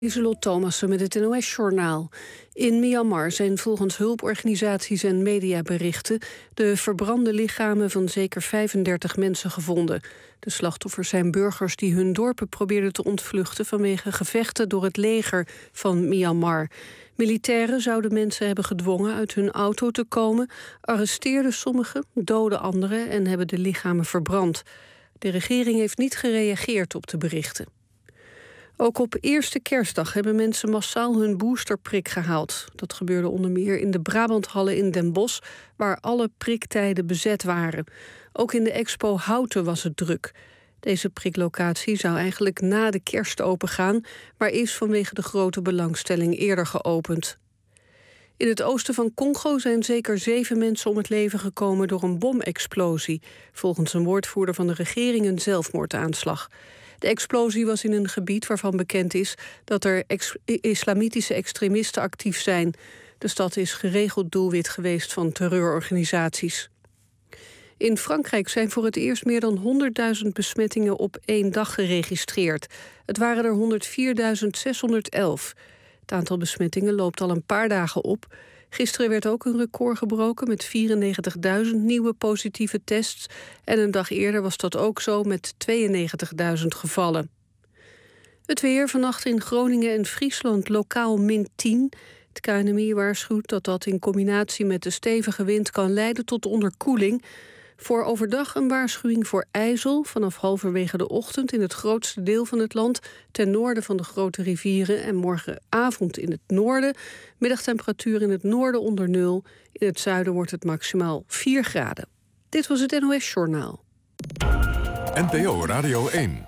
Lieselot Thomassen met het NOS-journaal. In Myanmar zijn volgens hulporganisaties en mediaberichten de verbrande lichamen van zeker 35 mensen gevonden. De slachtoffers zijn burgers die hun dorpen probeerden te ontvluchten vanwege gevechten door het leger van Myanmar. Militairen zouden mensen hebben gedwongen uit hun auto te komen, arresteerden sommigen, doden anderen en hebben de lichamen verbrand. De regering heeft niet gereageerd op de berichten. Ook op eerste kerstdag hebben mensen massaal hun boosterprik gehaald. Dat gebeurde onder meer in de Brabanthallen in Den Bosch, waar alle priktijden bezet waren. Ook in de expo Houten was het druk. Deze priklocatie zou eigenlijk na de kerst opengaan, maar is vanwege de grote belangstelling eerder geopend. In het oosten van Congo zijn zeker 7 mensen om het leven gekomen door een bomexplosie. Volgens een woordvoerder van de regering een zelfmoordaanslag. De explosie was in een gebied waarvan bekend is dat er islamitische extremisten actief zijn. De stad is geregeld doelwit geweest van terreurorganisaties. In Frankrijk zijn voor het eerst meer dan 100.000 besmettingen op één dag geregistreerd. Het waren er 104.611. Het aantal besmettingen loopt al een paar dagen op. Gisteren werd ook een record gebroken met 94.000 nieuwe positieve tests. En een dag eerder was dat ook zo met 92.000 gevallen. Het weer vannacht in Groningen en Friesland lokaal -10. Het KNMI waarschuwt dat dat in combinatie met de stevige wind kan leiden tot onderkoeling. Voor overdag een waarschuwing voor ijzel vanaf halverwege de ochtend in het grootste deel van het land, ten noorden van de grote rivieren en morgenavond in het noorden. Middagtemperatuur in het noorden onder 0. In het zuiden wordt het maximaal 4 graden. Dit was het NOS-journaal. NPO Radio 1.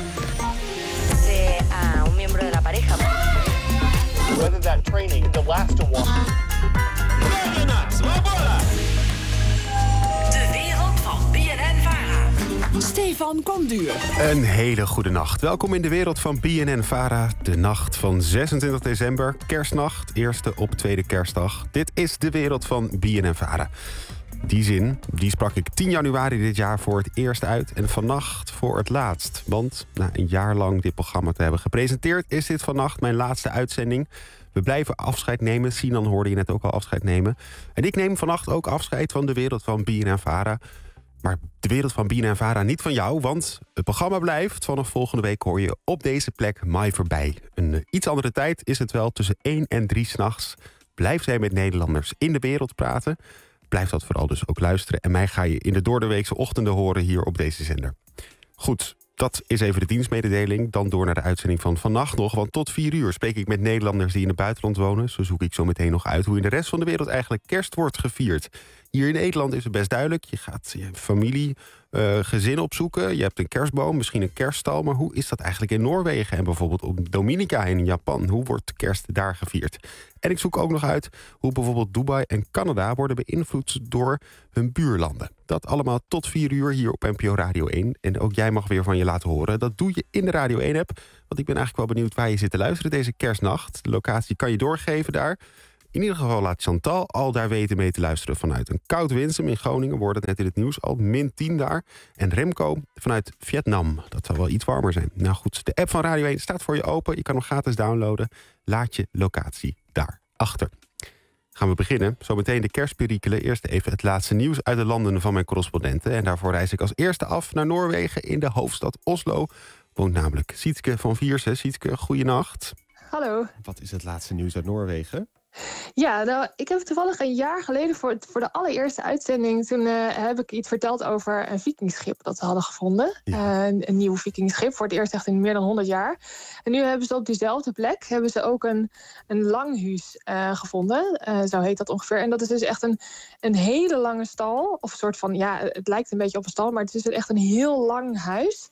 Un miembro de la pareja. Whether that training, the last one. Stefan Konduur. Een hele goede nacht. Welkom in de wereld van BNN-Vara. De nacht van 26 december, kerstnacht, eerste op tweede kerstdag. Dit is de wereld van BNN-Vara. Die zin, die sprak ik 10 januari dit jaar voor het eerst uit en vannacht voor het laatst. Want na een jaar lang dit programma te hebben gepresenteerd, is dit vannacht mijn laatste uitzending. We blijven afscheid nemen. Sinan hoorde je net ook al afscheid nemen. En ik neem vannacht ook afscheid van de wereld van BNN-Vara. Maar de wereld van BNN-Vara niet van jou, want het programma blijft. Vanaf volgende week hoor je op deze plek Mai voorbij. Een iets andere tijd is het wel. Tussen 1 en 3 s'nachts blijft zij met Nederlanders in de wereld praten. Blijf dat vooral dus ook luisteren. En mij ga je in de doordeweekse ochtenden horen hier op deze zender. Goed, dat is even de dienstmededeling. Dan door naar de uitzending van vannacht nog. Want tot 4 uur spreek ik met Nederlanders die in het buitenland wonen. Zo zoek ik zo meteen nog uit hoe in de rest van de wereld eigenlijk kerst wordt gevierd. Hier in Nederland is het best duidelijk. Je gaat je familie, gezin opzoeken. Je hebt een kerstboom, misschien een kerststal. Maar hoe is dat eigenlijk in Noorwegen en bijvoorbeeld op Dominica en in Japan? Hoe wordt kerst daar gevierd? En ik zoek ook nog uit hoe bijvoorbeeld Dubai en Canada worden beïnvloed door hun buurlanden. Dat allemaal tot 4 uur hier op NPO Radio 1. En ook jij mag weer van je laten horen. Dat doe je in de Radio 1-app. Want ik ben eigenlijk wel benieuwd waar je zit te luisteren deze kerstnacht. De locatie kan je doorgeven daar. In ieder geval laat Chantal al daar weten mee te luisteren vanuit een koud Winsum in Groningen. Wordt het net in het nieuws al -10 daar. En Remco vanuit Vietnam. Dat zal wel iets warmer zijn. Nou goed, de app van Radio 1 staat voor je open. Je kan hem gratis downloaden. Laat je locatie daar achter. Gaan we beginnen. Zometeen de kerstperikelen. Eerst even het laatste nieuws uit de landen van mijn correspondenten. En daarvoor reis ik als eerste af naar Noorwegen in de hoofdstad Oslo. Woont namelijk Sietske van Viersen. Sietske, goeienacht. Hallo. Wat is het laatste nieuws uit Noorwegen? Ja, nou, ik heb toevallig een jaar geleden voor de allereerste uitzending, toen heb ik iets verteld over een vikingschip dat ze hadden gevonden. Ja. Een nieuw vikingschip, voor het eerst echt in meer dan 100 jaar. En nu hebben ze op diezelfde plek ook een langhuis gevonden. Zo heet dat ongeveer. En dat is dus echt een hele lange stal. Of een soort van, ja, het lijkt een beetje op een stal, maar het is echt een heel lang huis.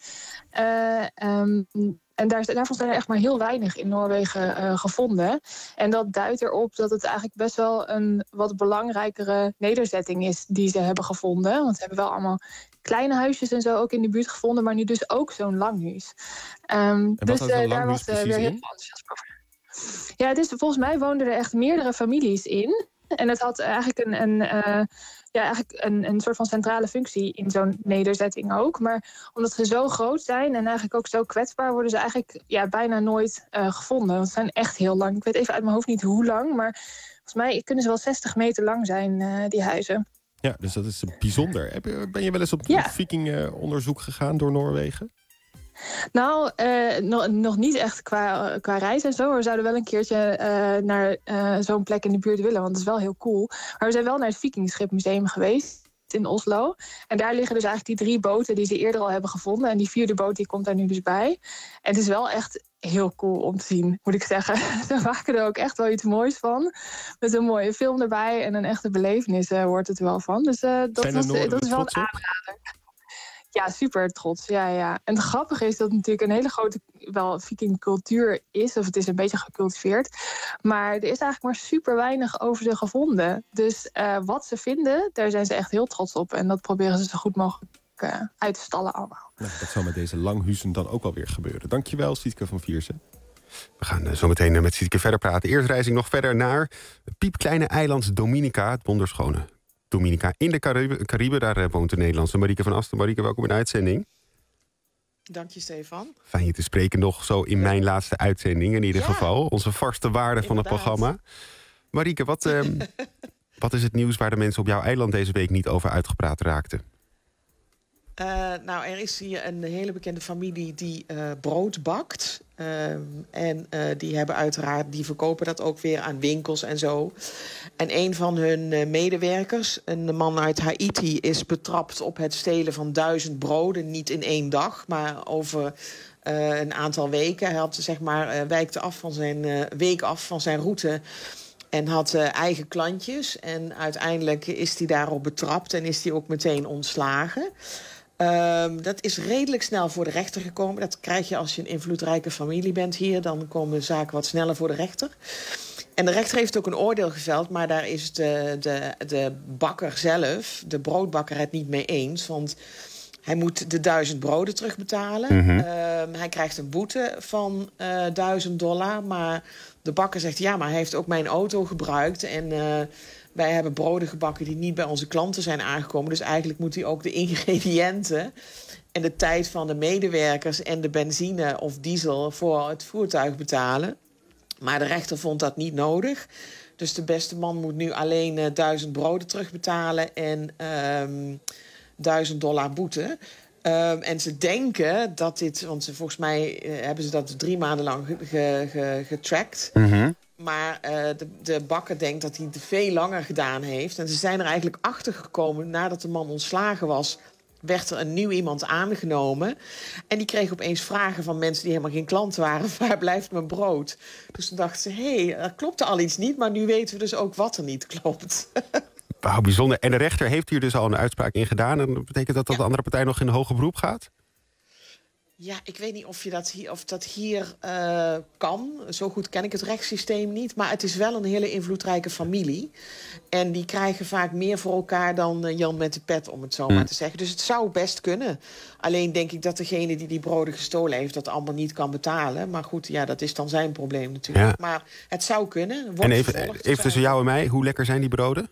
En daarvan zijn er echt maar heel weinig in Noorwegen gevonden. En dat duidt erop dat het eigenlijk best wel een wat belangrijkere nederzetting is die ze hebben gevonden. Want ze hebben wel allemaal kleine huisjes en zo ook in de buurt gevonden, maar nu dus ook zo'n langhuis. Dus daar was weer heel enthousiast over. Ja, volgens mij woonden er echt meerdere families in. En het had eigenlijk eigenlijk een soort van centrale functie in zo'n nederzetting ook. Maar omdat ze zo groot zijn en eigenlijk ook zo kwetsbaar, worden ze eigenlijk bijna nooit gevonden. Want ze zijn echt heel lang. Ik weet even uit mijn hoofd niet hoe lang, maar volgens mij kunnen ze wel 60 meter lang zijn, die huizen. Ja, dus dat is bijzonder. Ben je wel eens op vikingonderzoek gegaan door Noorwegen? Nou, nog niet echt qua reis en zo. We zouden wel een keertje naar zo'n plek in de buurt willen, want het is wel heel cool. Maar we zijn wel naar het Vikingschipmuseum geweest in Oslo. En daar liggen dus eigenlijk die 3 boten die ze eerder al hebben gevonden. En die 4e boot die komt daar nu dus bij. En het is wel echt heel cool om te zien, moet ik zeggen. Ze maken er ook echt wel iets moois van. Met een mooie film erbij en een echte belevenis wordt het wel van. Dus dat is wel een aanrader. Ja, super trots. Ja. En het grappige is dat het natuurlijk een hele grote vikingcultuur is. Of het is een beetje gecultiveerd. Maar er is eigenlijk maar super weinig over ze gevonden. Dus wat ze vinden, daar zijn ze echt heel trots op. En dat proberen ze zo goed mogelijk uit te stallen allemaal. Nou, dat zal met deze langhuizen dan ook alweer gebeuren. Dankjewel, Sietke van Viersen. We gaan zo meteen met Sietke verder praten. Eerst reis ik nog verder naar het piepkleine eiland Dominica, het wonderschone Dominica in de Cariben. Daar woont de Nederlandse Marieke van Asten. Marieke, welkom in de uitzending. Dank je, Stefan. Fijn je te spreken nog zo in mijn laatste uitzending in ieder geval. Onze vaste waarde van het programma. Marieke, wat is het nieuws waar de mensen op jouw eiland deze week niet over uitgepraat raakten? Nou, er is hier een hele bekende familie die brood bakt. En die hebben uiteraard, die verkopen dat ook weer aan winkels en zo. En een van hun medewerkers, een man uit Haiti, is betrapt op het stelen van 1000 broden. Niet in 1 dag, maar over een aantal weken. Hij had, wijkte af van zijn week af van zijn route. En had eigen klantjes. En uiteindelijk is hij daarop betrapt en is hij ook meteen ontslagen. Dat is redelijk snel voor de rechter gekomen. Dat krijg je als je een invloedrijke familie bent hier. Dan komen zaken wat sneller voor de rechter. En de rechter heeft ook een oordeel geveld. Maar daar is de bakker zelf, de broodbakker, het niet mee eens. Want hij moet de 1000 broden terugbetalen. Mm-hmm. Hij krijgt een boete van $1000. Maar de bakker zegt, ja, maar hij heeft ook mijn auto gebruikt. En wij hebben broden gebakken die niet bij onze klanten zijn aangekomen. Dus eigenlijk moet hij ook de ingrediënten en de tijd van de medewerkers en de benzine of diesel voor het voertuig betalen. Maar de rechter vond dat niet nodig. Dus de beste man moet nu alleen 1000 broden terugbetalen en $1000 boete. En ze denken dat dit, want volgens mij hebben ze dat 3 maanden lang getracked. Mm-hmm. Maar de bakker denkt dat hij het veel langer gedaan heeft. En ze zijn er eigenlijk achter gekomen nadat de man ontslagen was. Werd er een nieuw iemand aangenomen. En die kreeg opeens vragen van mensen die helemaal geen klanten waren. Waar blijft mijn brood? Dus toen dachten ze, er klopte al iets niet. Maar nu weten we dus ook wat er niet klopt. Wauw, bijzonder. En de rechter heeft hier dus al een uitspraak in gedaan. En dat betekent dat de andere partij nog in de hoger beroep gaat? Ja, ik weet niet of dat hier kan. Zo goed ken ik het rechtssysteem niet. Maar het is wel een hele invloedrijke familie. En die krijgen vaak meer voor elkaar dan Jan met de pet, om het zo maar te zeggen. Dus het zou best kunnen. Alleen denk ik dat degene die broden gestolen heeft dat allemaal niet kan betalen. Maar goed, ja, dat is dan zijn probleem natuurlijk. Ja. Maar het zou kunnen. En even tussen jou en mij, hoe lekker zijn die broden?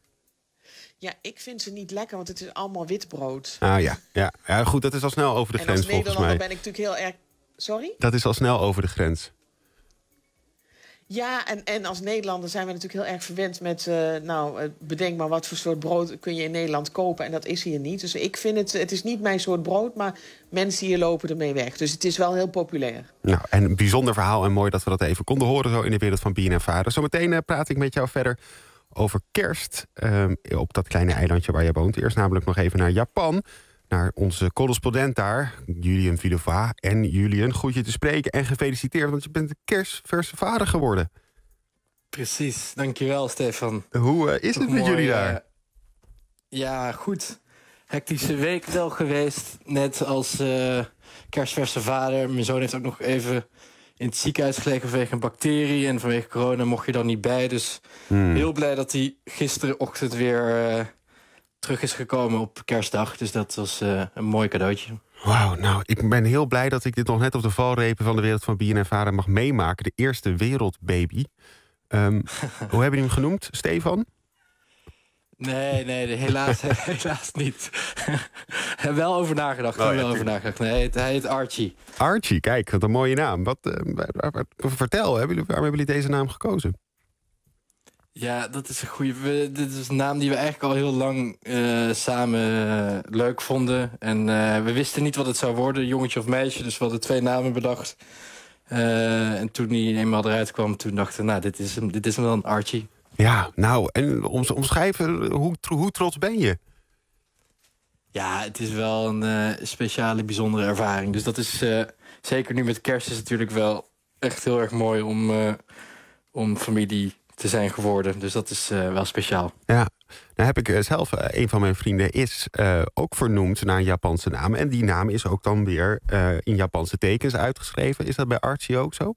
Ja, ik vind ze niet lekker, want het is allemaal witbrood. Ah ja, goed, dat is al snel over de grens volgens mij. En als Nederlander ben ik natuurlijk heel erg... Sorry? Dat is al snel over de grens. Ja, en als Nederlander zijn we natuurlijk heel erg verwend met... bedenk maar wat voor soort brood kun je in Nederland kopen. En dat is hier niet. Dus ik vind het is niet mijn soort brood, maar mensen hier lopen ermee weg. Dus het is wel heel populair. Nou, en een bijzonder verhaal en mooi dat we dat even konden horen zo in de wereld van BNN-Vara. Zometeen praat ik met jou verder over kerst op dat kleine eilandje waar je woont. Eerst namelijk nog even naar Japan. Naar onze correspondent daar, Julian Villova. En Julian, goed je te spreken en gefeliciteerd, want je bent de kerstverse vader geworden. Precies, dankjewel Stefan. Hoe is het met jullie daar? Ja, goed. Hectische week wel geweest. Net als kerstverse vader. Mijn zoon heeft ook nog even in het ziekenhuis gelegen vanwege een bacterie. En vanwege corona mocht je dan niet bij. Dus heel blij dat hij gisterenochtend weer terug is gekomen op kerstdag. Dus dat was een mooi cadeautje. Wauw, nou, ik ben heel blij dat ik dit nog net op de valrepen van de wereld van BNN-Vara mag meemaken. De eerste wereldbaby. Hoe hebben jullie hem genoemd, Stefan? Nee, helaas niet. Wel over nagedacht. Nee, hij heet Archie. Archie, kijk, wat een mooie naam. Vertel, waarom hebben jullie deze naam gekozen? Ja, dat is een goede. Dit is een naam die we eigenlijk al heel lang samen leuk vonden. En we wisten niet wat het zou worden, jongetje of meisje. Dus we hadden 2 namen bedacht. En toen die eenmaal eruit kwam, toen dachten we, nou, dit is hem dan, Archie. Ja, nou, en omschrijven, hoe trots ben je? Ja, het is wel een speciale, bijzondere ervaring. Dus dat is zeker nu met kerst is het natuurlijk wel echt heel erg mooi om familie te zijn geworden. Dus dat is wel speciaal. Ja, nou heb ik zelf, een van mijn vrienden is ook vernoemd naar een Japanse naam. En die naam is ook dan weer in Japanse tekens uitgeschreven. Is dat bij Archie ook zo?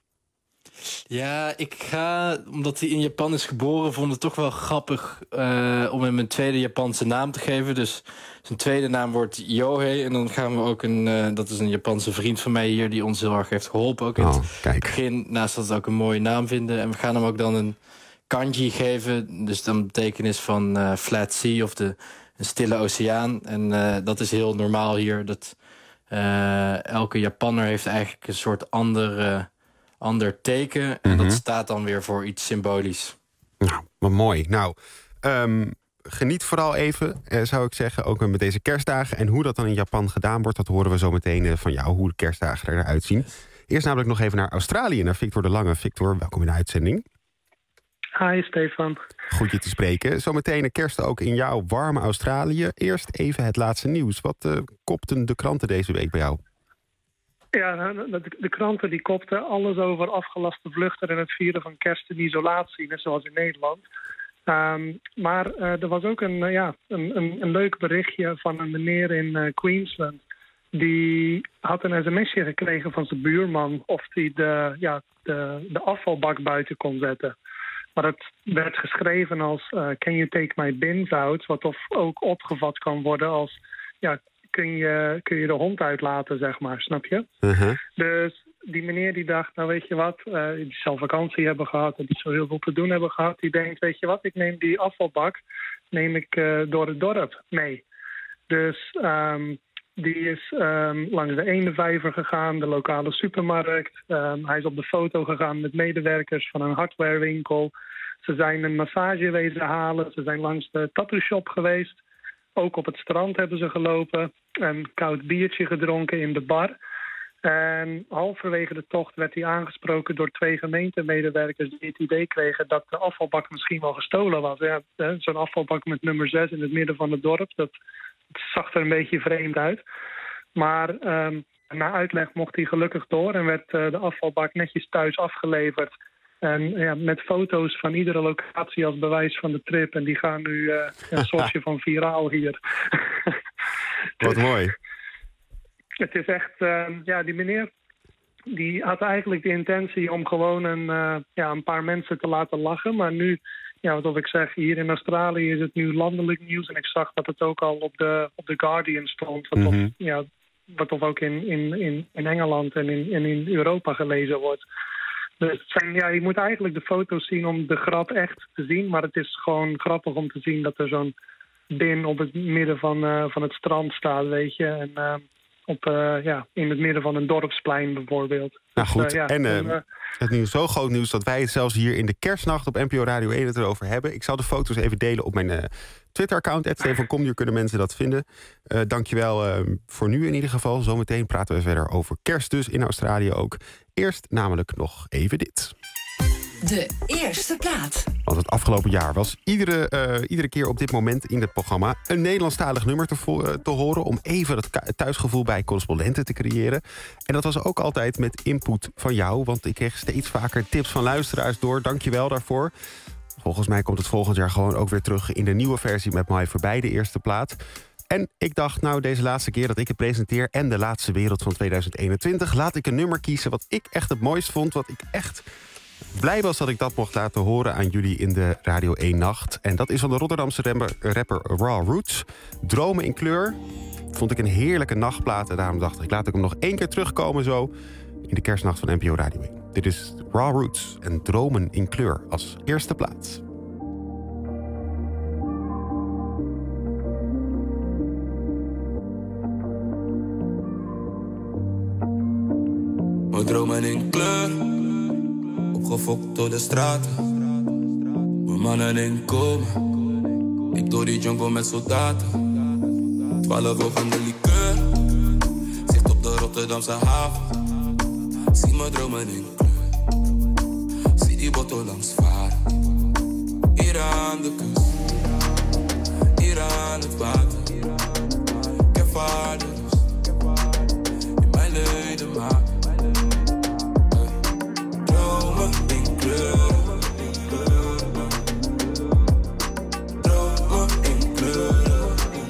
Ja, omdat hij in Japan is geboren, vond het toch wel grappig om hem een tweede Japanse naam te geven. Dus zijn tweede naam wordt Yohei. En dan gaan we ook dat is een Japanse vriend van mij hier die ons heel erg heeft geholpen. Ook in het begin, naast dat we ook een mooie naam vinden. En we gaan hem ook dan een kanji geven. Dus dan betekenis van Flat Sea of een stille oceaan. En dat is heel normaal hier. Dat elke Japanner heeft eigenlijk een soort ander teken. En dat staat dan weer voor iets symbolisch. Nou, wat mooi. Nou, geniet vooral even, zou ik zeggen, ook met deze kerstdagen. En hoe dat dan in Japan gedaan wordt, dat horen we zo meteen van jou, hoe de kerstdagen eruit zien. Eerst namelijk nog even naar Australië, naar Victor de Lange. Victor, welkom in de uitzending. Hi, Stefan. Goed je te spreken. Zometeen een kerst ook in jouw warme Australië. Eerst even het laatste nieuws. Wat kopten de kranten deze week bij jou? Ja, de kranten die kopten alles over afgelaste vluchten en het vieren van kerst in isolatie, net zoals in Nederland. Maar er was ook een leuk berichtje van een meneer in Queensland. Die had een sms'je gekregen van zijn buurman of hij de afvalbak buiten kon zetten. Maar het werd geschreven als can you take my bins out? Wat ook opgevat kan worden als kun je de hond uitlaten, zeg maar, snap je? Dus die meneer die dacht, nou weet je wat, die zal vakantie hebben gehad en die zal heel veel te doen hebben gehad. Die denkt, weet je wat, ik neem die afvalbak door het dorp mee. Dus die is langs de Eendenvijver gegaan, de lokale supermarkt. Hij is op de foto gegaan met medewerkers van een hardwarewinkel. Ze zijn een massage wezen halen, ze zijn langs de tattoo shop geweest. Ook op het strand hebben ze gelopen, een koud biertje gedronken in de bar. En halverwege de tocht werd hij aangesproken door 2 gemeentemedewerkers die het idee kregen dat de afvalbak misschien wel gestolen was. Ja, zo'n afvalbak met nummer 6 in het midden van het dorp, dat zag er een beetje vreemd uit. Maar na uitleg mocht hij gelukkig door en werd de afvalbak netjes thuis afgeleverd. En met foto's van iedere locatie als bewijs van de trip. En die gaan nu een soortje van viraal hier. Wat mooi. Het is echt, die meneer die had eigenlijk de intentie om gewoon een paar mensen te laten lachen. Maar nu, wat ik zeg, hier in Australië is het nu landelijk nieuws. En ik zag dat het ook al op de Guardian stond. Wat ook in Engeland en in Europa gelezen wordt. Dus je moet eigenlijk de foto's zien om de grap echt te zien. Maar het is gewoon grappig om te zien dat er zo'n bin op het midden van het strand staat, weet je. En in het midden van een dorpsplein bijvoorbeeld. Nou goed, het nieuws zo groot nieuws dat wij het zelfs hier in de kerstnacht op NPO Radio 1 het erover hebben. Ik zal de foto's even delen op mijn Twitter-account. @StefanComduur kunnen mensen dat vinden. Dankjewel voor nu in ieder geval. Zometeen praten we verder over kerst dus in Australië ook. Eerst namelijk nog even dit. De eerste plaat. Want het afgelopen jaar was iedere keer op dit moment in het programma een Nederlandstalig nummer te horen om even het thuisgevoel bij correspondenten te creëren. En dat was ook altijd met input van jou, want ik kreeg steeds vaker tips van luisteraars door. Dank je wel daarvoor. Volgens mij komt het volgend jaar gewoon ook weer terug in de nieuwe versie met mij voorbij, de eerste plaat. En ik dacht, deze laatste keer dat ik het presenteer en de laatste wereld van 2021... laat ik een nummer kiezen wat ik echt het mooist vond, wat ik echt blij was dat ik dat mocht laten horen aan jullie in de Radio 1 Nacht. En dat is van de Rotterdamse rapper Raw Roots. Dromen in kleur. Vond ik een heerlijke nachtplaat en daarom dacht ik, laat ik hem nog 1 keer terugkomen zo in de kerstnacht van NPO Radio 1. Dit is Raw Roots en Dromen in kleur als eerste plaats. mijn dromen in kleur. Opgefokt door de straten. Mijn mannen in komen. Ik door die jungle met soldaten. 12 ogen de liqueur. Zicht op de Rotterdamse haven. Zie mijn dromen in kleur. Zie die botto langs varen. Hier aan de kust. Hier aan het water. Ik ervaar de rust. In mijn leden maar. Dromen in kleur. Dromen in kleur.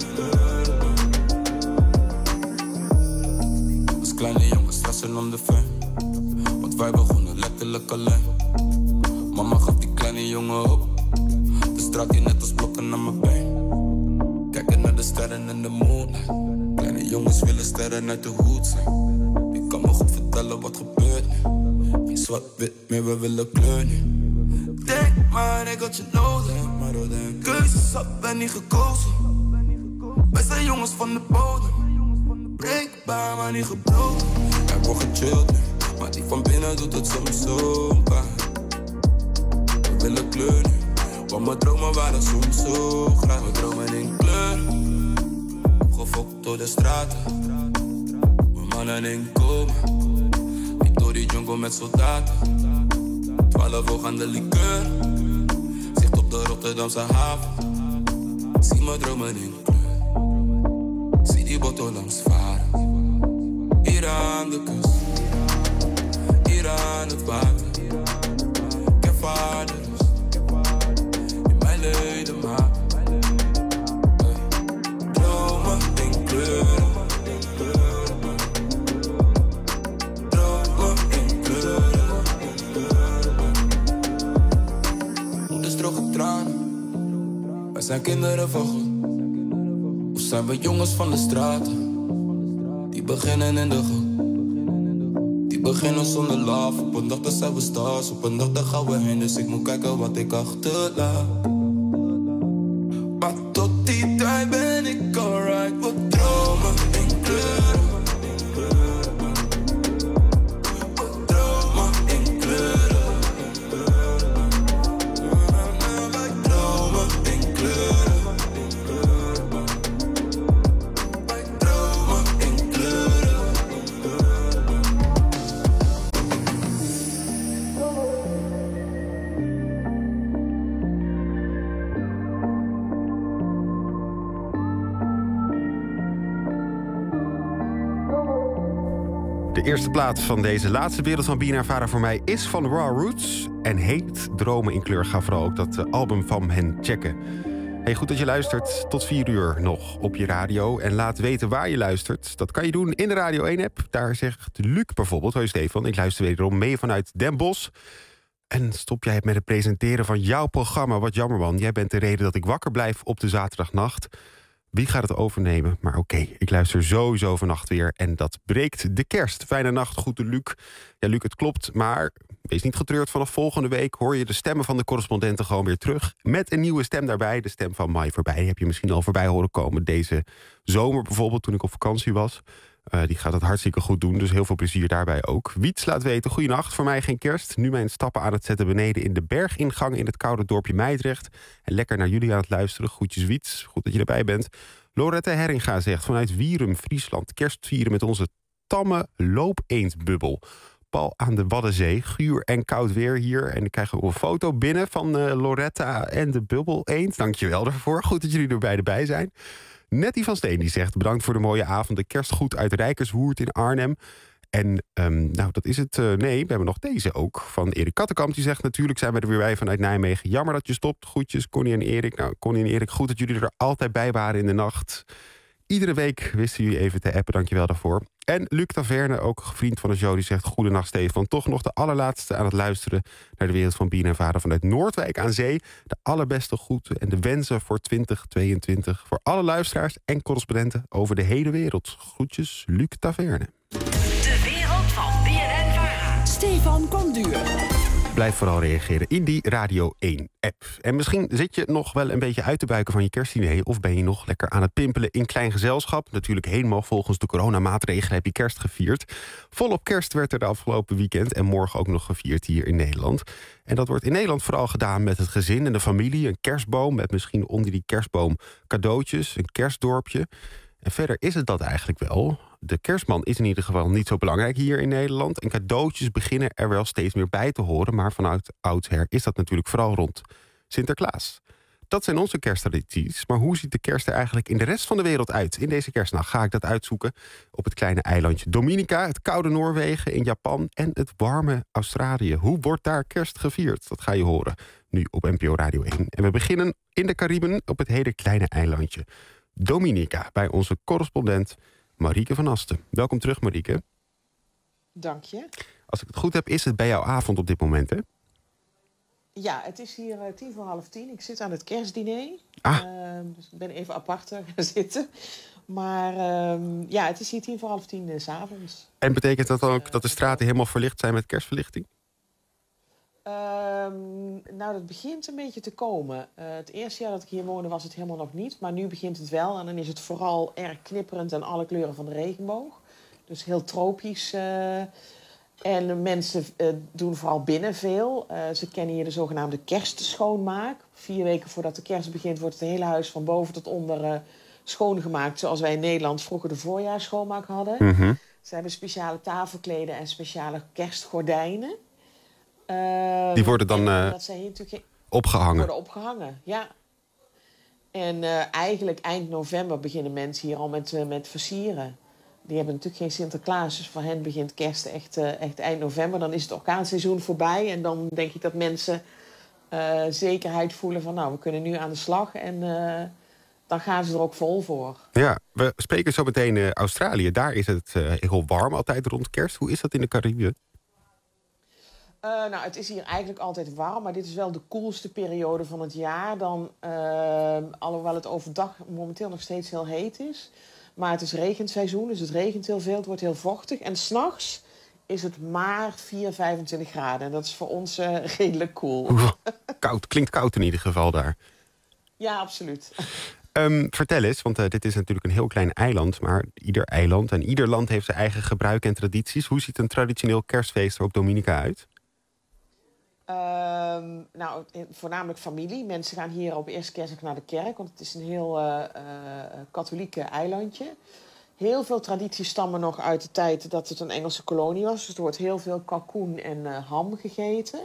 Als kleine jongens stressen om de fame. Want wij begonnen letterlijk alleen. Mama gaf die kleine jongen op. De straat die net als blokken aan mijn been. Kijken naar de sterren en de moonlight. Kleine jongens willen sterren uit de hoed zijn. Ik kan me goed vertellen wat gebeurt nu. Geen zwart-wit meer, we willen kleur nu. Denk maar, ik had je nodig. Keuzes had ben niet gekozen. Wij zijn jongens van de bodem. Breekbaar, maar niet gebroken. Er wordt gechilled nu, maar die van binnen doet het soms zo pijn. We willen kleur nu, want mijn dromen waren soms zo graag. Mijn dromen in kleur, opgefokt door de straten. Mijn mannen in komen, ik door die jungle met soldaten. 12 ogen aan de liqueur, zicht op de Rotterdamse haven. Zie mijn dromen in kleur, zie die botto langs varen. Hier aan de kust, hier aan het water. Ik ervaar de rust, in mijn leden maar. Dromen in kleur. Dromen in kleur. Moeders droge tranen. Wij zijn kinderen van God. Of zijn we jongens van de straten? Die beginnen in de goot. Die beginnen zonder love. Op een dag dan zijn we stars. Op een dag dan gaan we heen. Dus ik moet kijken wat ik achterlaat. Maar tot die tijd ben ik alright. We dromen in kleur. We dromen in kleur. Wij dromen in kleur. De eerste plaat van deze laatste Wereld van BNN-Vara voor mij is van Raw Roots en heet Dromen in Kleur. Ga vooral ook dat album van hen checken. Hey, goed dat je luistert. Tot 4 uur nog op je radio. En laat weten waar je luistert. Dat kan je doen in de Radio 1-app. Daar zegt Luc bijvoorbeeld: hoi Stefan, ik luister wederom mee vanuit Den Bosch. En stop jij met het presenteren van jouw programma. Wat jammer, man. Jij bent de reden dat ik wakker blijf op de zaterdagnacht. Wie gaat het overnemen? Maar oké, ik luister sowieso vannacht weer. En dat breekt de kerst. Fijne nacht, goed Luc. Ja, Luc, het klopt, maar wees niet getreurd. Vanaf volgende week hoor je de stemmen van de correspondenten gewoon weer terug. Met een nieuwe stem daarbij. De stem van Mai Voorbij. Heb je misschien al voorbij horen komen deze zomer bijvoorbeeld, toen ik op vakantie was. Die gaat het hartstikke goed doen, dus heel veel plezier daarbij ook. Wiets laat weten: goeienacht, voor mij geen kerst. Nu mijn stappen aan het zetten beneden in de bergingang in het koude dorpje Meidrecht. En lekker naar jullie aan het luisteren. Groetjes Wiets, goed dat je erbij bent. Lorette Herringa zegt vanuit Wierum, Friesland: kerst vieren met onze tamme loopeendbubbel. Pal aan de Waddenzee, guur en koud weer hier. En ik krijg ook een foto binnen van Loretta en de bubbel eend. Dankjewel daarvoor, goed dat jullie er beide bij zijn. Nettie van Steen die zegt: bedankt voor de mooie avond. De kerstgoed uit Rijkerswoerd in Arnhem. En nou, dat is het. Nee, we hebben nog deze ook van Erik Kattenkamp. Die zegt: natuurlijk zijn we er weer bij vanuit Nijmegen. Jammer dat je stopt. Groetjes, Connie en Erik. Nou, Connie en Erik, goed dat jullie er altijd bij waren in de nacht. Iedere week wisten jullie even te appen, dankjewel daarvoor. En Luc Taverne, ook vriend van de show, die zegt: goedenacht Stefan. Toch nog de allerlaatste aan het luisteren naar de Wereld van BNN-Vara vanuit Noordwijk aan Zee. De allerbeste groeten en de wensen voor 2022 voor alle luisteraars en correspondenten over de hele wereld. Groetjes, Luc Taverne. De Wereld van BNN-Vara. Stefan Konduur. Blijf vooral reageren in die Radio 1-app. En misschien zit je nog wel een beetje uit te buiken van je kerstdiner... of ben je nog lekker aan het pimpelen in klein gezelschap. Natuurlijk helemaal volgens de coronamaatregelen heb je kerst gevierd. Volop kerst werd er de afgelopen weekend en morgen ook nog gevierd hier in Nederland. En dat wordt in Nederland vooral gedaan met het gezin en de familie. Een kerstboom met misschien onder die kerstboom cadeautjes, een kerstdorpje. En verder is het dat eigenlijk wel. De kerstman is in ieder geval niet zo belangrijk hier in Nederland. En cadeautjes beginnen er wel steeds meer bij te horen. Maar vanuit oudsher is dat natuurlijk vooral rond Sinterklaas. Dat zijn onze kersttradities. Maar hoe ziet de kerst er eigenlijk in de rest van de wereld uit? In deze kerstnacht ga ik dat uitzoeken op het kleine eilandje Dominica... het koude Noorwegen, in Japan en het warme Australië. Hoe wordt daar kerst gevierd? Dat ga je horen nu op NPO Radio 1. En we beginnen in de Cariben op het hele kleine eilandje Dominica... bij onze correspondent Marieke van Asten. Welkom terug, Marieke. Dank je. Als ik het goed heb, is het bij jouw avond op dit moment, hè? Ja, het is hier 10:45. Ik zit aan het kerstdiner. Dus ik ben even apart gaan zitten. Maar ja, het is hier 10:45 s'avonds. En betekent dat dan ook dat de straten helemaal verlicht zijn met kerstverlichting? Nou, dat begint een beetje te komen. Het eerste jaar dat ik hier woonde was het helemaal nog niet. Maar nu begint het wel. En dan is het vooral erg knipperend en alle kleuren van de regenboog. Dus heel tropisch. En de mensen doen vooral binnen veel. Ze kennen hier de zogenaamde kerstschoonmaak. 4 weken voordat de kerst begint wordt het hele huis van boven tot onder schoongemaakt. Zoals wij in Nederland vroeger de voorjaarsschoonmaak hadden. Mm-hmm. Ze hebben speciale tafelkleden en speciale kerstgordijnen. Die worden dan dat zijn hier natuurlijk opgehangen? Worden opgehangen, ja. En eigenlijk eind november beginnen mensen hier al met versieren. Die hebben natuurlijk geen Sinterklaas, dus voor hen begint kerst echt eind november. Dan is het orkaanseizoen voorbij en dan denk ik dat mensen zekerheid voelen van... nou, we kunnen nu aan de slag en dan gaan ze er ook vol voor. Ja, we spreken zo meteen Australië. Daar is het heel warm altijd rond kerst. Hoe is dat in de Cariben? Nou, het is hier eigenlijk altijd warm, maar dit is wel de koelste periode van het jaar. Dan, alhoewel het overdag momenteel nog steeds heel heet is. Maar het is regenseizoen, dus het regent heel veel, het wordt heel vochtig. En 's nachts is het maar 25 graden. En dat is voor ons redelijk koel. Koud, klinkt koud in ieder geval daar. Ja, absoluut. Vertel eens, want dit is natuurlijk een heel klein eiland... maar ieder eiland en ieder land heeft zijn eigen gebruiken en tradities. Hoe ziet een traditioneel kerstfeest er op Dominica uit? Nou, voornamelijk familie. Mensen gaan hier op eerste kerstdag naar de kerk... want het is een heel katholieke eilandje. Heel veel tradities stammen nog uit de tijd dat het een Engelse kolonie was. Dus er wordt heel veel kalkoen en ham gegeten.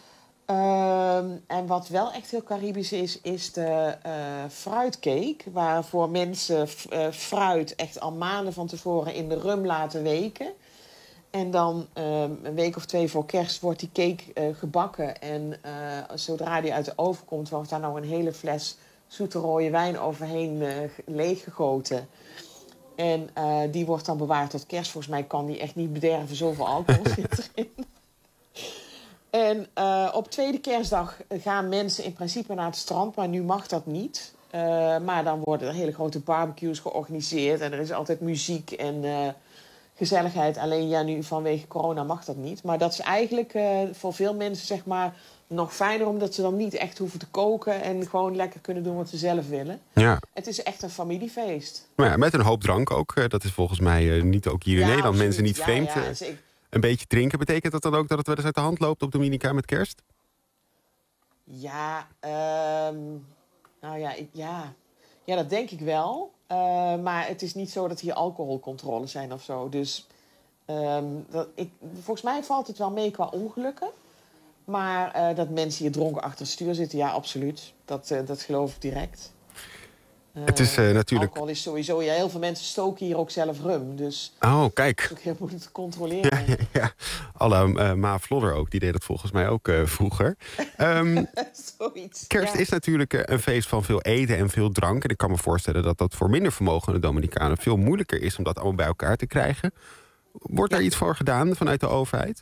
En wat wel echt heel Caribisch is de fruitcake... waarvoor mensen fruit echt al maanden van tevoren in de rum laten weken... En dan een week of 2 voor kerst wordt die cake gebakken. En zodra die uit de oven komt, wordt daar nog een hele fles zoete rode wijn overheen leeggegoten. En die wordt dan bewaard tot kerst. Volgens mij kan die echt niet bederven, zoveel alcohol zit erin. En op tweede kerstdag gaan mensen in principe naar het strand, maar nu mag dat niet. Maar dan worden er hele grote barbecues georganiseerd en er is altijd muziek en... gezelligheid. Alleen ja, nu vanwege corona mag dat niet. Maar dat is eigenlijk voor veel mensen zeg maar nog fijner... omdat ze dan niet echt hoeven te koken... en gewoon lekker kunnen doen wat ze zelf willen. Ja. Het is echt een familiefeest. Maar ja, met een hoop drank ook. Dat is volgens mij niet ook hier in Nederland. Absoluut. Mensen niet vreemd. Een beetje drinken. Betekent dat dan ook dat het wel eens uit de hand loopt op Dominica met kerst? Ja, nou ja, ja, dat denk ik wel... maar het is niet zo dat hier alcoholcontroles zijn of zo. Dus volgens mij valt het wel mee qua ongelukken. Maar dat mensen hier dronken achter het stuur zitten, ja, absoluut. Dat geloof ik direct. Het is natuurlijk... Alcohol is sowieso... Ja, heel veel mensen stoken hier ook zelf rum. Dus oh, kijk. dat is ook heel moeilijk te controleren. Ja. Alle Ma Vlodder ook, die deed het volgens mij ook vroeger. Zoiets. Kerst is natuurlijk een feest van veel eten en veel drank. En ik kan me voorstellen dat dat voor minder vermogende Dominicanen... veel moeilijker is om dat allemaal bij elkaar te krijgen. Wordt daar iets voor gedaan vanuit de overheid?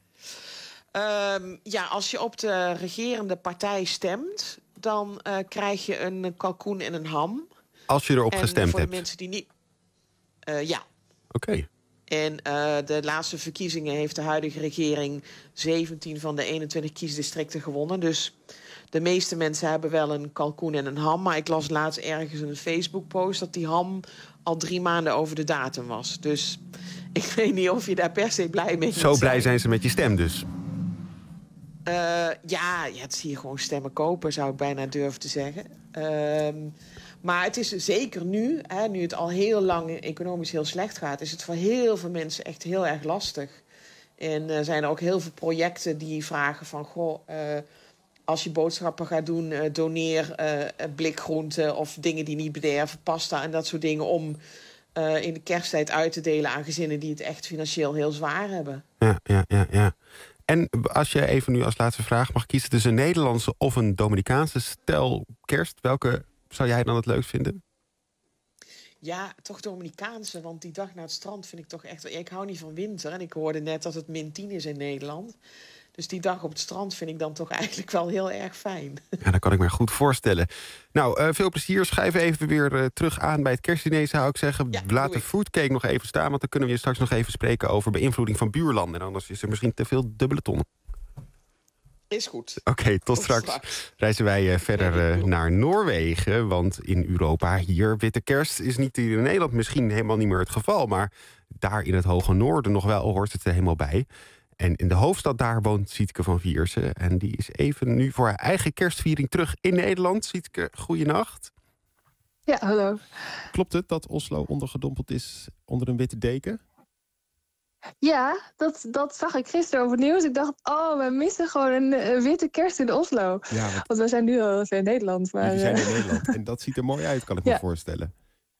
Ja, als je op de regerende partij stemt... dan krijg je een kalkoen en een ham. Als je erop gestemd voor hebt? de mensen die niet... ja. Oké. En de laatste verkiezingen heeft de huidige regering 17 van de 21 kiesdistricten gewonnen. Dus de meeste mensen hebben wel een kalkoen en een ham. Maar ik las laatst ergens een Facebook-post dat die ham al 3 maanden over de datum was. Dus ik weet niet of je daar per se blij mee Zo blij zijn ze met je stem dus. Het is hier gewoon stemmen kopen, zou ik bijna durven te zeggen. Maar het is zeker nu, nu het al heel lang economisch heel slecht gaat, is het voor heel veel mensen echt heel erg lastig. En zijn er ook heel veel projecten die vragen van, als je boodschappen gaat doen, doneer blikgroenten of dingen die niet bederven, pasta en dat soort dingen, om in de kersttijd uit te delen aan gezinnen die het echt financieel heel zwaar hebben. Ja. En als je even nu als laatste vraag mag kiezen tussen een Nederlandse of een Dominicaanse stijl kerst, welke zou jij dan het leukst vinden? Ja, toch Dominicaanse, want die dag naar het strand vind ik toch echt... Ik hou niet van winter en ik hoorde net dat het -10 is in Nederland. Dus die dag op het strand vind ik dan toch eigenlijk wel heel erg fijn. Ja, dat kan ik me goed voorstellen. Nou, veel plezier. Schrijf even weer terug aan bij het kerstdiner, zou ik zeggen. Ja, laat de foodcake nog even staan, want dan kunnen we je straks nog even spreken over beïnvloeding van buurlanden. En anders is er misschien te veel dubbele tonnen. Is goed. Oké, tot straks. Reizen wij verder naar Noorwegen. Want in Europa hier, witte kerst is niet hier in Nederland misschien helemaal niet meer het geval. Maar daar in het hoge noorden nog wel hoort het er helemaal bij. En in de hoofdstad daar woont Sietke van Viersen. En die is even nu voor haar eigen kerstviering terug in Nederland. Sietke, goeienacht. Ja, hallo. Klopt het dat Oslo ondergedompeld is onder een witte deken? Ja, dat zag ik gisteren over het nieuws. Ik dacht, we missen gewoon een witte kerst in Oslo. Ja, want we zijn nu al even in Nederland. Maar, jullie zijn in Nederland en dat ziet er mooi uit, kan ik me voorstellen.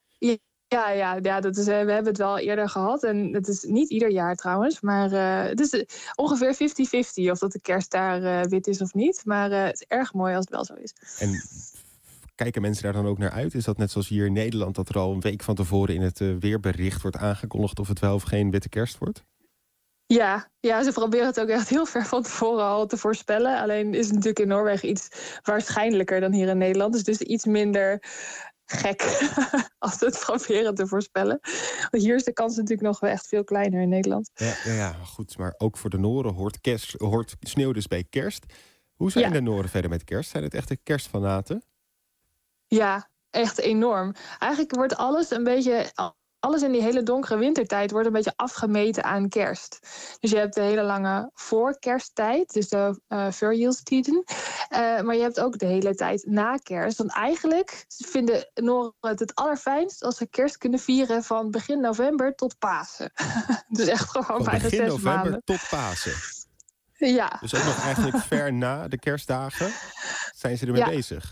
Ja, dat is, we hebben het wel eerder gehad. En het is niet ieder jaar trouwens. Maar het is ongeveer 50-50 of dat de kerst daar wit is of niet. Maar het is erg mooi als het wel zo is. En kijken mensen daar dan ook naar uit? Is dat net zoals hier in Nederland, dat er al een week van tevoren in het weerbericht wordt aangekondigd of het wel of geen witte kerst wordt? Ja, ze proberen het ook echt heel ver van tevoren al te voorspellen. Alleen is het natuurlijk in Noorwegen iets waarschijnlijker dan hier in Nederland. Dus iets minder gek als we het proberen te voorspellen. Want hier is de kans natuurlijk nog wel echt veel kleiner in Nederland. Ja, goed. Maar ook voor de Noren hoort sneeuw dus bij kerst. Hoe zijn de Noren verder met kerst? Zijn het echte kerstfanaten? Ja, echt enorm. Eigenlijk wordt alles in die hele donkere wintertijd wordt een beetje afgemeten aan kerst. Dus je hebt de hele lange voorkersttijd, dus de Førjulstiden. Maar je hebt ook de hele tijd na kerst. Want eigenlijk vinden Noren het allerfijnst als ze kerst kunnen vieren van begin november tot Pasen. Dus echt gewoon bijna 6 maanden. Begin november tot Pasen. Ja. Dus ook nog eigenlijk ver na de kerstdagen zijn ze ermee bezig.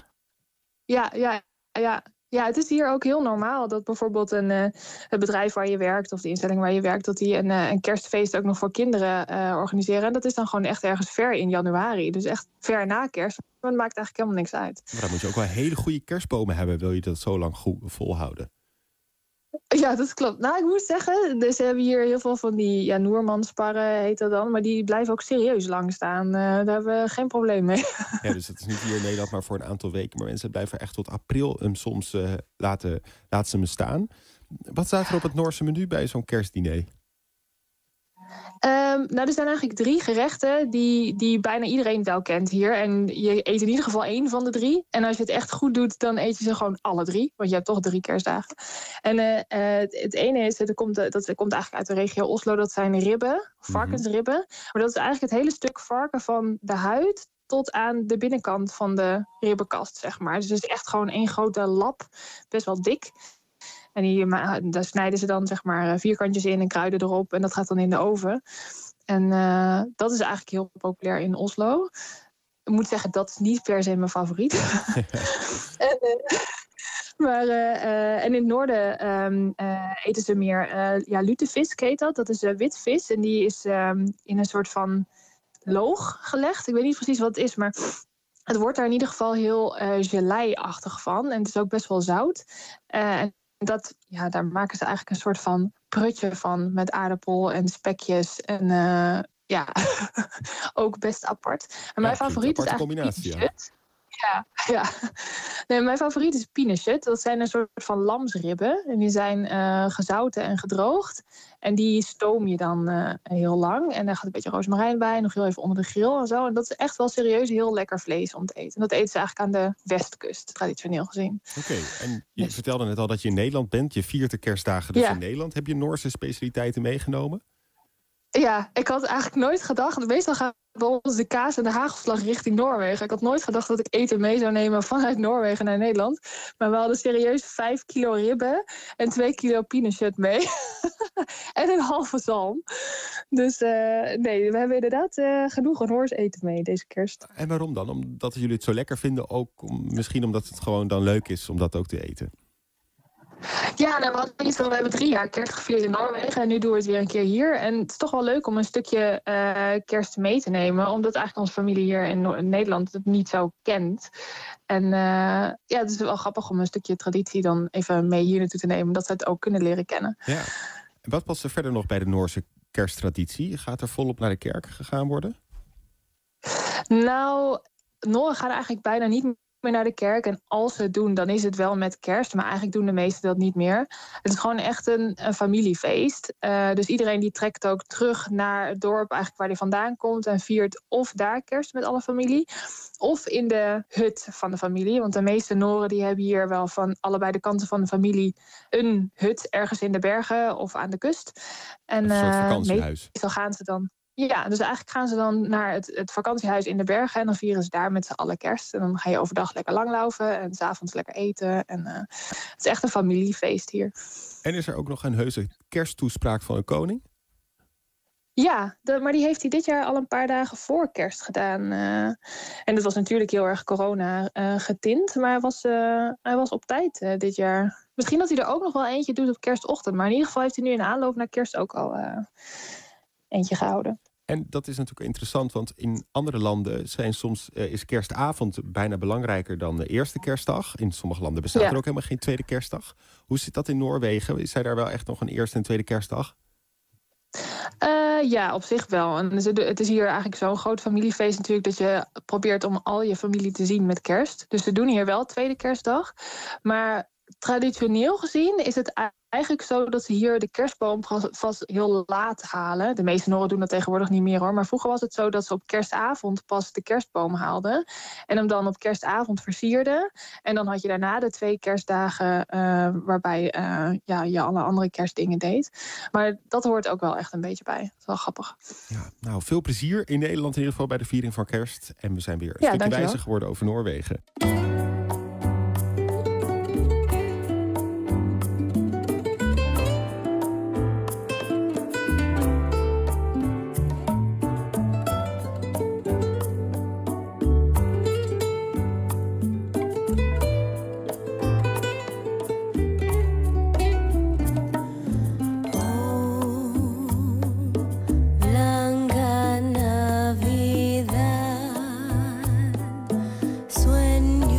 Ja, het is hier ook heel normaal dat bijvoorbeeld het bedrijf waar je werkt of de instelling waar je werkt, dat die een kerstfeest ook nog voor kinderen organiseren. En dat is dan gewoon echt ergens ver in januari. Dus echt ver na kerst. Maar het maakt eigenlijk helemaal niks uit. Maar dan moet je ook wel hele goede kerstbomen hebben, wil je dat zo lang goed volhouden. Ja, dat klopt. Nou, ik moet zeggen, dus ze hebben hier heel veel van die Noermansparren, heet dat dan. Maar die blijven ook serieus lang staan. Daar hebben we geen probleem mee. Ja, dus het is niet hier in Nederland, maar voor een aantal weken. Maar mensen blijven echt tot april soms laten ze me staan. Wat staat er op het Noorse menu bij zo'n kerstdiner? Er zijn eigenlijk 3 gerechten die bijna iedereen wel kent hier. En je eet in ieder geval 1 van de 3. En als je het echt goed doet, dan eet je ze gewoon alle 3. Want je hebt toch 3 kerstdagen. En het ene is, dat komt eigenlijk uit de regio Oslo. Dat zijn ribben, varkensribben. Maar dat is eigenlijk het hele stuk varken van de huid tot aan de binnenkant van de ribbenkast, zeg maar. Dus het is echt gewoon 1 grote lap, best wel dik. En daar snijden ze dan zeg maar vierkantjes in en kruiden erop. En dat gaat dan in de oven. En dat is eigenlijk heel populair in Oslo. Ik moet zeggen, dat is niet per se mijn favoriet. En in het noorden eten ze meer lutefisk, heet dat. Dat is wit vis. En die is in een soort van loog gelegd. Ik weet niet precies wat het is, maar het wordt daar in ieder geval heel gelei-achtig van. En het is ook best wel zout. Daar maken ze eigenlijk een soort van prutje van met aardappel en spekjes. En ook best apart. En mijn favoriet is eigenlijk Ja. Nee, mijn favoriet is pinachet. Dat zijn een soort van lamsribben. En die zijn gezouten en gedroogd. En die stoom je dan heel lang. En daar gaat een beetje rozemarijn bij. Nog heel even onder de grill en zo. En dat is echt wel serieus heel lekker vlees om te eten. En dat eten ze eigenlijk aan de westkust, traditioneel gezien. Oké, en je vertelde net al dat je in Nederland bent. Je viert de kerstdagen dus in Nederland. Heb je Noorse specialiteiten meegenomen? Ja, ik had eigenlijk nooit gedacht. Meestal gaat bij ons de kaas en de hagelslag richting Noorwegen. Ik had nooit gedacht dat ik eten mee zou nemen vanuit Noorwegen naar Nederland. Maar we hadden serieus 5 kilo ribben en 2 kilo pinachet mee. En een halve zalm. Dus nee, we hebben inderdaad genoeg Noors eten mee deze kerst. En waarom dan? Omdat jullie het zo lekker vinden? Ook misschien omdat het gewoon dan leuk is om dat ook te eten? Ja, we hebben 3 jaar kerst gevierd in Noorwegen en nu doen we het weer een keer hier. En het is toch wel leuk om een stukje kerst mee te nemen, omdat eigenlijk onze familie hier in Nederland het niet zo kent. En het is wel grappig om een stukje traditie dan even mee hier naartoe te nemen, dat ze het ook kunnen leren kennen. Ja. En wat past er verder nog bij de Noorse kersttraditie? Gaat er volop naar de kerk gegaan worden? Nou, Noren gaan eigenlijk bijna niet meer naar de kerk. En als ze het doen, dan is het wel met kerst. Maar eigenlijk doen de meesten dat niet meer. Het is gewoon echt een familiefeest. Dus iedereen die trekt ook terug naar het dorp eigenlijk waar hij vandaan komt. En viert of daar kerst met alle familie. Of in de hut van de familie. Want de meeste Noren die hebben hier wel van allebei de kanten van de familie een hut ergens in de bergen of aan de kust. En een soort vakantiehuis. Meestal gaan ze dan. Ja, dus eigenlijk gaan ze dan naar het vakantiehuis in de bergen. En dan vieren ze daar met z'n allen kerst. En dan ga je overdag lekker langlaufen. En 's avonds lekker eten. En het is echt een familiefeest hier. En is er ook nog een heuse kersttoespraak van een koning? Ja, maar die heeft hij dit jaar al een paar dagen voor kerst gedaan. En dat was natuurlijk heel erg corona getint. Maar hij was op tijd dit jaar. Misschien dat hij er ook nog wel eentje doet op kerstochtend. Maar in ieder geval heeft hij nu in aanloop naar kerst ook al eentje gehouden. En dat is natuurlijk interessant, want in andere landen is kerstavond bijna belangrijker dan de eerste kerstdag. In sommige landen bestaat er ook helemaal geen tweede kerstdag. Hoe zit dat in Noorwegen? Is daar wel echt nog een eerste en tweede kerstdag? Ja, op zich wel. En het is hier eigenlijk zo'n groot familiefeest natuurlijk dat je probeert om al je familie te zien met kerst. Dus we doen hier wel tweede kerstdag. Maar traditioneel gezien is het eigenlijk zo dat ze hier de kerstboom vast heel laat halen. De meeste Noren doen dat tegenwoordig niet meer hoor. Maar vroeger was het zo dat ze op kerstavond pas de kerstboom haalden. En hem dan op kerstavond versierden. En dan had je daarna de 2 kerstdagen waarbij je alle andere kerstdingen deed. Maar dat hoort ook wel echt een beetje bij. Dat is wel grappig. Ja, nou, veel plezier in Nederland in ieder geval bij de viering van kerst. En we zijn weer een stukje wijzer geworden over Noorwegen. Sueño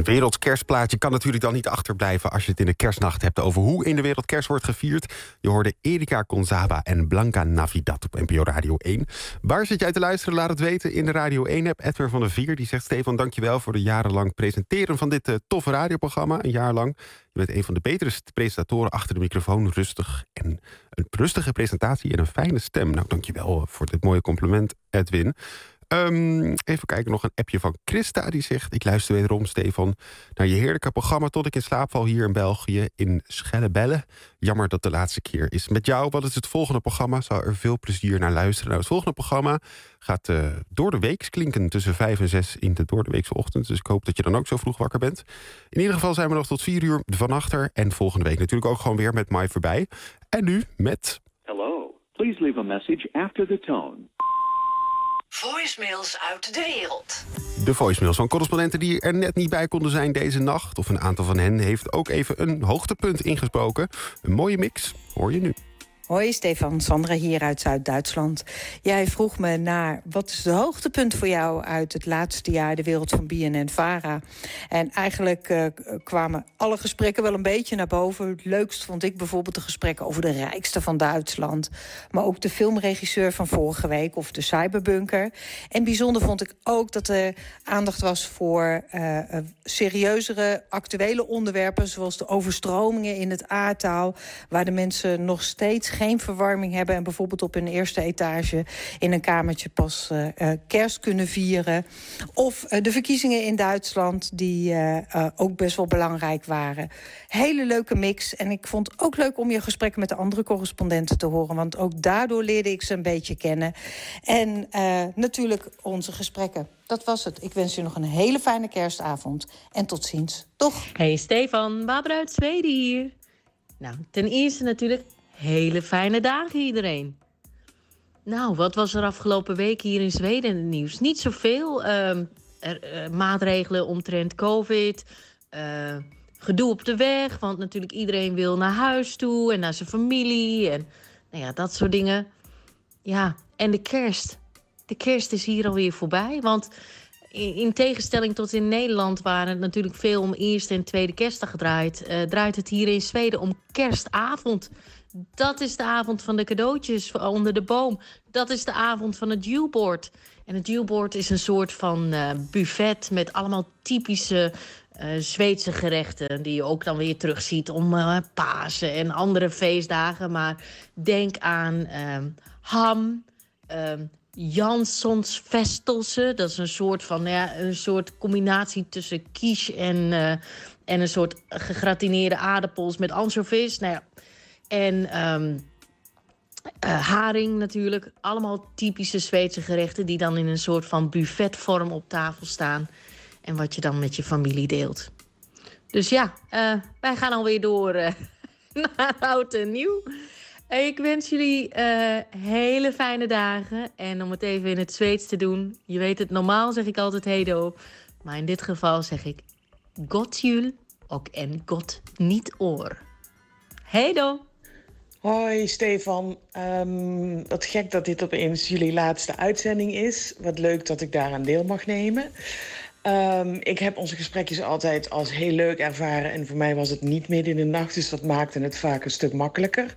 wereldkerstplaatje kan natuurlijk dan niet achterblijven als je het in de kerstnacht hebt over hoe in de wereld kerst wordt gevierd. Je hoorde Erika Conzaba en Blanca Navidad op NPO Radio 1. Waar zit jij te luisteren? Laat het weten in de Radio 1-app. Edwin van der Vier die zegt: Stefan, dankjewel voor de jarenlang presenteren van dit toffe radioprogramma. Een jaar lang. Je bent een van de betere presentatoren achter de microfoon. Rustig en een rustige presentatie en een fijne stem. Nou, dankjewel voor dit mooie compliment, Edwin. Even kijken, nog een appje van Christa. Die zegt: ik luister wederom, Stefan, naar je heerlijke programma tot ik in slaap val hier in België in Schellebelle. Jammer dat de laatste keer is met jou. Wat is het volgende programma? Zal er veel plezier naar luisteren. Nou, het volgende programma gaat door de week klinken tussen 5 en 6 in de doordeweekse ochtend. Dus ik hoop dat je dan ook zo vroeg wakker bent. In ieder geval zijn we nog tot 4 uur vanachter. En volgende week natuurlijk ook gewoon weer met Mai voorbij. En nu met... Hello, please leave a message after the tone. Voicemails uit de wereld. De voicemails van correspondenten die er net niet bij konden zijn deze nacht. Of een aantal van hen heeft ook even een hoogtepunt ingesproken. Een mooie mix, hoor je nu. Hoi Stefan, Sandra hier uit Zuid-Duitsland. Jij vroeg me naar wat is het hoogtepunt voor jou uit het laatste jaar de wereld van BNN-Vara. En eigenlijk kwamen alle gesprekken wel een beetje naar boven. Het leukst vond ik bijvoorbeeld de gesprekken over de rijkste van Duitsland. Maar ook de filmregisseur van vorige week of de cyberbunker. En bijzonder vond ik ook dat er aandacht was voor serieuzere actuele onderwerpen, zoals de overstromingen in het Aartaal, waar de mensen nog steeds geen verwarming hebben en bijvoorbeeld op hun eerste etage in een kamertje pas kerst kunnen vieren. Of de verkiezingen in Duitsland die ook best wel belangrijk waren. Hele leuke mix. En ik vond het ook leuk om je gesprekken met de andere correspondenten te horen, want ook daardoor leerde ik ze een beetje kennen. En natuurlijk onze gesprekken. Dat was het. Ik wens je nog een hele fijne kerstavond. En tot ziens. Toch? Hey Stefan, Barbara uit Zweden hier. Nou, ten eerste natuurlijk hele fijne dagen iedereen. Nou, wat was er afgelopen week hier in Zweden in het nieuws? Niet zoveel. Maatregelen omtrent COVID. Gedoe op de weg, want natuurlijk iedereen wil naar huis toe en naar zijn familie. En nou ja, dat soort dingen. Ja, en de kerst. De kerst is hier alweer voorbij. Want in tegenstelling tot in Nederland, waar het natuurlijk veel om eerste en tweede kerstdag draait het hier in Zweden om kerstavond. Dat is de avond van de cadeautjes onder de boom. Dat is de avond van het julbord. En het julbord is een soort van buffet met allemaal typische Zweedse gerechten, die je ook dan weer terugziet om Pasen en andere feestdagen. Maar denk aan ham, Janssons Vestelse. Dat is een soort van een soort combinatie tussen quiche en een soort gegratineerde aardappels met ansjovis. Nou ja. En haring natuurlijk. Allemaal typische Zweedse gerechten die dan in een soort van buffetvorm op tafel staan. En wat je dan met je familie deelt. Dus ja, wij gaan alweer door naar oud en nieuw. Ik wens jullie hele fijne dagen. En om het even in het Zweeds te doen. Je weet het, normaal zeg ik altijd hedo. Maar in dit geval zeg ik God jul och en God niet oor. Hedo! Hoi Stefan, wat gek dat dit opeens jullie laatste uitzending is. Wat leuk dat ik daaraan deel mag nemen. Ik heb onze gesprekjes altijd als heel leuk ervaren. En voor mij was het niet midden in de nacht, dus dat maakte het vaak een stuk makkelijker.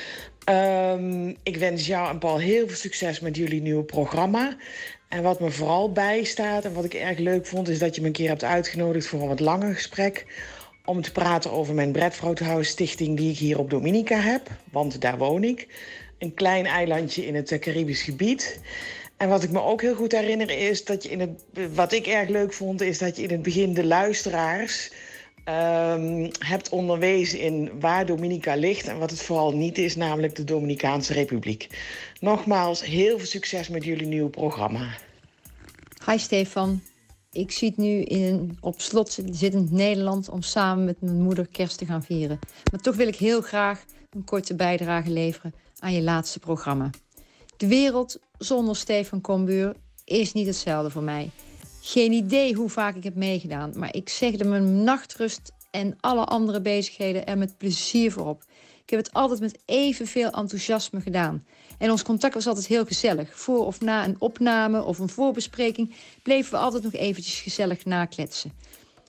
Ik wens jou en Paul heel veel succes met jullie nieuwe programma. En wat me vooral bijstaat en wat ik erg leuk vond, is dat je me een keer hebt uitgenodigd voor een wat langer gesprek om te praten over mijn Bredvrouwthuis stichting die ik hier op Dominica heb. Want daar woon ik. Een klein eilandje in het Caribisch gebied. En wat ik me ook heel goed herinner is dat je wat ik erg leuk vond, is dat je in het begin de luisteraars hebt onderwezen in waar Dominica ligt en wat het vooral niet is, namelijk de Dominicaanse Republiek. Nogmaals, heel veel succes met jullie nieuwe programma. Hi Stefan. Ik zit nu op slot zittend Nederland om samen met mijn moeder kerst te gaan vieren. Maar toch wil ik heel graag een korte bijdrage leveren aan je laatste programma. De wereld zonder Stefan Kombuur is niet hetzelfde voor mij. Geen idee hoe vaak ik heb meegedaan, maar ik zegde mijn nachtrust en alle andere bezigheden er met plezier voor op. Ik heb het altijd met evenveel enthousiasme gedaan. En ons contact was altijd heel gezellig. Voor of na een opname of een voorbespreking bleven we altijd nog eventjes gezellig nakletsen.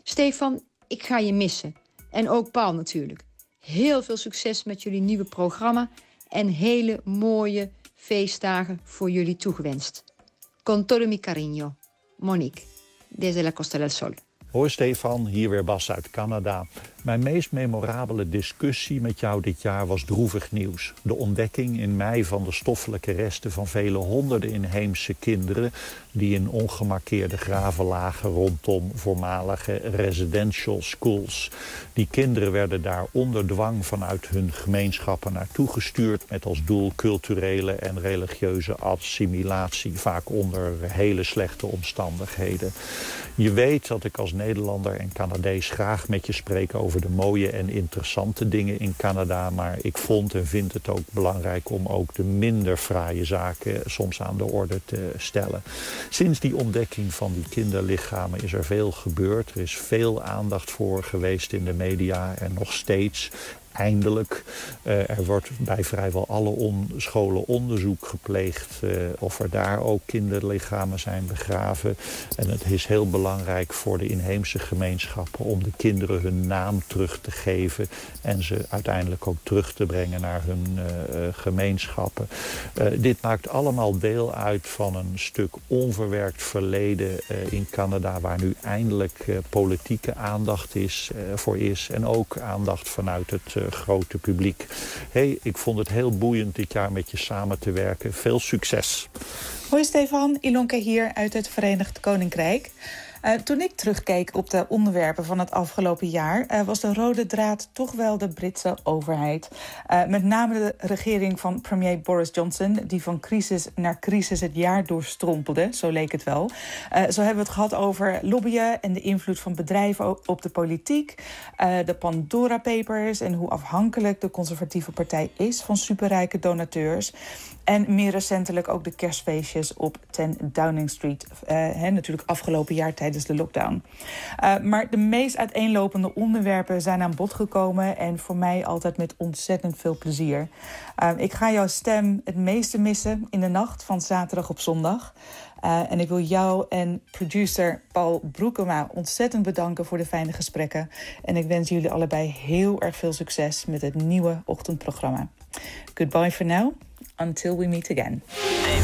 Stefan, ik ga je missen. En ook Paul natuurlijk. Heel veel succes met jullie nieuwe programma en hele mooie feestdagen voor jullie toegewenst. Con todo mi cariño. Monique, desde la Costa del Sol. Hoi Stefan, hier weer Bas uit Canada. Mijn meest memorabele discussie met jou dit jaar was droevig nieuws. De ontdekking in mei van de stoffelijke resten van vele honderden inheemse kinderen die in ongemarkeerde graven lagen rondom voormalige residential schools. Die kinderen werden daar onder dwang vanuit hun gemeenschappen naartoe gestuurd met als doel culturele en religieuze assimilatie, vaak onder hele slechte omstandigheden. Je weet dat ik als Nederlander en Canadees graag met je spreek over de mooie en interessante dingen in Canada, maar ik vond en vind het ook belangrijk om ook de minder fraaie zaken soms aan de orde te stellen. Sinds die ontdekking van die kinderlichamen is er veel gebeurd. Er is veel aandacht voor geweest in de media en nog steeds. Eindelijk. Er wordt bij vrijwel alle scholen onderzoek gepleegd of er daar ook kinderlichamen zijn begraven. En het is heel belangrijk voor de inheemse gemeenschappen om de kinderen hun naam terug te geven en ze uiteindelijk ook terug te brengen naar hun gemeenschappen. Dit maakt allemaal deel uit van een stuk onverwerkt verleden in Canada waar nu eindelijk politieke aandacht voor is en ook aandacht vanuit het grote publiek. Hey, ik vond het heel boeiend dit jaar met je samen te werken. Veel succes. Hoi Stefan, Ilonke hier uit het Verenigd Koninkrijk. Toen ik terugkeek op de onderwerpen van het afgelopen jaar, was de rode draad toch wel de Britse overheid. Met name de regering van premier Boris Johnson, die van crisis naar crisis het jaar doorstrompelde, zo leek het wel. Zo hebben we het gehad over lobbyen en de invloed van bedrijven op de politiek, de Pandora Papers en hoe afhankelijk de conservatieve partij is van superrijke donateurs. En meer recentelijk ook de kerstfeestjes op 10 Downing Street. Natuurlijk afgelopen jaar tijdens de lockdown. Maar de meest uiteenlopende onderwerpen zijn aan bod gekomen. En voor mij altijd met ontzettend veel plezier. Ik ga jouw stem het meeste missen in de nacht van zaterdag op zondag. En ik wil jou en producer Paul Broekema ontzettend bedanken voor de fijne gesprekken. En ik wens jullie allebei heel erg veel succes met het nieuwe ochtendprogramma. Goodbye for now. Until we meet again. De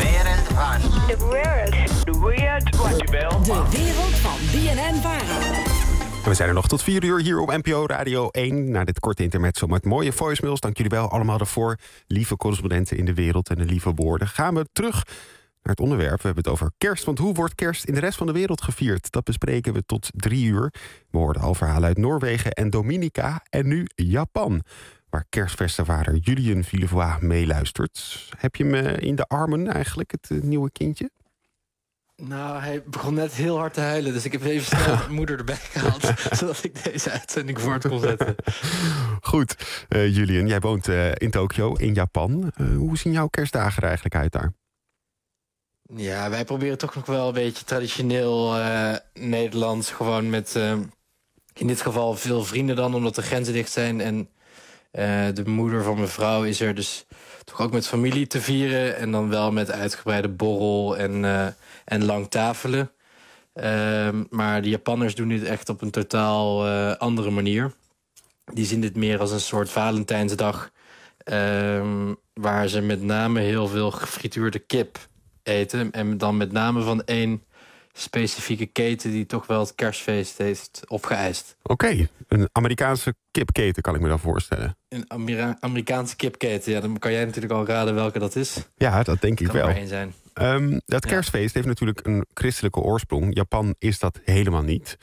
wereld van BNN-Vara. We zijn er nog tot 4 uur hier op NPO Radio 1. Na dit korte intermezzo met mooie voicemails. Dank jullie wel allemaal daarvoor. Lieve correspondenten in de wereld en de lieve woorden. Gaan we terug naar het onderwerp. We hebben het over kerst. Want hoe wordt kerst in de rest van de wereld gevierd? Dat bespreken we tot 3 uur. We hoorden al verhalen uit Noorwegen en Dominica. En nu Japan, waar kerstfestvader Julien Villevoix meeluistert. Heb je hem in de armen eigenlijk, het nieuwe kindje? Nou, hij begon net heel hard te huilen. Dus ik heb even snel mijn moeder erbij gehaald. Zodat ik deze uitzending voort kon zetten. Goed, Julien, jij woont in Tokio, in Japan. Hoe zien jouw kerstdagen er eigenlijk uit daar? Ja, wij proberen toch nog wel een beetje traditioneel Nederlands. Gewoon met in dit geval veel vrienden dan, omdat de grenzen dicht zijn. En de moeder van mijn vrouw is er dus toch ook met familie te vieren. En dan wel met uitgebreide borrel en lang tafelen. Maar de Japanners doen dit echt op een totaal andere manier. Die zien dit meer als een soort Valentijnsdag. Waar ze met name heel veel gefrituurde kip eten. En dan met name van één specifieke keten die toch wel het kerstfeest heeft opgeëist. Oké, een Amerikaanse kipketen kan ik me dan voorstellen. Een Amerikaanse kipketen, ja, dan kan jij natuurlijk al raden welke dat is. Ja, dat denk ik wel. Kan er maar één zijn. Dat kerstfeest heeft natuurlijk een christelijke oorsprong. Japan is dat helemaal niet.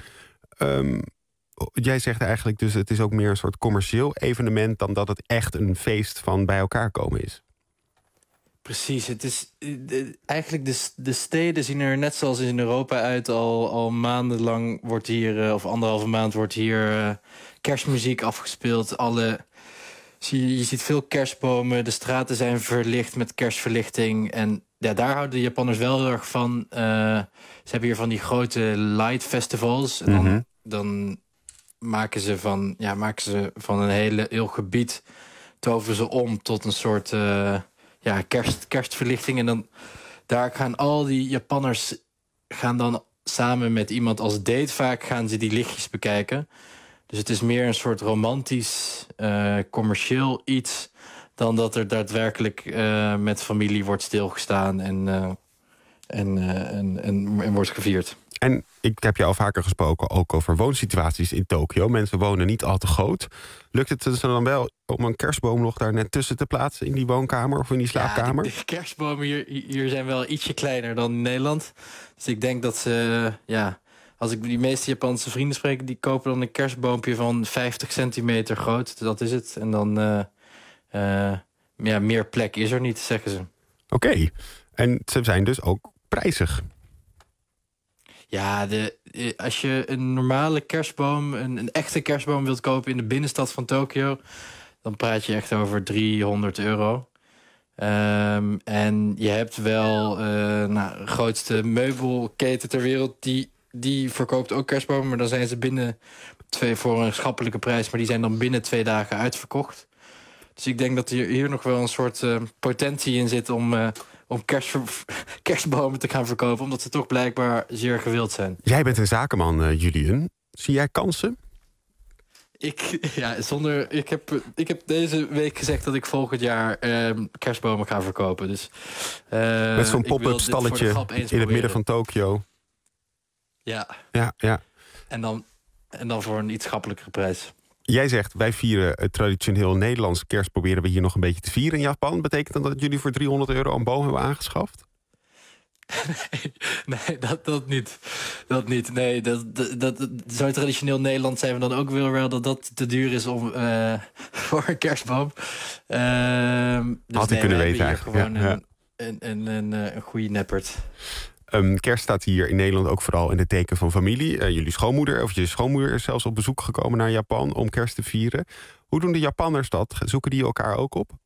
Jij zegt eigenlijk dus het is ook meer een soort commercieel evenement dan dat het echt een feest van bij elkaar komen is. Precies, het is eigenlijk de steden zien er net zoals in Europa uit. Al maandenlang wordt hier, of 1,5 maand wordt hier kerstmuziek afgespeeld. Je ziet veel kerstbomen, de straten zijn verlicht met kerstverlichting. En ja, daar houden de Japanners wel heel erg van. Ze hebben hier van die grote light festivals. En dan maken ze van een heel gebied, toveren ze om tot een soort kerstverlichting. En dan daar gaan al die Japanners dan samen met iemand als date. Vaak gaan ze die lichtjes bekijken. Dus het is meer een soort romantisch, commercieel iets... dan dat er daadwerkelijk met familie wordt stilgestaan en wordt gevierd. En ik heb je al vaker gesproken ook over woonsituaties in Tokio. Mensen wonen niet al te groot. Lukt het dus dan wel om een kerstboom nog daar net tussen te plaatsen... in die woonkamer of in die slaapkamer? Ja, de kerstbomen hier zijn wel ietsje kleiner dan in Nederland. Dus ik denk dat ze... als ik die meeste Japanse vrienden spreek... die kopen dan een kerstboompje van 50 centimeter groot. Dat is het. En dan... meer plek is er niet, zeggen ze. Oké. En ze zijn dus ook prijzig. Ja, als je een normale kerstboom, een echte kerstboom wilt kopen in de binnenstad van Tokio, dan praat je echt over €300. En je hebt wel de grootste meubelketen ter wereld, die verkoopt ook kerstbomen, maar dan zijn ze voor een schappelijke prijs, maar die zijn dan binnen 2 dagen uitverkocht. Dus ik denk dat hier nog wel een soort potentie in zit om kerstbomen te gaan verkopen, omdat ze toch blijkbaar zeer gewild zijn. Jij bent een zakenman, Julian. Zie jij kansen? Ik heb deze week gezegd dat ik volgend jaar kerstbomen ga verkopen. Dus, met zo'n pop-up stalletje in het midden van Tokio. Ja. Ja. En dan voor een iets schappelijkere prijs. Jij zegt, wij vieren het traditioneel Nederlandse kerst... proberen we hier nog een beetje te vieren in Japan. Betekent dat jullie voor €300 een boom hebben aangeschaft? Nee, dat niet. Dat niet. Nee, zo traditioneel Nederland zijn we dan ook wel dat te duur is om voor een kerstboom. Dus had ik kunnen weten eigenlijk. Gewoon een goede neppert. Kerst staat hier in Nederland ook vooral in het teken van familie. Jullie schoonmoeder, of je schoonmoeder is zelfs op bezoek gekomen naar Japan om kerst te vieren. Hoe doen de Japanners dat? Zoeken die elkaar ook op?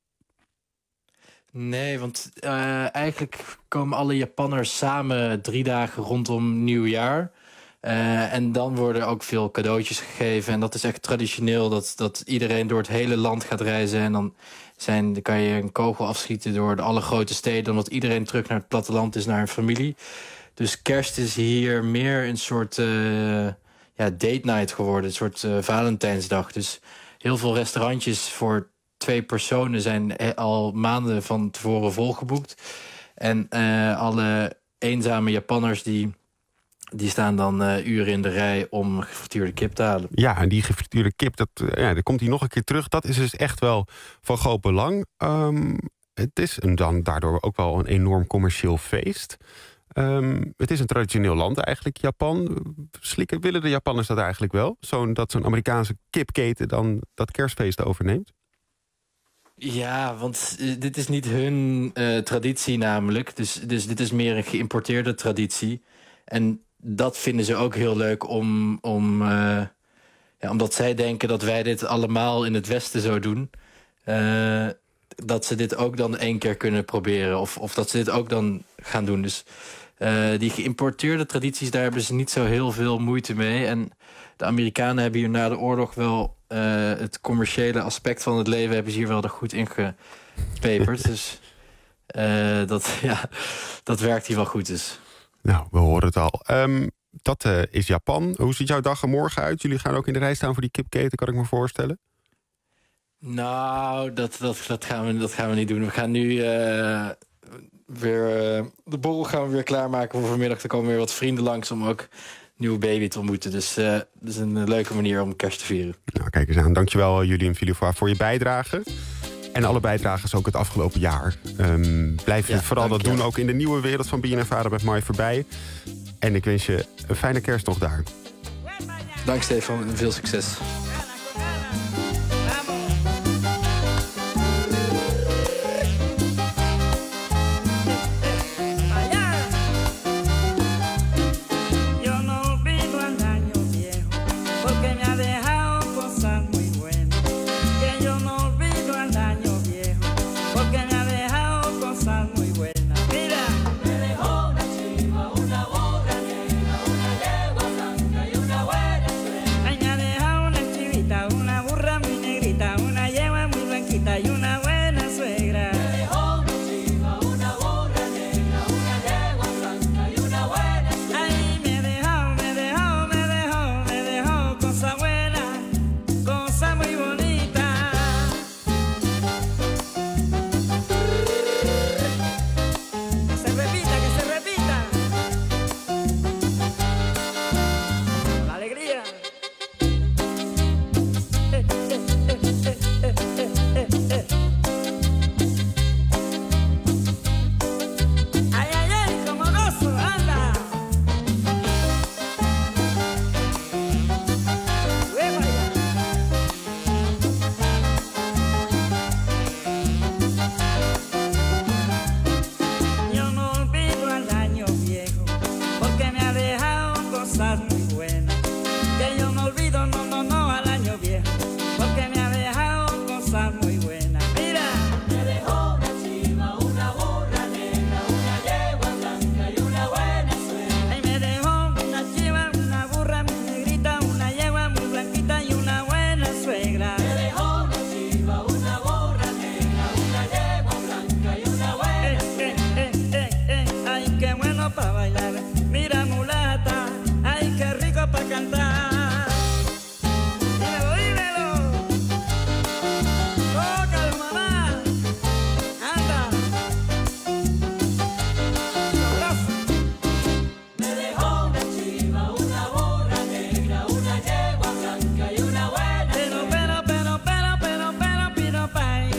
Nee, want eigenlijk komen alle Japanners samen 3 dagen rondom nieuwjaar. En dan worden ook veel cadeautjes gegeven. En dat is echt traditioneel dat iedereen door het hele land gaat reizen. En dan kan je een kogel afschieten door alle grote steden, omdat iedereen terug naar het platteland is, naar hun familie. Dus kerst is hier meer een soort date night geworden. Een soort Valentijnsdag. Dus heel veel restaurantjes voor 2 personen zijn al maanden van tevoren volgeboekt. En alle eenzame Japanners die staan dan uren in de rij om gefrituurde kip te halen. Ja, en die gefrituurde kip, daar komt hij nog een keer terug. Dat is dus echt wel van groot belang. Het is dan daardoor ook wel een enorm commercieel feest. Het is een traditioneel land eigenlijk, Japan. Willen de Japanners dat eigenlijk wel? Dat zo'n Amerikaanse kipketen dan dat kerstfeest overneemt? Ja, want dit is niet hun traditie namelijk. Dus dit is meer een geïmporteerde traditie. En dat vinden ze ook heel leuk omdat zij denken dat wij dit allemaal in het Westen zo doen. Dat ze dit ook dan 1 keer kunnen proberen. Of dat ze dit ook dan gaan doen. Dus die geïmporteerde tradities, daar hebben ze niet zo heel veel moeite mee. En de Amerikanen hebben hier na de oorlog wel het commerciële aspect van het leven hebben ze hier wel er goed in gepeperd. Dus dat werkt hier wel goed dus. Nou, we horen het al. Dat is Japan. Hoe ziet jouw dag er morgen uit? Jullie gaan ook in de rij staan voor die kipketen, kan ik me voorstellen. Nou, dat gaan we niet doen. We gaan nu weer de borrel gaan we weer klaarmaken voor vanmiddag. Er komen weer wat vrienden langs om ook nieuwe baby te ontmoeten. Dus dat is een leuke manier om kerst te vieren. Nou, kijk eens aan. Dankjewel Julian Villefort voor je bijdrage. En alle bijdragers ook het afgelopen jaar. Blijf vooral dat doen, ook in de nieuwe wereld van BNNVARA met Mai voorbij. En ik wens je een fijne kerst nog daar. Dank Stefan en veel succes. Ay, me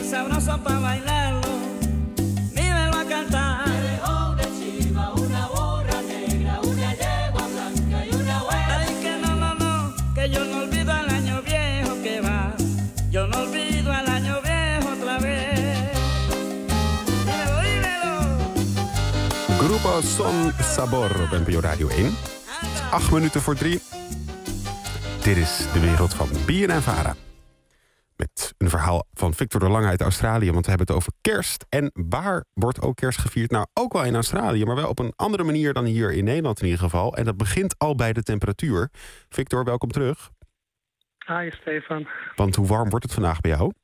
sabroso pa' bailarlo, vívelo a cantar. Me dejó de chiva una borra negra, una yegua blanca y una hueá. Ay, que no, que yo no olvido al año viejo que va, yo no olvido al año viejo otra vez. Grupo Son Sabor op NPO Radio 1. 8 minuten voor 3. Dit is de wereld van BNN-Vara. Met een verhaal van Victor de Lange uit Australië. Want we hebben het over kerst. En waar wordt ook kerst gevierd? Nou, ook wel in Australië. Maar wel op een andere manier dan hier in Nederland in ieder geval. En dat begint al bij de temperatuur. Victor, welkom terug. Hi, Stefan. Want hoe warm wordt het vandaag bij jou?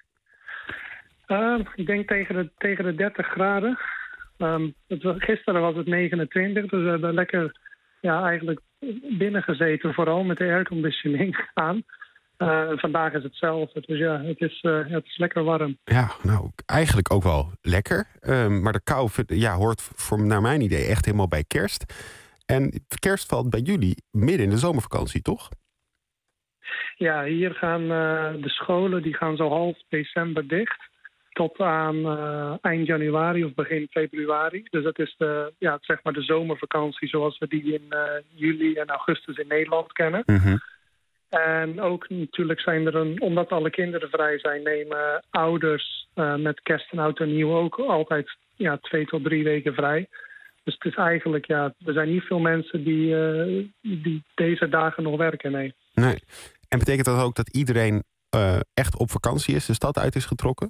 Ik denk tegen de 30 graden. Gisteren was het 29, dus we hebben lekker eigenlijk binnen gezeten, vooral met de airconditioning aan. Vandaag is hetzelfde, dus het is lekker warm. Ja, nou, eigenlijk ook wel lekker. Maar de kou hoort naar mijn idee echt helemaal bij kerst. En kerst valt bij jullie midden in de zomervakantie, toch? Ja, hier gaan de scholen die gaan zo half december dicht. Tot aan eind januari of begin februari. Dus dat is zeg maar de zomervakantie zoals we die in juli en augustus in Nederland kennen. Mm-hmm. En ook natuurlijk zijn er omdat alle kinderen vrij zijn, nemen ouders met kerst en oud en nieuw ook altijd 2 tot 3 weken vrij. Dus het is eigenlijk, er zijn niet veel mensen die deze dagen nog werken, nee. Nee. En betekent dat ook dat iedereen echt op vakantie is, de stad uit is getrokken?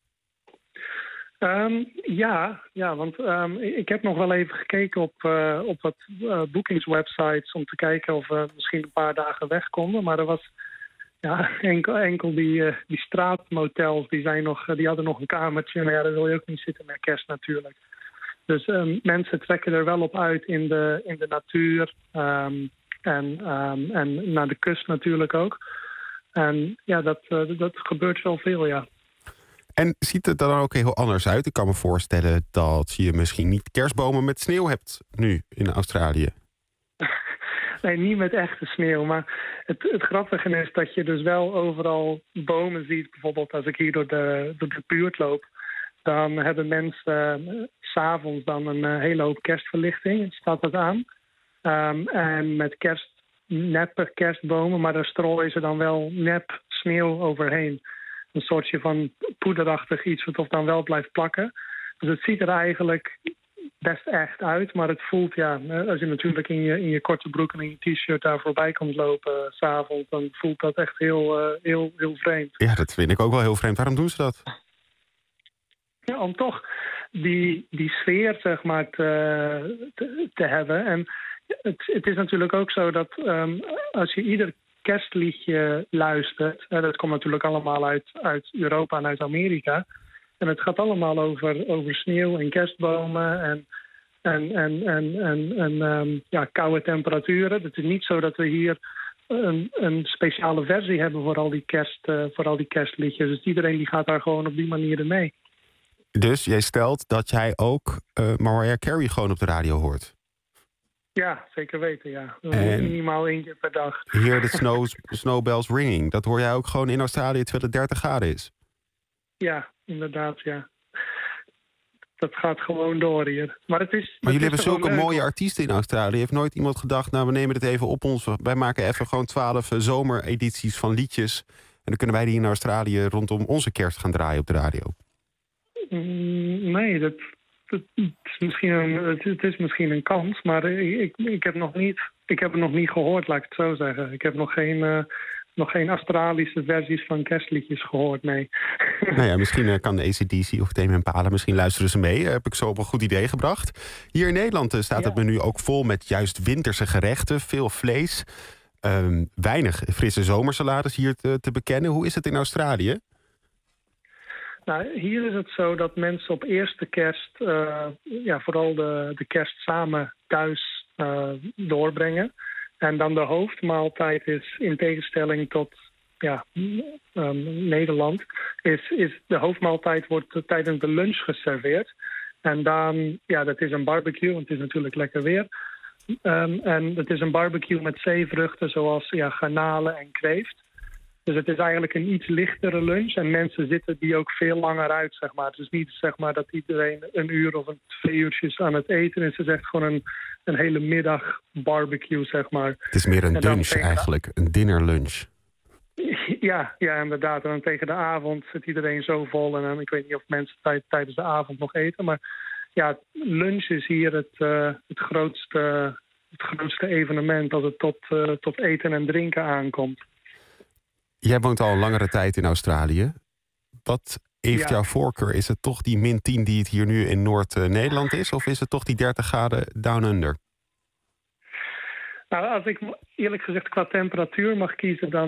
Want ik heb nog wel even gekeken op wat boekingswebsites om te kijken of we misschien een paar dagen weg konden. Maar er was enkel die straatmotels, die hadden nog een kamertje. Maar daar wil je ook niet zitten met kerst natuurlijk. Dus mensen trekken er wel op uit in de natuur en naar de kust natuurlijk ook. En dat gebeurt wel veel, ja. En ziet het er dan ook heel anders uit? Ik kan me voorstellen dat je misschien niet kerstbomen met sneeuw hebt nu in Australië. Nee, niet met echte sneeuw. Maar het grappige is dat je dus wel overal bomen ziet. Bijvoorbeeld als ik hier door de buurt loop. Dan hebben mensen 's avonds dan een hele hoop kerstverlichting. Staat dat aan. En met neppe kerstbomen. Maar daar strooien ze dan wel nep sneeuw overheen. Een soortje van poederachtig iets wat dan wel blijft plakken. Dus het ziet er eigenlijk best echt uit. Maar het voelt, als je natuurlijk in je korte broek en in je t-shirt daar voorbij komt lopen 's avonds, dan voelt dat echt heel vreemd. Ja, dat vind ik ook wel heel vreemd. Waarom doen ze dat? Ja, om toch die sfeer, zeg maar, te hebben. En het is natuurlijk ook zo dat als je ieder kerstliedje luistert. Dat komt natuurlijk allemaal uit Europa en uit Amerika. En het gaat allemaal over sneeuw en kerstbomen en koude temperaturen. Het is niet zo dat we hier een speciale versie hebben voor al die kerstliedjes. Dus iedereen die gaat daar gewoon op die manier in mee. Dus jij stelt dat jij ook Mariah Carey gewoon op de radio hoort? Ja, zeker weten, ja. En minimaal 1 keer per dag. Hier de snowbells ringing. Dat hoor jij ook gewoon in Australië terwijl het 30 graden is? Ja, inderdaad, ja. Dat gaat gewoon door hier. Maar jullie hebben zulke mooie artiesten in Australië. Heeft nooit iemand gedacht, wij nemen dit even op ons. Wij maken even gewoon 12 zomeredities van liedjes. En dan kunnen wij die in Australië rondom onze kerst gaan draaien op de radio. Nee, het is misschien een kans, maar ik heb het nog niet gehoord, laat ik het zo zeggen. Ik heb nog geen Australische versies van kerstliedjes gehoord, nee. Nou ja, misschien kan de AC/DC of Tame Impala, misschien luisteren ze mee. Heb ik zo op een goed idee gebracht. Hier in Nederland staat het menu ook vol met juist winterse gerechten, veel vlees. Weinig frisse zomersalades hier te bekennen. Hoe is het in Australië? Nou, hier is het zo dat mensen op eerste kerst vooral de kerst samen thuis doorbrengen. En dan de hoofdmaaltijd is, in tegenstelling tot Nederland, is de hoofdmaaltijd wordt tijdens de lunch geserveerd. En dan, dat is een barbecue, want het is natuurlijk lekker weer. En het is een barbecue met zeevruchten zoals garnalen en kreeft. Dus het is eigenlijk een iets lichtere lunch. En mensen zitten die ook veel langer uit, zeg maar. Het is niet zeg maar dat iedereen 1 uur of 2 uurtjes aan het eten is. Het is echt gewoon een hele middag barbecue, zeg maar. Het is meer een lunch eigenlijk, een dinnerlunch. Ja, inderdaad. En dan tegen de avond zit iedereen zo vol. En ik weet niet of mensen tijdens de avond nog eten. Maar ja, lunch is hier het grootste evenement als het tot eten en drinken aankomt. Jij woont al een langere tijd in Australië. Wat heeft jouw voorkeur? Is het toch die -10 die het hier nu in Noord-Nederland is? Of is het toch die 30 graden down under? Nou, als ik eerlijk gezegd qua temperatuur mag kiezen, dan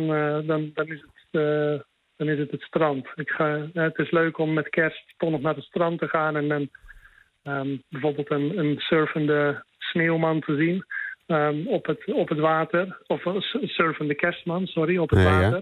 is het strand. Het is leuk om met kerst toch nog naar het strand te gaan en dan bijvoorbeeld een surfende sneeuwman te zien op het water. Of een surfende kerstman, op het water.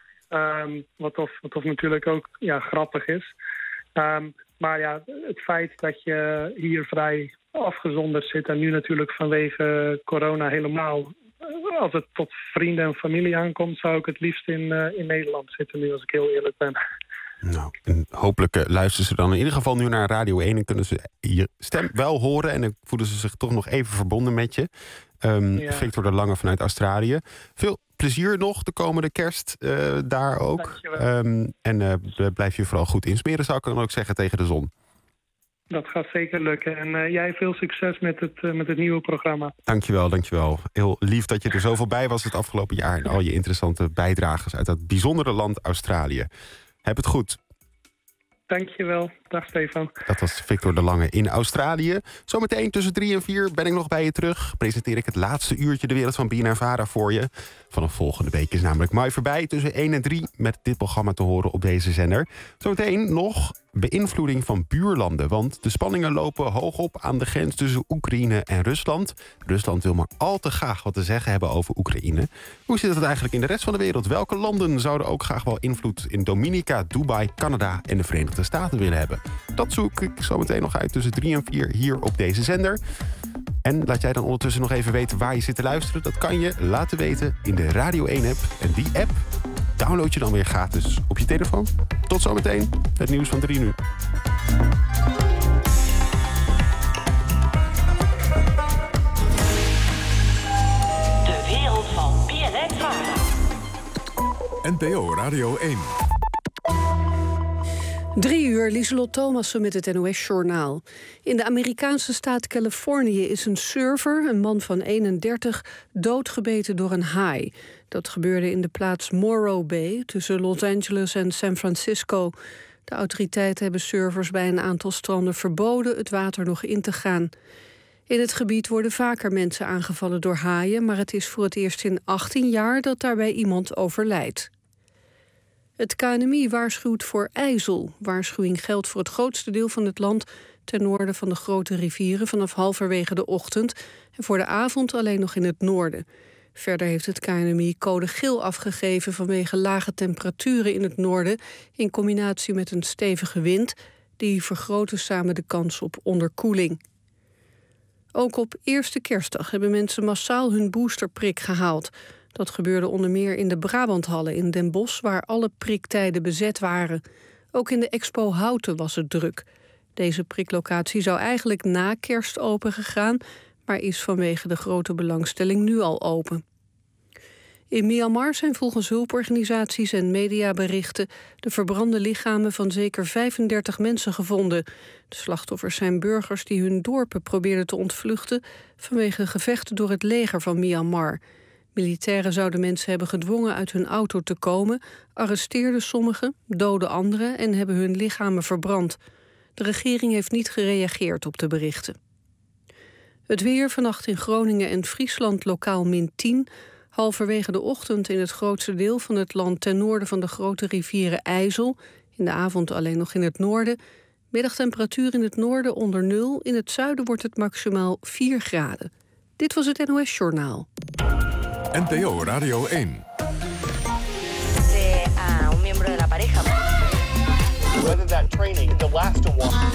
Wat natuurlijk ook grappig is. Maar ja, het feit dat je hier vrij afgezonderd zit en nu natuurlijk vanwege corona helemaal, als het tot vrienden en familie aankomt, zou ik het liefst in Nederland zitten nu, als ik heel eerlijk ben. Nou, en hopelijk luisteren ze dan in ieder geval nu naar Radio 1 en kunnen ze je stem wel horen en dan voelen ze zich toch nog even verbonden met je. Victor de Lange vanuit Australië. Veel plezier nog de komende kerst daar ook. Blijf je vooral goed insmeren, zou ik dan ook zeggen, tegen de zon. Dat gaat zeker lukken. En jij veel succes met het nieuwe programma. Dankjewel. Heel lief dat je er zoveel bij was het afgelopen jaar en al je interessante bijdrages uit dat bijzondere land Australië. Heb het goed. Dankjewel. Dag Stefan. Dat was Victor de Lange in Australië. Zometeen tussen 3 en 4 ben ik nog bij je terug. Presenteer ik het laatste uurtje de wereld van BNN-Vara voor je. Vanaf volgende week is namelijk Mai voorbij. Tussen 1 en 3 met dit programma te horen op deze zender. Zometeen nog beïnvloeding van buurlanden. Want de spanningen lopen hoog op aan de grens tussen Oekraïne en Rusland. Rusland wil maar al te graag wat te zeggen hebben over Oekraïne. Hoe zit het eigenlijk in de rest van de wereld? Welke landen zouden ook graag wel invloed in Dominica, Dubai, Canada en de Verenigde Staten willen hebben? Dat zoek ik zometeen nog uit tussen 3 en 4 hier op deze zender. En laat jij dan ondertussen nog even weten waar je zit te luisteren. Dat kan je laten weten in de Radio 1-app. En die app download je dan weer gratis op je telefoon. Tot zometeen, het nieuws van 3 uur. De wereld van BNN-Vara. NPO Radio 1. 3 uur, Lieselot Thomassen met het NOS-journaal. In de Amerikaanse staat Californië is een surfer, een man van 31, doodgebeten door een haai. Dat gebeurde in de plaats Morro Bay, tussen Los Angeles en San Francisco. De autoriteiten hebben surfers bij een aantal stranden verboden het water nog in te gaan. In het gebied worden vaker mensen aangevallen door haaien, maar het is voor het eerst in 18 jaar dat daarbij iemand overlijdt. Het KNMI waarschuwt voor ijzel. Waarschuwing geldt voor het grootste deel van het land ten noorden van de grote rivieren vanaf halverwege de ochtend en voor de avond alleen nog in het noorden. Verder heeft het KNMI code geel afgegeven vanwege lage temperaturen in het noorden in combinatie met een stevige wind. Die vergroten samen de kans op onderkoeling. Ook op eerste kerstdag hebben mensen massaal hun boosterprik gehaald. Dat gebeurde onder meer in de Brabanthallen in Den Bosch, waar alle priktijden bezet waren. Ook in de Expo Houten was het druk. Deze priklocatie zou eigenlijk na kerst open gegaan, maar is vanwege de grote belangstelling nu al open. In Myanmar zijn volgens hulporganisaties en mediaberichten de verbrande lichamen van zeker 35 mensen gevonden. De slachtoffers zijn burgers die hun dorpen probeerden te ontvluchten vanwege gevechten door het leger van Myanmar. Militairen zouden mensen hebben gedwongen uit hun auto te komen, arresteerden sommigen, doden anderen en hebben hun lichamen verbrand. De regering heeft niet gereageerd op de berichten. Het weer vannacht in Groningen en Friesland lokaal -10. Halverwege de ochtend in het grootste deel van het land ten noorden van de grote rivieren IJssel. In de avond alleen nog in het noorden. Middagtemperatuur in het noorden onder 0. In het zuiden wordt het maximaal 4 graden. Dit was het NOS-journaal. NPO Radio 1. A un miembro de la pareja. Whether that training, the last one.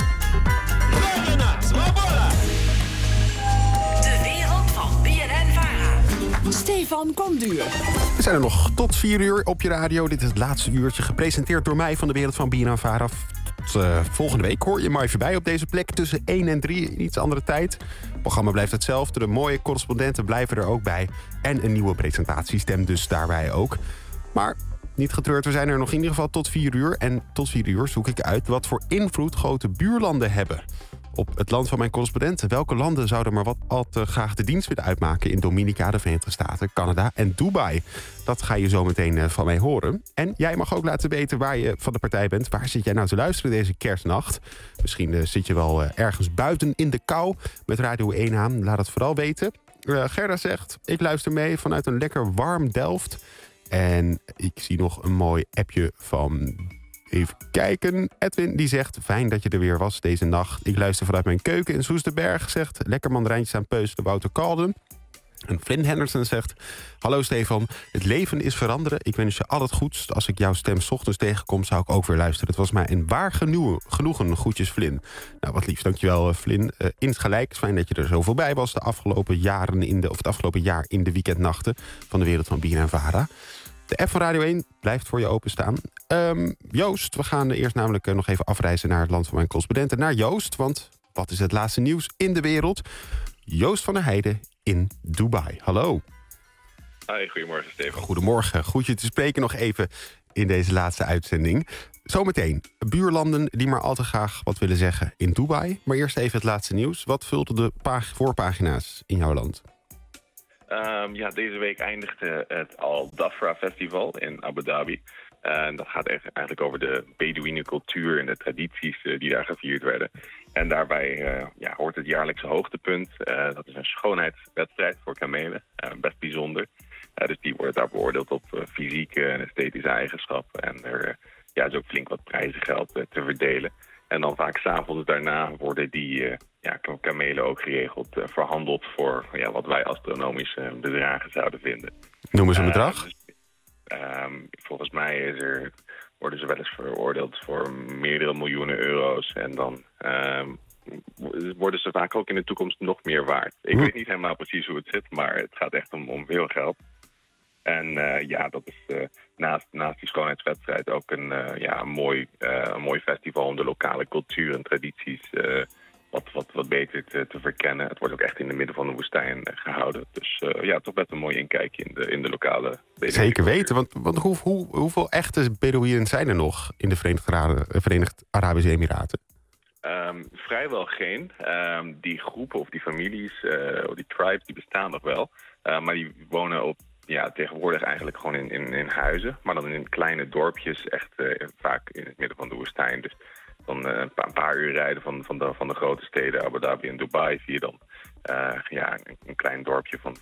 De wereld van BNN-Vara. Stefan Komduur. We zijn er nog tot 4 uur op je radio. Dit is het laatste uurtje, gepresenteerd door mij van de wereld van BNN-Vara. Volgende week hoor je maar even bij op deze plek tussen 1 en 3 in iets andere tijd. Het programma blijft hetzelfde, de mooie correspondenten blijven er ook bij. En een nieuwe presentatiestem dus daarbij ook. Maar niet getreurd, we zijn er nog in ieder geval tot 4 uur. En tot 4 uur zoek ik uit wat voor invloed grote buurlanden hebben op het land van mijn correspondenten. Welke landen zouden maar wat al te graag de dienst willen uitmaken in Dominica, de Verenigde Staten, Canada en Dubai? Dat ga je zo meteen van mij horen. En jij mag ook laten weten waar je van de partij bent. Waar zit jij nou te luisteren deze kerstnacht? Misschien zit je wel ergens buiten in de kou met Radio 1 aan. Laat het vooral weten. Gerda zegt, ik luister mee vanuit een lekker warm Delft. En ik zie nog een mooi appje van... Even kijken. Edwin die zegt, fijn dat je er weer was deze nacht. Ik luister vanuit mijn keuken in Soesterberg. Zegt, lekker mandarijntjes aan peuzelen, Wouter Kalden. En Flynn Henderson zegt, hallo Stefan, het leven is veranderen. Ik wens je al het goeds. Als ik jouw stem 's ochtends tegenkom, zou ik ook weer luisteren. Het was mij een waar genoegen. Groetjes Flynn. Nou, wat lief, dankjewel Flynn. Insgelijks, fijn dat je er zoveel bij was de afgelopen jaren het afgelopen jaar in de weekendnachten van de wereld van BNN-Vara. De app van Radio 1 blijft voor je openstaan. Joost, we gaan eerst namelijk nog even afreizen naar het land van mijn correspondenten. Naar Joost, want wat is het laatste nieuws in de wereld? Joost van der Heijden in Dubai. Hallo. Hoi, goedemorgen Stefan. Goedemorgen, goed je te spreken nog even in deze laatste uitzending. Zometeen, buurlanden die maar al te graag wat willen zeggen in Dubai. Maar eerst even het laatste nieuws. Wat vulde de voorpagina's in jouw land? Deze week eindigde het Al Dafra Festival in Abu Dhabi. En dat gaat eigenlijk over de Bedouïne cultuur en de tradities die daar gevierd werden. En daarbij hoort het jaarlijkse hoogtepunt. Dat is een schoonheidswedstrijd voor kamelen. Best bijzonder. Dus die wordt daar beoordeeld op fysieke en esthetische eigenschappen. En er is ook flink wat prijzengeld te verdelen. En dan vaak 's avonds daarna worden die kamelen ook geregeld verhandeld voor wat wij astronomische bedragen zouden vinden. Noem eens een bedrag. Volgens mij worden ze wel eens veroordeeld voor meerdere miljoenen euro's. En dan worden ze vaak ook in de toekomst nog meer waard. Ik weet niet helemaal precies hoe het zit, maar het gaat echt om veel geld. En dat is naast die schoonheidswedstrijd ook een mooi festival om de lokale cultuur en tradities wat beter te verkennen. Het wordt ook echt in het midden van de woestijn gehouden. Dus toch best een mooi inkijkje in de lokale... Zeker weten, want hoeveel echte Bedouïnen zijn er nog in de Verenigde Arabische Emiraten? Vrijwel geen. Die groepen of die families, of die tribes, die bestaan nog wel. Maar die wonen tegenwoordig eigenlijk gewoon in huizen. Maar dan in kleine dorpjes, echt vaak in het midden van de woestijn. Dus dan een paar uur rijden van de grote steden Abu Dhabi en Dubai zie je dan een klein dorpje van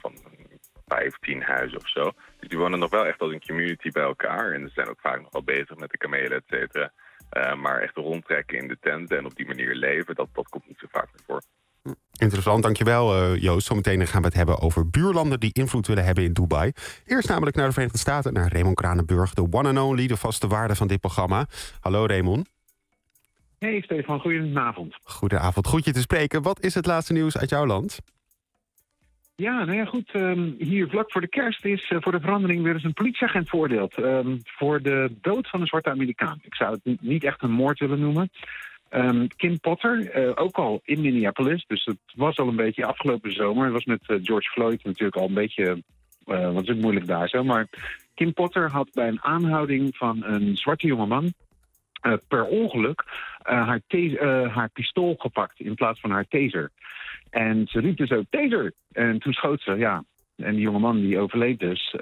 15 huizen of zo. Dus die wonen nog wel echt als een community bij elkaar. En ze zijn ook vaak nog wel bezig met de kamelen, et cetera. Maar echt rondtrekken in de tenten en op die manier leven, dat komt niet zo vaak meer voor. Interessant, dankjewel Joost. Zometeen gaan we het hebben over buurlanden die invloed willen hebben in Dubai. Eerst namelijk naar de Verenigde Staten, naar Raymond Kranenburg, de one and only, de vaste waarde van dit programma. Hallo Raymond. Hey Stefan, goedenavond. Goedenavond, goed je te spreken. Wat is het laatste nieuws uit jouw land? Ja, goed. Hier vlak voor de kerst is voor de verandering weer eens een politieagent veroordeeld. Voor de dood van een zwarte Amerikaan. Ik zou het niet echt een moord willen noemen. Kim Potter, ook al in Minneapolis. Dus het was al een beetje afgelopen zomer. Het was met George Floyd natuurlijk al een beetje... wat is het moeilijk daar zo. Maar Kim Potter had bij een aanhouding van een zwarte jongeman... per ongeluk haar pistool gepakt in plaats van haar taser. En ze riep dus ook taser. En toen schoot ze, ja. En die jongeman die overleed dus.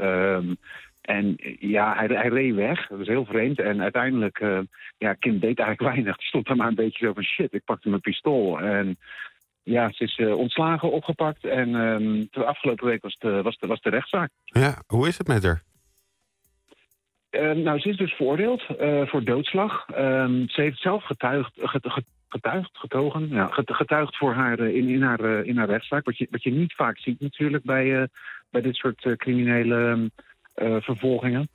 Hij reed weg. Dat was heel vreemd. En uiteindelijk, Kim deed eigenlijk weinig. Die stond er maar een beetje zo van shit, ik pakte mijn pistool. En ja, ze is ontslagen, opgepakt. En de afgelopen week was de rechtszaak. Ja, hoe is het met haar? Ze is dus veroordeeld voor doodslag. Ze heeft zelf getuigd voor haar in haar rechtszaak. Wat je niet vaak ziet natuurlijk bij dit soort criminele vervolgingen.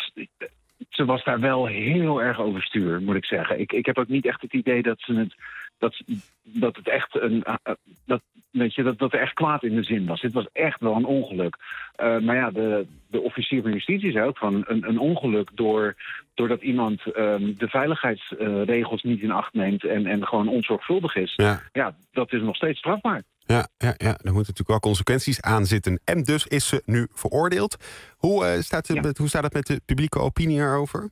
Ze was daar wel heel erg overstuur, moet ik zeggen. Ik heb ook niet echt het idee dat ze het dat het echt dat er echt kwaad in de zin was. Dit was echt wel een ongeluk. Maar ja, de officier van justitie zei ook van een ongeluk doordat iemand de veiligheidsregels niet in acht neemt en gewoon onzorgvuldig is. Ja, dat is nog steeds strafbaar. Ja, daar moeten natuurlijk wel consequenties aan zitten. En dus is ze nu veroordeeld. Hoe staat het met de publieke opinie erover?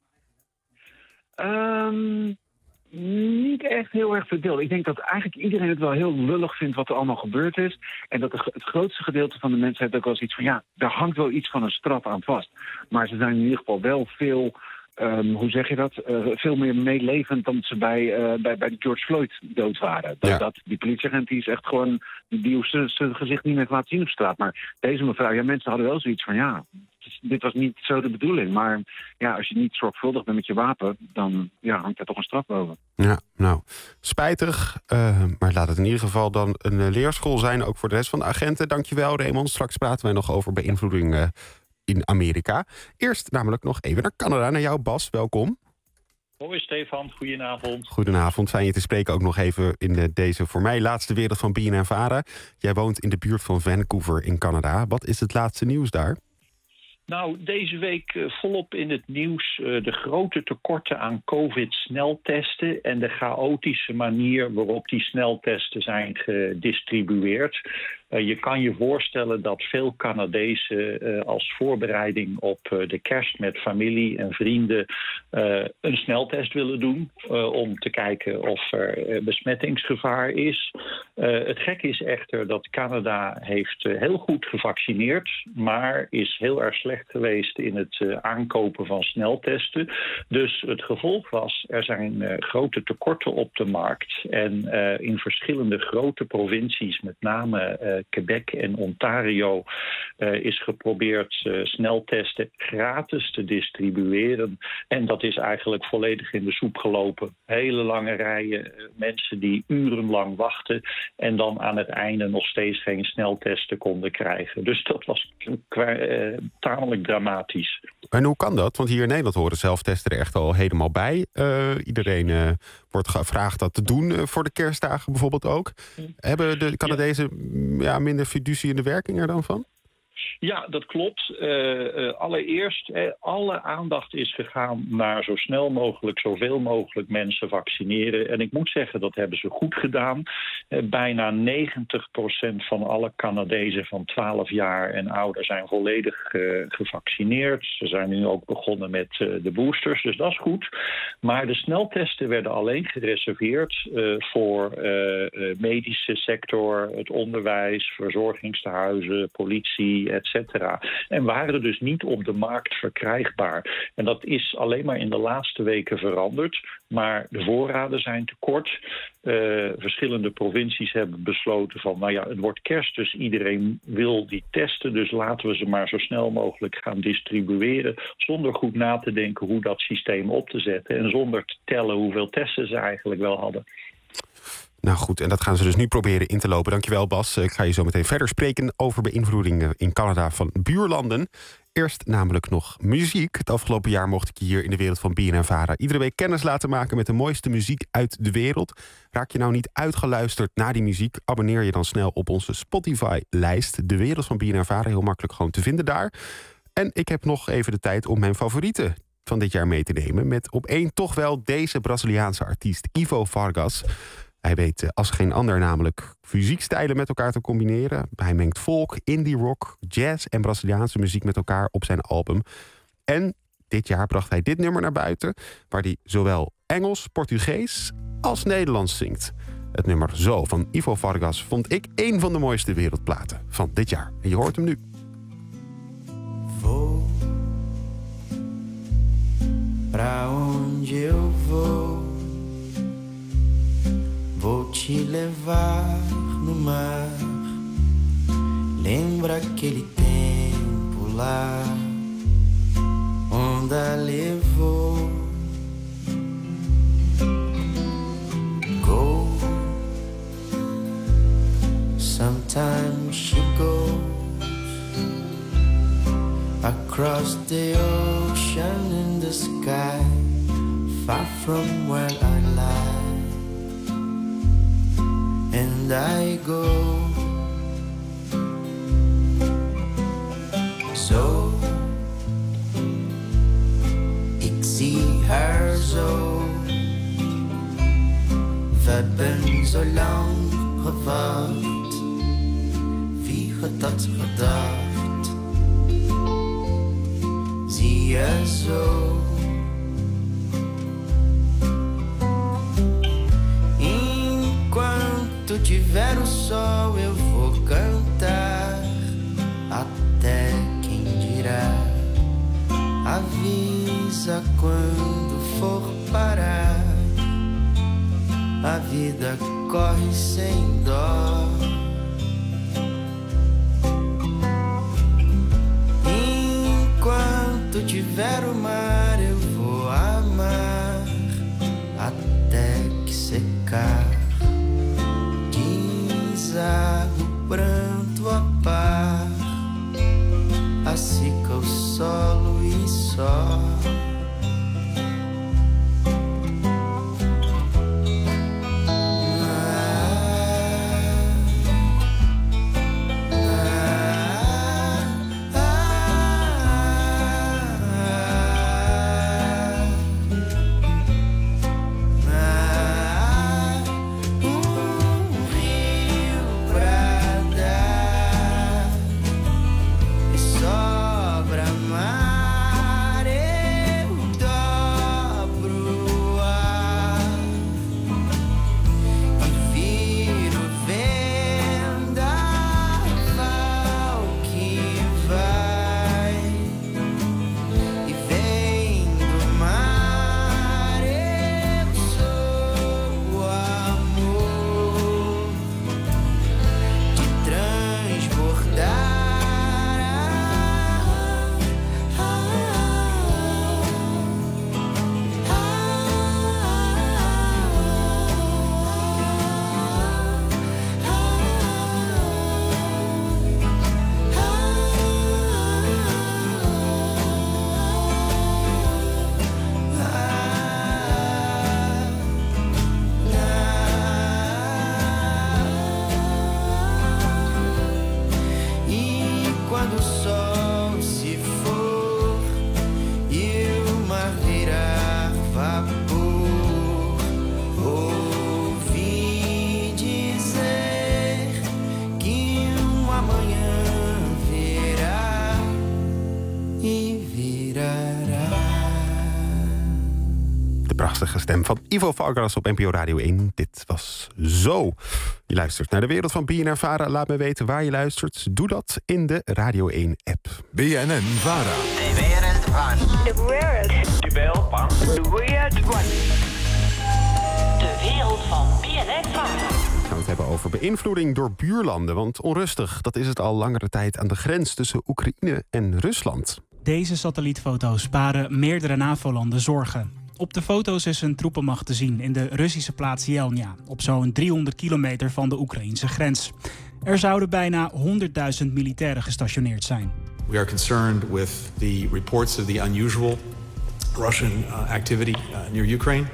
Niet echt heel erg verdeeld. Ik denk dat eigenlijk iedereen het wel heel lullig vindt wat er allemaal gebeurd is. En dat het grootste gedeelte van de mensen heeft ook wel zoiets van... ja, daar hangt wel iets van een straf aan vast. Maar ze zijn in ieder geval wel veel... hoe zeg je dat? Veel meer meelevend dan ze bij George Floyd dood waren. Die politieagent die is echt gewoon... die hoeft zijn gezicht niet meer te laten zien op straat. Maar deze mevrouw, mensen hadden wel zoiets van... ja, dit was niet zo de bedoeling. Maar ja, als je niet zorgvuldig bent met je wapen... dan hangt daar toch een straf boven. Ja, nou, spijtig. Maar laat het in ieder geval dan een leerschool zijn... ook voor de rest van de agenten. Dankjewel, Raymond. Straks praten wij nog over beïnvloeding... in Amerika. Eerst namelijk nog even naar Canada, naar jou Bas. Welkom. Hoi Stefan, goedenavond. Goedenavond, fijn je te spreken ook nog even in deze voor mij laatste wereld van BNN-Vara. Jij woont in de buurt van Vancouver in Canada. Wat is het laatste nieuws daar? Nou, deze week volop in het nieuws de grote tekorten aan COVID-sneltesten... en de chaotische manier waarop die sneltesten zijn gedistribueerd. Je kan je voorstellen dat veel Canadezen als voorbereiding op de kerst met familie en vrienden een sneltest willen doen om te kijken of er besmettingsgevaar is. Het gekke is echter dat Canada heeft heel goed gevaccineerd, maar is heel erg slecht geweest in het aankopen van sneltesten. Dus het gevolg was, er zijn grote tekorten op de markt en in verschillende grote provincies, met name Quebec en Ontario, is geprobeerd sneltesten gratis te distribueren. En dat is eigenlijk volledig in de soep gelopen. Hele lange rijen, mensen die urenlang wachten en dan aan het einde nog steeds geen sneltesten konden krijgen. Dus dat was tamelijk dramatisch. En hoe kan dat? Want hier in Nederland horen zelftesten er echt al helemaal bij. Iedereen wordt gevraagd dat te doen voor de kerstdagen bijvoorbeeld ook. Hebben de Canadezen minder fiducie in de werking er dan van? Ja, dat klopt. Allereerst, alle aandacht is gegaan naar zo snel mogelijk, zoveel mogelijk mensen vaccineren. En ik moet zeggen, dat hebben ze goed gedaan. Bijna 90% van alle Canadezen van 12 jaar en ouder zijn volledig gevaccineerd. Ze zijn nu ook begonnen met de boosters, dus dat is goed. Maar de sneltesten werden alleen gereserveerd voor medische sector, het onderwijs, verzorgingstehuizen, politie, etc. En waren dus niet op de markt verkrijgbaar. En dat is alleen maar in de laatste weken veranderd. Maar de voorraden zijn tekort. Verschillende provincies hebben besloten van, het wordt kerst, dus iedereen wil die testen. Dus laten we ze maar zo snel mogelijk gaan distribueren, zonder goed na te denken hoe dat systeem op te zetten en zonder te tellen hoeveel testen ze eigenlijk wel hadden. Nou goed, en dat gaan ze dus nu proberen in te lopen. Dankjewel Bas. Ik ga je zo meteen verder spreken over beïnvloeding in Canada van buurlanden. Eerst namelijk nog muziek. Het afgelopen jaar mocht ik je hier in de wereld van BNN-Vara iedere week kennis laten maken met de mooiste muziek uit de wereld. Raak je nou niet uitgeluisterd naar die muziek? Abonneer je dan snel op onze Spotify-lijst. De wereld van BNN-Vara, heel makkelijk gewoon te vinden daar. En ik heb nog even de tijd om mijn favorieten van dit jaar mee te nemen. Met op één toch wel deze Braziliaanse artiest, Ivo Vargas. Hij weet als geen ander namelijk muziekstijlen met elkaar te combineren. Hij mengt folk, indie rock, jazz en Braziliaanse muziek met elkaar op zijn album. En dit jaar bracht hij dit nummer naar buiten, waar hij zowel Engels, Portugees als Nederlands zingt. Het nummer Zo van Ivo Vargas vond ik één van de mooiste wereldplaten van dit jaar. En je hoort hem nu. Vou pra onde eu vou. Vou te levar no mar. Lembra aquele tempo lá, onda levou. Go. Sometimes she goes across the ocean in the sky, far from where I lie. and I go. Zo, ik zie haar zo. We hebben zo lang gewacht. Wie had dat gedacht? Zie je zo. Enquanto tiver o sol, eu vou cantar. Até quem dirá, avisa quando for parar. A vida corre sem dó. Enquanto tiver o mar, eu vou amar até que secar. Deságua o pranto a par, acica o solo e só. Stem van Ivo Vargas op NPO Radio 1. Dit was Zo. Je luistert naar de wereld van BNN-Vara. Laat me weten waar je luistert. Doe dat in de Radio 1-app. BNN-Vara. De wereld van. De wereld. De wereld van. De wereld van. De wereld van BNN-Vara. We gaan het hebben over beïnvloeding door buurlanden. Want onrustig, dat is het al langere tijd aan de grens tussen Oekraïne en Rusland. Deze satellietfoto's baren meerdere NAVO-landen zorgen. Op de foto's is een troepenmacht te zien in de Russische plaats Yelnya, op zo'n 300 kilometer van de Oekraïnse grens. Er zouden bijna 100.000 militairen gestationeerd zijn. We are concerned with the reports of the unusual Russian activity near Ukraine.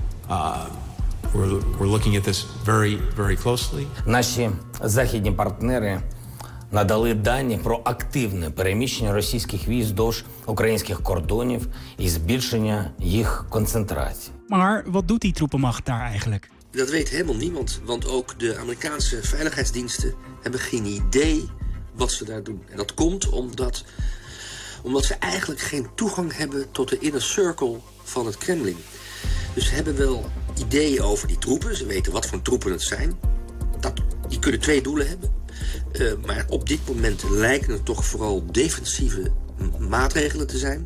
We're looking at this very, very closely. Наші західні партнери надали дані про активне переміщення російських військ вздовж українських кордонів і збільшення їх концентрації. Maar wat doet die troepenmacht daar eigenlijk? Dat weet helemaal niemand, want ook de Amerikaanse veiligheidsdiensten hebben geen idee wat ze daar doen. En dat komt omdat ze eigenlijk geen toegang hebben tot de inner circle van het Kremlin. Dus ze hebben wel ideeën over die troepen, ze weten wat voor troepen het zijn. Die kunnen twee doelen hebben. Maar op dit moment lijken het toch vooral defensieve maatregelen te zijn.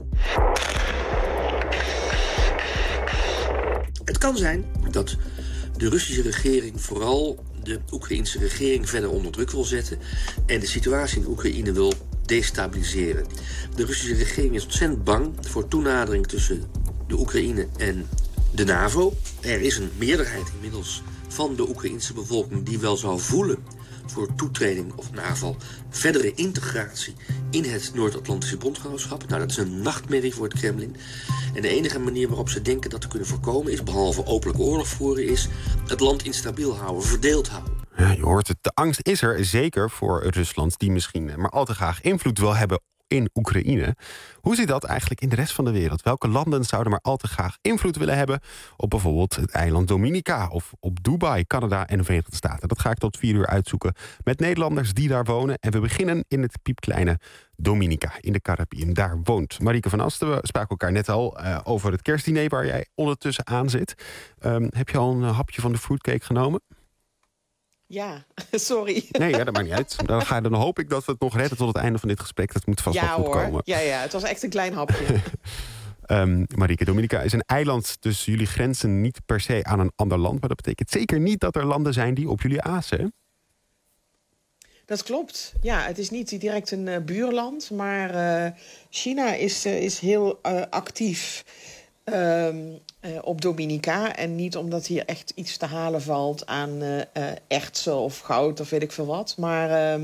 Het kan zijn dat de Russische regering vooral de Oekraïnse regering verder onder druk wil zetten en de situatie in Oekraïne wil destabiliseren. De Russische regering is ontzettend bang voor toenadering tussen de Oekraïne en de NAVO. Er is een meerderheid inmiddels van de Oekraïnse bevolking die wel zou voelen voor toetreding of NAVO, verdere integratie in het Noord-Atlantische Bondgenootschap. Nou, dat is een nachtmerrie voor het Kremlin. En de enige manier waarop ze denken dat te kunnen voorkomen is, behalve openlijke oorlog voeren, is het land instabiel houden, verdeeld houden. Ja, je hoort het. De angst is er zeker voor Rusland, die misschien maar al te graag invloed wil hebben in Oekraïne. Hoe zit dat eigenlijk in de rest van de wereld? Welke landen zouden maar al te graag invloed willen hebben op bijvoorbeeld het eiland Dominica of op Dubai, Canada en de Verenigde Staten? Dat ga ik tot 4 uur uitzoeken met Nederlanders die daar wonen. En we beginnen in het piepkleine Dominica in de Caribiën. Daar woont Marieke van Asten. We spraken elkaar net al over het kerstdiner waar jij ondertussen aan zit. Heb je al een hapje van de fruitcake genomen? Ja, sorry. Nee, ja, dat maakt niet uit. Dan hoop ik dat we het nog redden tot het einde van dit gesprek. Dat moet vast wel goed komen. Ja, het was echt een klein hapje. Marieke, Dominica is een eiland, dus jullie grenzen niet per se aan een ander land. Maar dat betekent zeker niet dat er landen zijn die op jullie azen, hè? Dat klopt. Ja, het is niet direct een buurland, maar China is heel actief op Dominica. En niet omdat hier echt iets te halen valt aan ertsen of goud of weet ik veel wat. Maar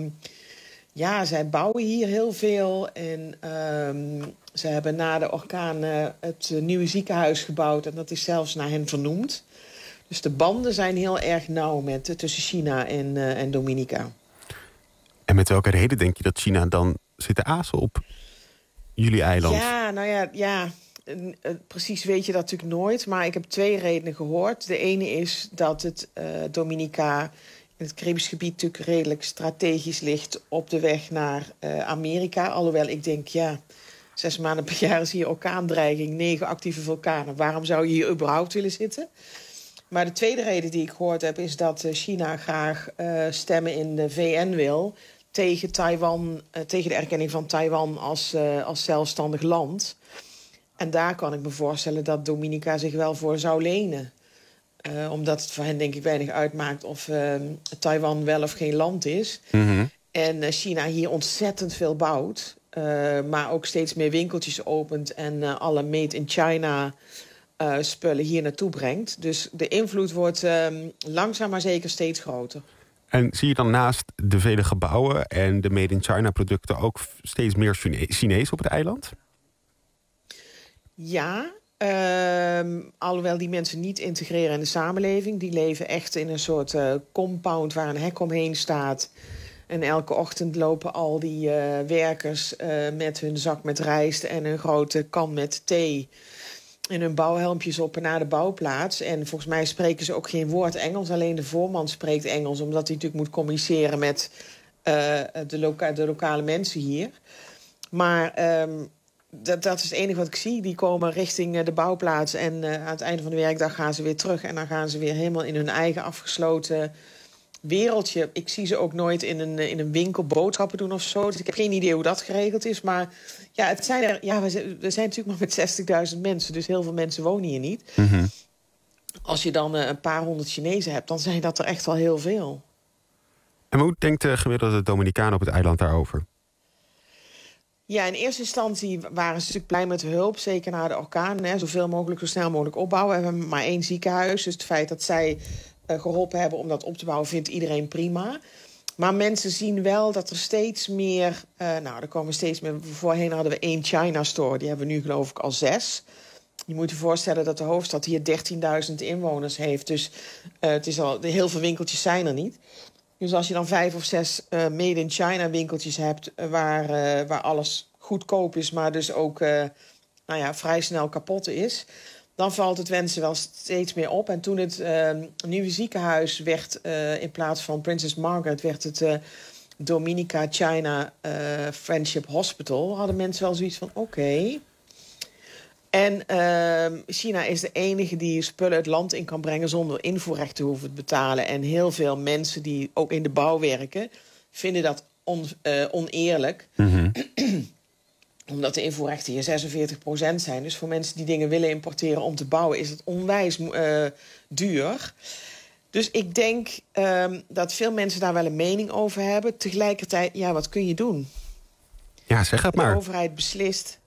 zij bouwen hier heel veel. En ze hebben na de orkaan het nieuwe ziekenhuis gebouwd. En dat is zelfs naar hen vernoemd. Dus de banden zijn heel erg nauw tussen China en Dominica. En met welke reden denk je dat China dan zit te azen op jullie eiland? Ja, nou ja, precies weet je dat natuurlijk nooit. Maar ik heb 2 redenen gehoord. De ene is dat het Dominica in het Caribisch gebied natuurlijk redelijk strategisch ligt op de weg naar Amerika. Alhoewel ik denk, 6 maanden per jaar is hier orkaandreiging, 9 actieve vulkanen. Waarom zou je hier überhaupt willen zitten? Maar de tweede reden die ik gehoord heb is dat China graag stemmen in de VN wil tegen Taiwan, tegen de erkenning van Taiwan als zelfstandig land. En daar kan ik me voorstellen dat Dominica zich wel voor zou lenen. Omdat het voor hen denk ik weinig uitmaakt of Taiwan wel of geen land is. Mm-hmm. En China hier ontzettend veel bouwt. Maar ook steeds meer winkeltjes opent en alle made in China spullen hier naartoe brengt. Dus de invloed wordt langzaam maar zeker steeds groter. En zie je dan naast de vele gebouwen en de made in China producten ook steeds meer Chinees op het eiland? Ja, alhoewel die mensen niet integreren in de samenleving. Die leven echt in een soort compound waar een hek omheen staat. En elke ochtend lopen al die werkers met hun zak met rijst en een grote kan met thee en hun bouwhelmpjes op en naar de bouwplaats. En volgens mij spreken ze ook geen woord Engels. Alleen de voorman spreekt Engels, omdat hij natuurlijk moet communiceren met de lokale mensen hier. Maar dat is het enige wat ik zie. Die komen richting de bouwplaats en aan het einde van de werkdag gaan ze weer terug. En dan gaan ze weer helemaal in hun eigen afgesloten wereldje. Ik zie ze ook nooit in een winkel boodschappen doen of zo. Dus ik heb geen idee hoe dat geregeld is. Maar ja, we zijn natuurlijk maar met 60.000 mensen. Dus heel veel mensen wonen hier niet. Mm-hmm. Als je dan een paar honderd Chinezen hebt, dan zijn dat er echt wel heel veel. En hoe denkt de gemiddelde Dominicaan op het eiland daarover? Ja, in eerste instantie waren ze natuurlijk blij met de hulp. Zeker na de orkaan. Hè, zoveel mogelijk, zo snel mogelijk opbouwen. We hebben maar 1 ziekenhuis. Dus het feit dat zij geholpen hebben om dat op te bouwen, vindt iedereen prima. Maar mensen zien wel dat er steeds meer er komen steeds meer. Voorheen hadden we 1 China store. Die hebben we nu geloof ik al 6. Je moet je voorstellen dat de hoofdstad hier 13.000 inwoners heeft. Dus het is al, heel veel winkeltjes zijn er niet. Dus als je dan 5 of 6 made in China winkeltjes hebt waar alles goedkoop is, maar dus ook vrij snel kapot is, dan valt het wensen wel steeds meer op. En toen het nieuwe ziekenhuis werd, in plaats van Princess Margaret, werd het Dominica China Friendship Hospital, hadden mensen wel zoiets van oké. En China is de enige die spullen het land in kan brengen zonder invoerrecht te hoeven te betalen. En heel veel mensen die ook in de bouw werken, vinden dat oneerlijk. Mm-hmm. Omdat de invoerrechten hier 46% zijn. Dus voor mensen die dingen willen importeren om te bouwen, is het onwijs duur. Dus ik denk dat veel mensen daar wel een mening over hebben. Tegelijkertijd, wat kun je doen? Ja, zeg het maar. De overheid beslist.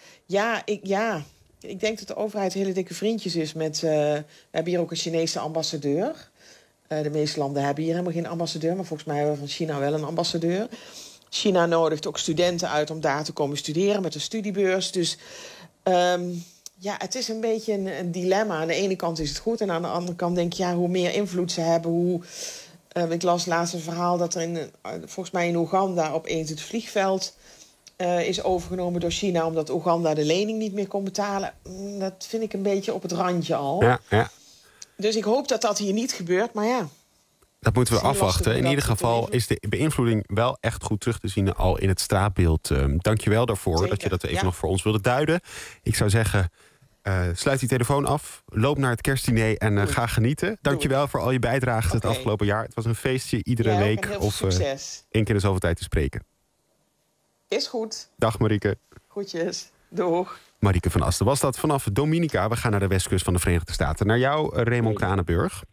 Ik denk dat de overheid hele dikke vriendjes is met. We hebben hier ook een Chinese ambassadeur. De meeste landen hebben hier helemaal geen ambassadeur, maar volgens mij hebben we van China wel een ambassadeur. China nodigt ook studenten uit om daar te komen studeren met een studiebeurs. Dus het is een beetje een dilemma. Aan de ene kant is het goed en aan de andere kant denk je, hoe meer invloed ze hebben, hoe Ik las laatst een verhaal dat er volgens mij in Oeganda opeens het vliegveld is overgenomen door China, omdat Oeganda de lening niet meer kon betalen. Dat vind ik een beetje op het randje al. Ja. Dus ik hoop dat dat hier niet gebeurt, maar ja. Dat moeten we afwachten. In ieder geval is de beïnvloeding wel echt goed terug te zien al in het straatbeeld. Dank je wel daarvoor. Zeker. Dat je dat even nog voor ons wilde duiden. Ik zou zeggen, sluit die telefoon af. Loop naar het kerstdiner en ga genieten. Dank je wel voor al je bijdragen het afgelopen jaar. Het was een feestje iedere week of één keer in zoveel tijd te spreken. Is goed. Dag Marieke. Groetjes. Doeg. Marieke van Asten was dat vanaf Dominica. We gaan naar de westkust van de Verenigde Staten. Naar jou, Raymond Kranenburg.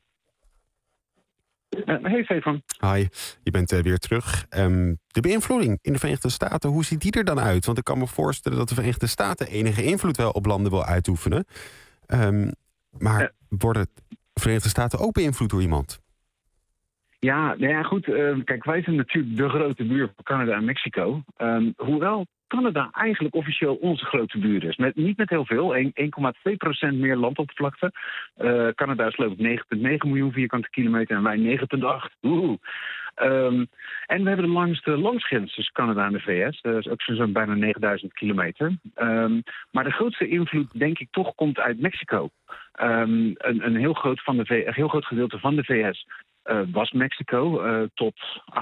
Hey Stefan. Hi, je bent weer terug. De beïnvloeding in de Verenigde Staten, hoe ziet die er dan uit? Want ik kan me voorstellen dat de Verenigde Staten enige invloed wel op landen wil uitoefenen. Maar worden de Verenigde Staten ook beïnvloed door iemand? Ja, nou ja, goed. Kijk, wij zijn natuurlijk de grote buur van Canada en Mexico. Hoewel Canada eigenlijk officieel onze grote buur is. Niet met heel veel, 1,2% meer landoppervlakte. Canada is geloof ik 9,9 miljoen vierkante kilometer en wij 9,8. En we hebben de langste landsgrens tussen Canada en de VS. Dat is ook zo'n bijna 9000 kilometer. Maar de grootste invloed, denk ik, toch komt uit Mexico. Een heel groot gedeelte van de VS was Mexico tot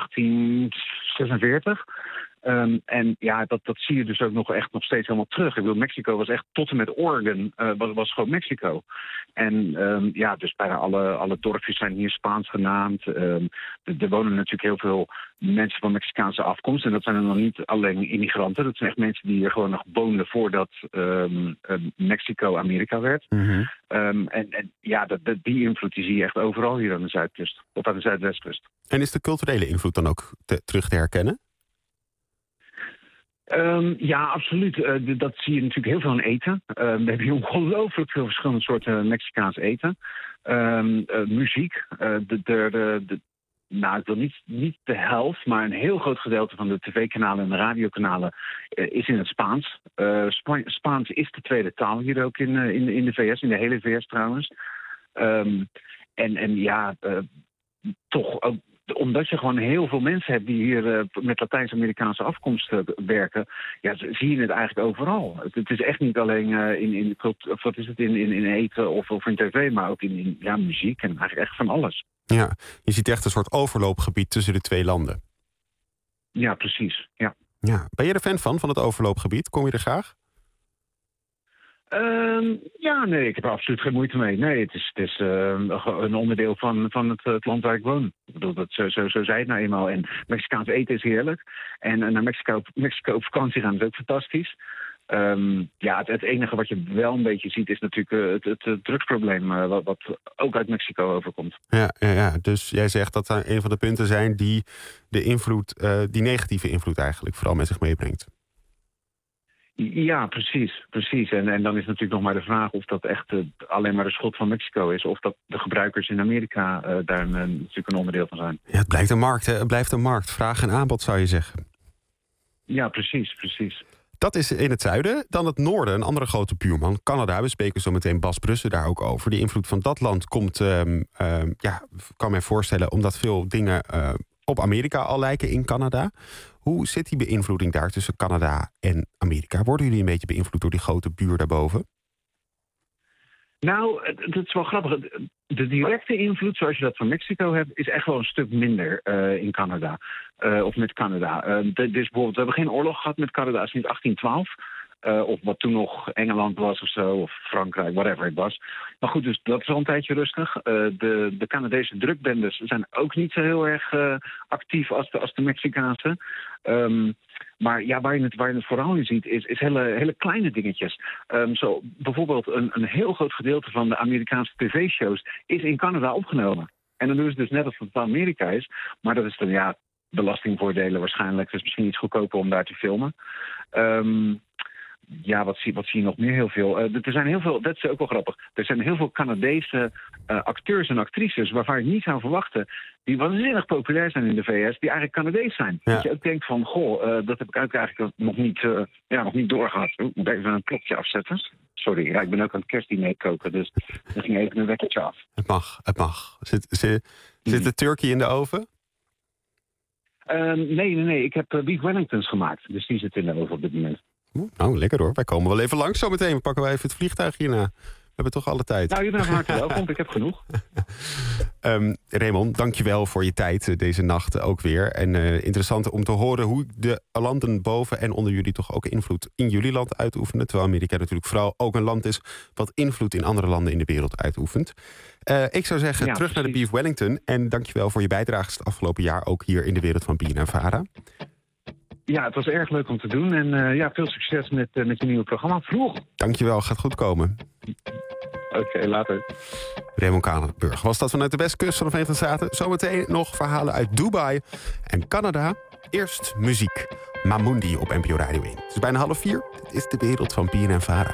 1846. En ja, dat zie je dus ook nog steeds helemaal terug. Ik bedoel, Mexico was echt tot en met Oregon, was gewoon Mexico. En dus bijna alle dorpjes zijn hier Spaans genaamd. Er wonen natuurlijk heel veel mensen van Mexicaanse afkomst. En dat zijn dan niet alleen immigranten. Dat zijn echt mensen die hier gewoon nog woonden voordat Mexico Amerika werd. Mm-hmm. Die invloed die zie je echt overal hier aan de zuidkust. Of aan de zuidwestkust. En is de culturele invloed dan ook terug te herkennen? Ja, absoluut. Dat zie je natuurlijk heel veel in eten. We hebben hier ongelooflijk veel verschillende soorten Mexicaans eten. Muziek. Ik wil niet de helft, maar een heel groot gedeelte van de tv-kanalen en de radiokanalen is in het Spaans. Spaans is de tweede taal hier ook in de VS, in de hele VS trouwens. Toch ook. Omdat je gewoon heel veel mensen hebt die hier met Latijns-Amerikaanse afkomst werken, zie je het eigenlijk overal. Het is echt niet alleen in eten of in tv, maar ook in muziek en eigenlijk echt van alles. Ja, je ziet echt een soort overloopgebied tussen de twee landen. Ja, precies. Ja. Ben je er fan van het overloopgebied? Kom je er graag? Nee, ik heb er absoluut geen moeite mee. Nee, het is een onderdeel van het land waar ik woon. Ik bedoel, zo zei het nou eenmaal. En Mexicaans eten is heerlijk. En naar Mexico op vakantie gaan is ook fantastisch. Het enige wat je wel een beetje ziet is natuurlijk het drugsprobleem wat ook uit Mexico overkomt. Ja. Dus jij zegt dat er een van de punten zijn die de invloed, die negatieve invloed eigenlijk vooral met zich meebrengt. Ja, precies. En dan is natuurlijk nog maar de vraag of dat echt alleen maar de schuld van Mexico is, of dat de gebruikers in Amerika daar natuurlijk een onderdeel van zijn. Ja, het blijkt een markt, hè? Het blijft een markt. Vraag en aanbod, zou je zeggen. Ja, precies. Dat is in het zuiden. Dan het noorden, een andere grote buurman, Canada. We spreken zo meteen Bas Brussen daar ook over. De invloed van dat land komt, kan mij voorstellen, omdat veel dingen op Amerika al lijken in Canada. Hoe zit die beïnvloeding daar tussen Canada en Amerika? Worden jullie een beetje beïnvloed door die grote buur daarboven? Nou, het is wel grappig. De directe invloed, zoals je dat van Mexico hebt, is echt wel een stuk minder in Canada. Of met Canada. Dus bijvoorbeeld, we hebben geen oorlog gehad met Canada sinds 1812. Of wat toen nog Engeland was of zo, of Frankrijk, whatever het was. Maar goed, dus dat is al een tijdje rustig. De Canadese drugbendes zijn ook niet zo heel erg actief als de Mexicaanse. Maar ja, waar je het vooral in ziet, is hele kleine dingetjes. Zo bijvoorbeeld een heel groot gedeelte van de Amerikaanse tv-shows is in Canada opgenomen. En dan doen ze dus net alsof het Amerika is. Maar dat is dan belastingvoordelen waarschijnlijk. Dus misschien iets goedkoper om daar te filmen. Wat zie je nog meer heel veel? Er zijn heel veel, dat is ook wel grappig. Er zijn heel veel Canadese acteurs en actrices waarvan je niet zou verwachten, die waanzinnig populair zijn in de VS, die eigenlijk Canadees zijn. Ja. Dat je ook denkt van, dat heb ik eigenlijk nog niet doorgehad. Ik moet even een klokje afzetten. Sorry, ik ben ook aan het kerstdiner koken, dus er ging even een wekkertje af. Het mag. Zit de turkey in de oven? Nee. Ik heb beef Wellingtons gemaakt. Dus die zit in de oven op dit moment. Nou, lekker hoor. Wij komen wel even langs zometeen. We pakken wel even het vliegtuig hierna. We hebben toch alle tijd. Nou, je bent van harte welkom. Ik heb genoeg. Raymond, dankjewel voor je tijd deze nacht ook weer. En interessant om te horen hoe de landen boven en onder jullie toch ook invloed in jullie land uitoefenen. Terwijl Amerika natuurlijk vooral ook een land is wat invloed in andere landen in de wereld uitoefent. Ik zou zeggen, terug naar de Beef Wellington. En dankjewel voor je bijdrage het afgelopen jaar ook hier in de wereld van BNN-Vara. Ja, het was erg leuk om te doen. En veel succes met je nieuwe programma. Vroeg. Dankjewel, gaat goed komen. Oké, later. Raymond Kranenburg was dat vanuit de westkust van de Verenigde Staten. Zometeen nog verhalen uit Dubai en Canada. Eerst muziek. Mamundi op NPO Radio 1. Het is bijna 3:30. Dit is de wereld van BNN-Vara.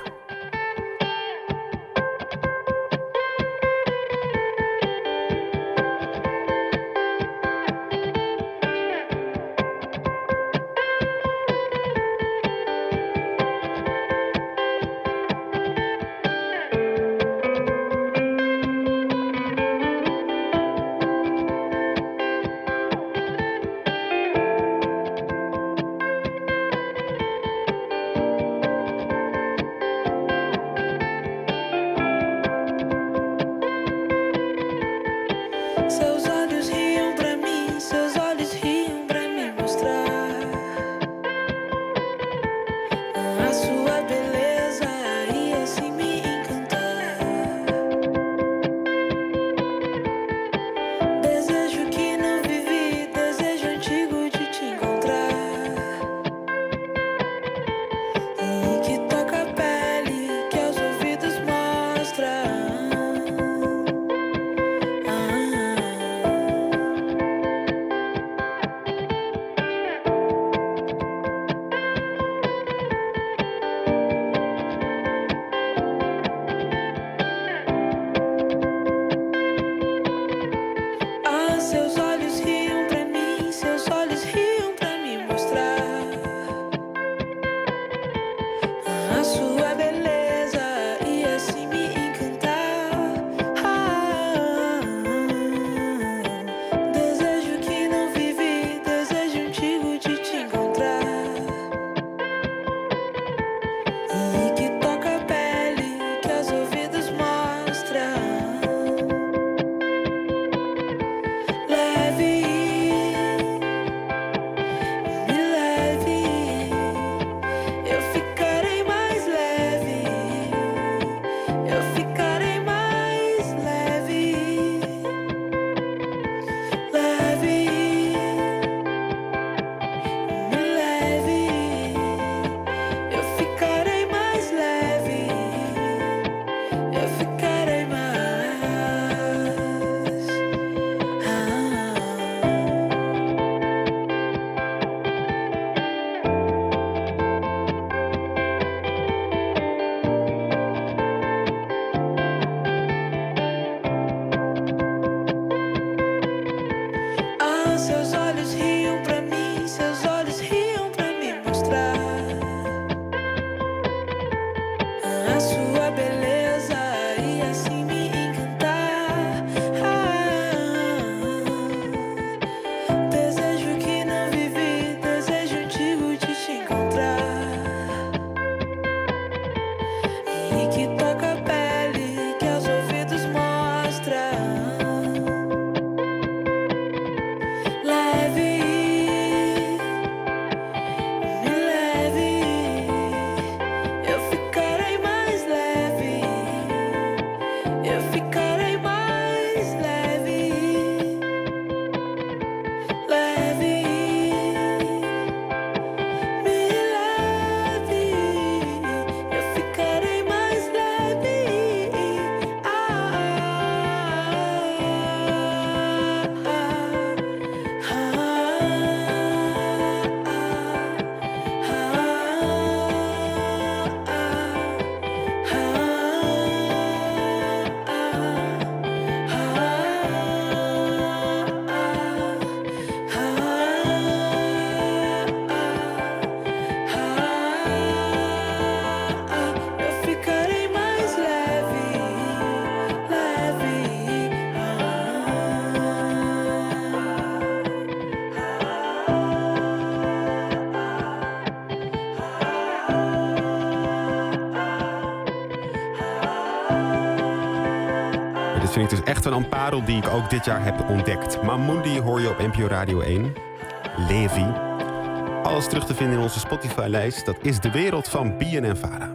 vind ik dus echt een parel die ik ook dit jaar heb ontdekt. Mamundi hoor je op NPO Radio 1. Levi. Alles terug te vinden in onze Spotify-lijst. Dat is de wereld van BNN-Vara.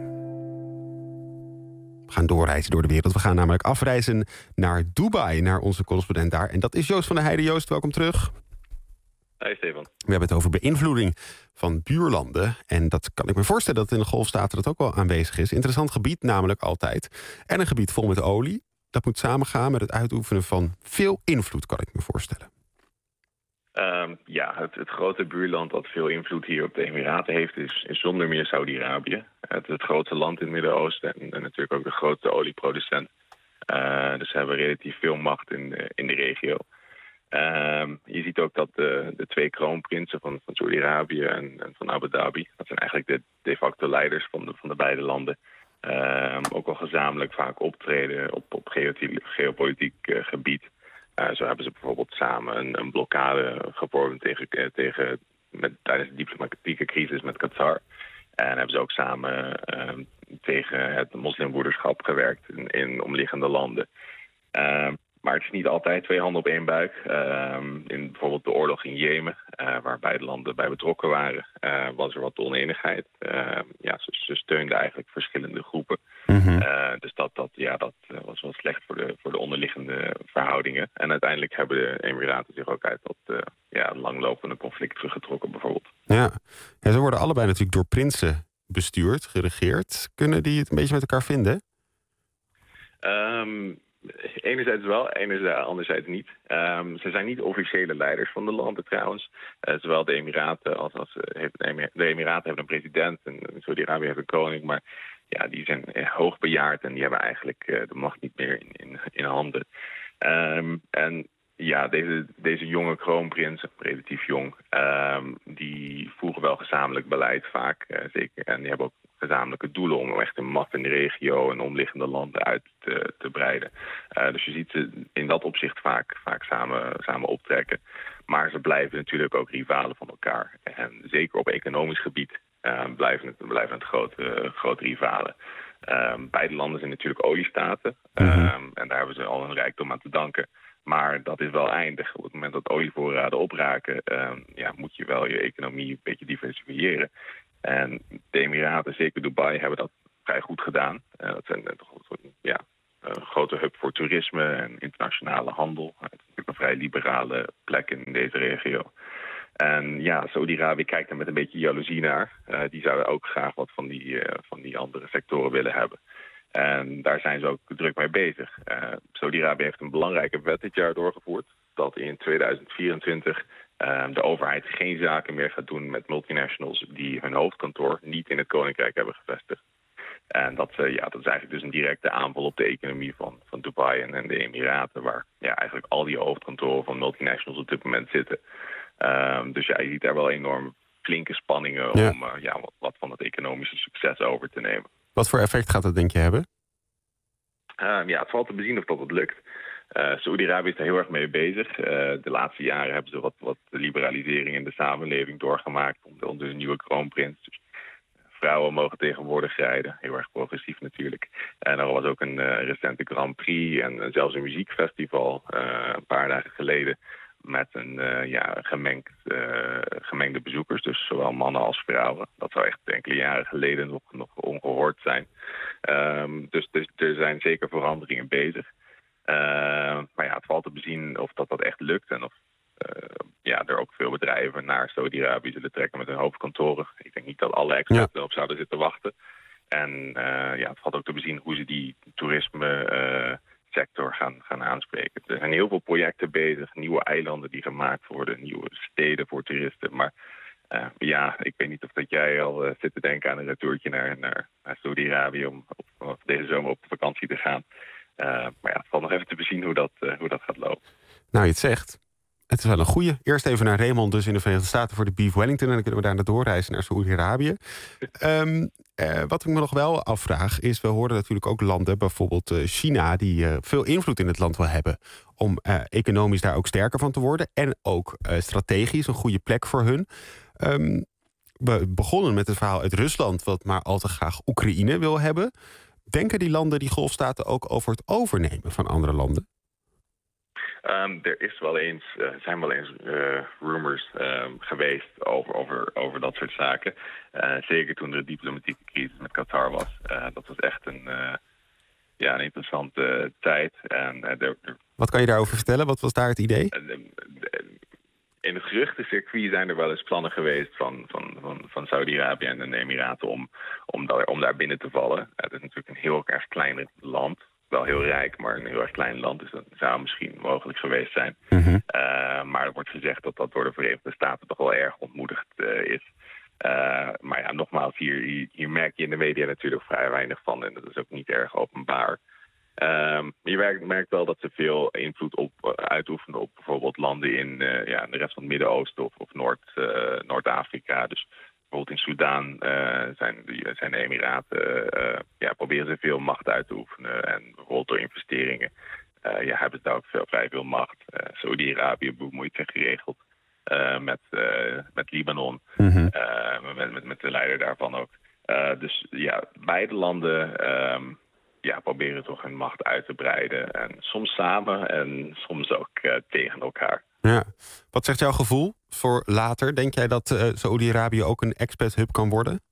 We gaan doorreizen door de wereld. We gaan namelijk afreizen naar Dubai, naar onze correspondent daar. En dat is Joost van der Heijden. Joost, welkom terug. Hey Stefan. We hebben het over beïnvloeding van buurlanden. En dat kan ik me voorstellen dat in de Golfstaten dat ook wel aanwezig is. Interessant gebied namelijk altijd. En een gebied vol met olie. Dat moet samengaan met het uitoefenen van veel invloed, kan ik me voorstellen. Het grote buurland dat veel invloed hier op de Emiraten heeft is zonder meer Saudi-Arabië. Het is het grootste land in het Midden-Oosten en natuurlijk ook de grootste olieproducent. Dus ze hebben relatief veel macht in de regio. Je ziet ook dat de twee kroonprinsen van Saudi-Arabië en van Abu Dhabi, dat zijn eigenlijk de de facto leiders van de beide landen, ook wel gezamenlijk vaak optreden op geopolitiek gebied. Zo hebben ze bijvoorbeeld samen een blokkade gevormd tijdens de diplomatieke crisis met Qatar. En hebben ze ook samen tegen het moslimbroederschap gewerkt in omliggende landen. Maar het is niet altijd twee handen op één buik. In bijvoorbeeld de oorlog in Jemen, waar beide landen bij betrokken waren, was er wat oneenigheid. Ze steunden eigenlijk verschillende groepen. Dus dat was wel slecht voor de onderliggende verhoudingen. En uiteindelijk hebben de Emiraten zich ook uit dat langlopende conflict teruggetrokken bijvoorbeeld. Ja, ze worden allebei natuurlijk door prinsen bestuurd, geregeerd. Kunnen die het een beetje met elkaar vinden? Enerzijds wel, anderzijds niet. Ze zijn niet officiële leiders van de landen trouwens. Zowel de Emiraten de Emiraten hebben een president en Saudi-Arabië heeft een koning. Maar ja, die zijn hoogbejaard en die hebben eigenlijk de macht niet meer in handen. Deze jonge kroonprinsen, relatief jong, die voeren wel gezamenlijk beleid vaak, zeker. En die hebben ook gezamenlijke doelen om echt de macht in de regio en omliggende landen uit te breiden. Dus je ziet ze in dat opzicht vaak samen optrekken. Maar ze blijven natuurlijk ook rivalen van elkaar. En zeker op economisch gebied blijven het grote rivalen. Beide landen zijn natuurlijk oliestaten. En daar hebben ze al een rijkdom aan te danken. Maar dat is wel eindig. Op het moment dat olievoorraden opraken, moet je wel je economie een beetje diversifiëren. En de Emiraten, zeker Dubai, hebben dat vrij goed gedaan. Dat zijn toch een grote hub voor toerisme en internationale handel. Het is natuurlijk een vrij liberale plek in deze regio. En Saudi-Arabië kijkt er met een beetje jaloezie naar. Die zouden ook graag wat van die andere sectoren willen hebben. En daar zijn ze ook druk mee bezig. Saudi-Arabië heeft een belangrijke wet dit jaar doorgevoerd. Dat in 2024 de overheid geen zaken meer gaat doen met multinationals die hun hoofdkantoor niet in het Koninkrijk hebben gevestigd. En dat is eigenlijk dus een directe aanval op de economie van Dubai en de Emiraten, waar eigenlijk al die hoofdkantoren van multinationals op dit moment zitten. Dus je ziet daar wel enorm flinke spanningen om wat van het economische succes over te nemen. Wat voor effect gaat dat, denk je, hebben? Het valt te bezien of dat lukt. Saoedi-Arabië is daar heel erg mee bezig. De laatste jaren hebben ze wat liberalisering in de samenleving doorgemaakt onder de nieuwe kroonprins. Dus vrouwen mogen tegenwoordig rijden. Heel erg progressief natuurlijk. En er was ook een recente Grand Prix en zelfs een muziekfestival een paar dagen geleden met een gemengde bezoekers. Dus zowel mannen als vrouwen. Dat zou echt enkele jaren geleden nog ongehoord zijn. Dus er zijn zeker veranderingen bezig. Maar het valt te bezien of dat echt lukt. En of er ook veel bedrijven naar Saudi-Arabië zullen trekken met hun hoofdkantoren. Ik denk niet dat alle experts erop zouden zitten wachten. En het valt ook te bezien hoe ze die toerisme sector gaan aanspreken. Er zijn heel veel projecten bezig, nieuwe eilanden die gemaakt worden, nieuwe steden voor toeristen. Maar ik weet niet of dat jij al zit te denken aan een retourtje naar Saudi-Arabië om deze zomer op vakantie te gaan. Maar het valt nog even te bezien hoe dat gaat lopen. Nou, je het zegt. Het is wel een goeie. Eerst even naar Raymond, dus in de Verenigde Staten voor de Beef Wellington. En dan kunnen we daarna doorreizen naar Saoedi-Arabië. Wat ik me nog wel afvraag is, we horen natuurlijk ook landen, bijvoorbeeld China, die veel invloed in het land wil hebben om economisch daar ook sterker van te worden. En ook strategisch een goede plek voor hun. We begonnen met het verhaal uit Rusland, wat maar al te graag Oekraïne wil hebben. Denken die landen, die golfstaten, ook over het overnemen van andere landen? Er zijn wel eens rumors geweest over dat soort zaken. Zeker toen er een diplomatieke crisis met Qatar was. Dat was echt een interessante tijd. Wat kan je daarover vertellen? Wat was daar het idee? In het geruchtencircuit zijn er wel eens plannen geweest van Saudi-Arabië en de Emiraten om daar binnen te vallen. Het is natuurlijk een heel erg klein land. Wel heel rijk, maar een heel erg klein land. Dus dat zou misschien mogelijk geweest zijn. Maar er wordt gezegd dat door de Verenigde Staten toch wel erg ontmoedigd is. Maar ja, nogmaals, hier merk je in de media natuurlijk vrij weinig van. En dat is ook niet erg openbaar. Je merkt wel dat ze veel invloed uitoefenen op bijvoorbeeld landen in de rest van het Midden-Oosten of Noord-Afrika. Dus bijvoorbeeld in Soedan zijn de Emiraten, proberen ze veel macht uit te oefenen. En bijvoorbeeld door investeringen hebben ze daar ook vrij veel macht. Saudi-Arabië bemoeit zich geregeld met Libanon, met de leider daarvan ook. Dus ja, beide landen proberen toch hun macht uit te breiden. En soms samen en soms ook tegen elkaar. Ja. Wat zegt jouw gevoel voor later? Denk jij dat Saoedi-Arabië ook een expat hub kan worden?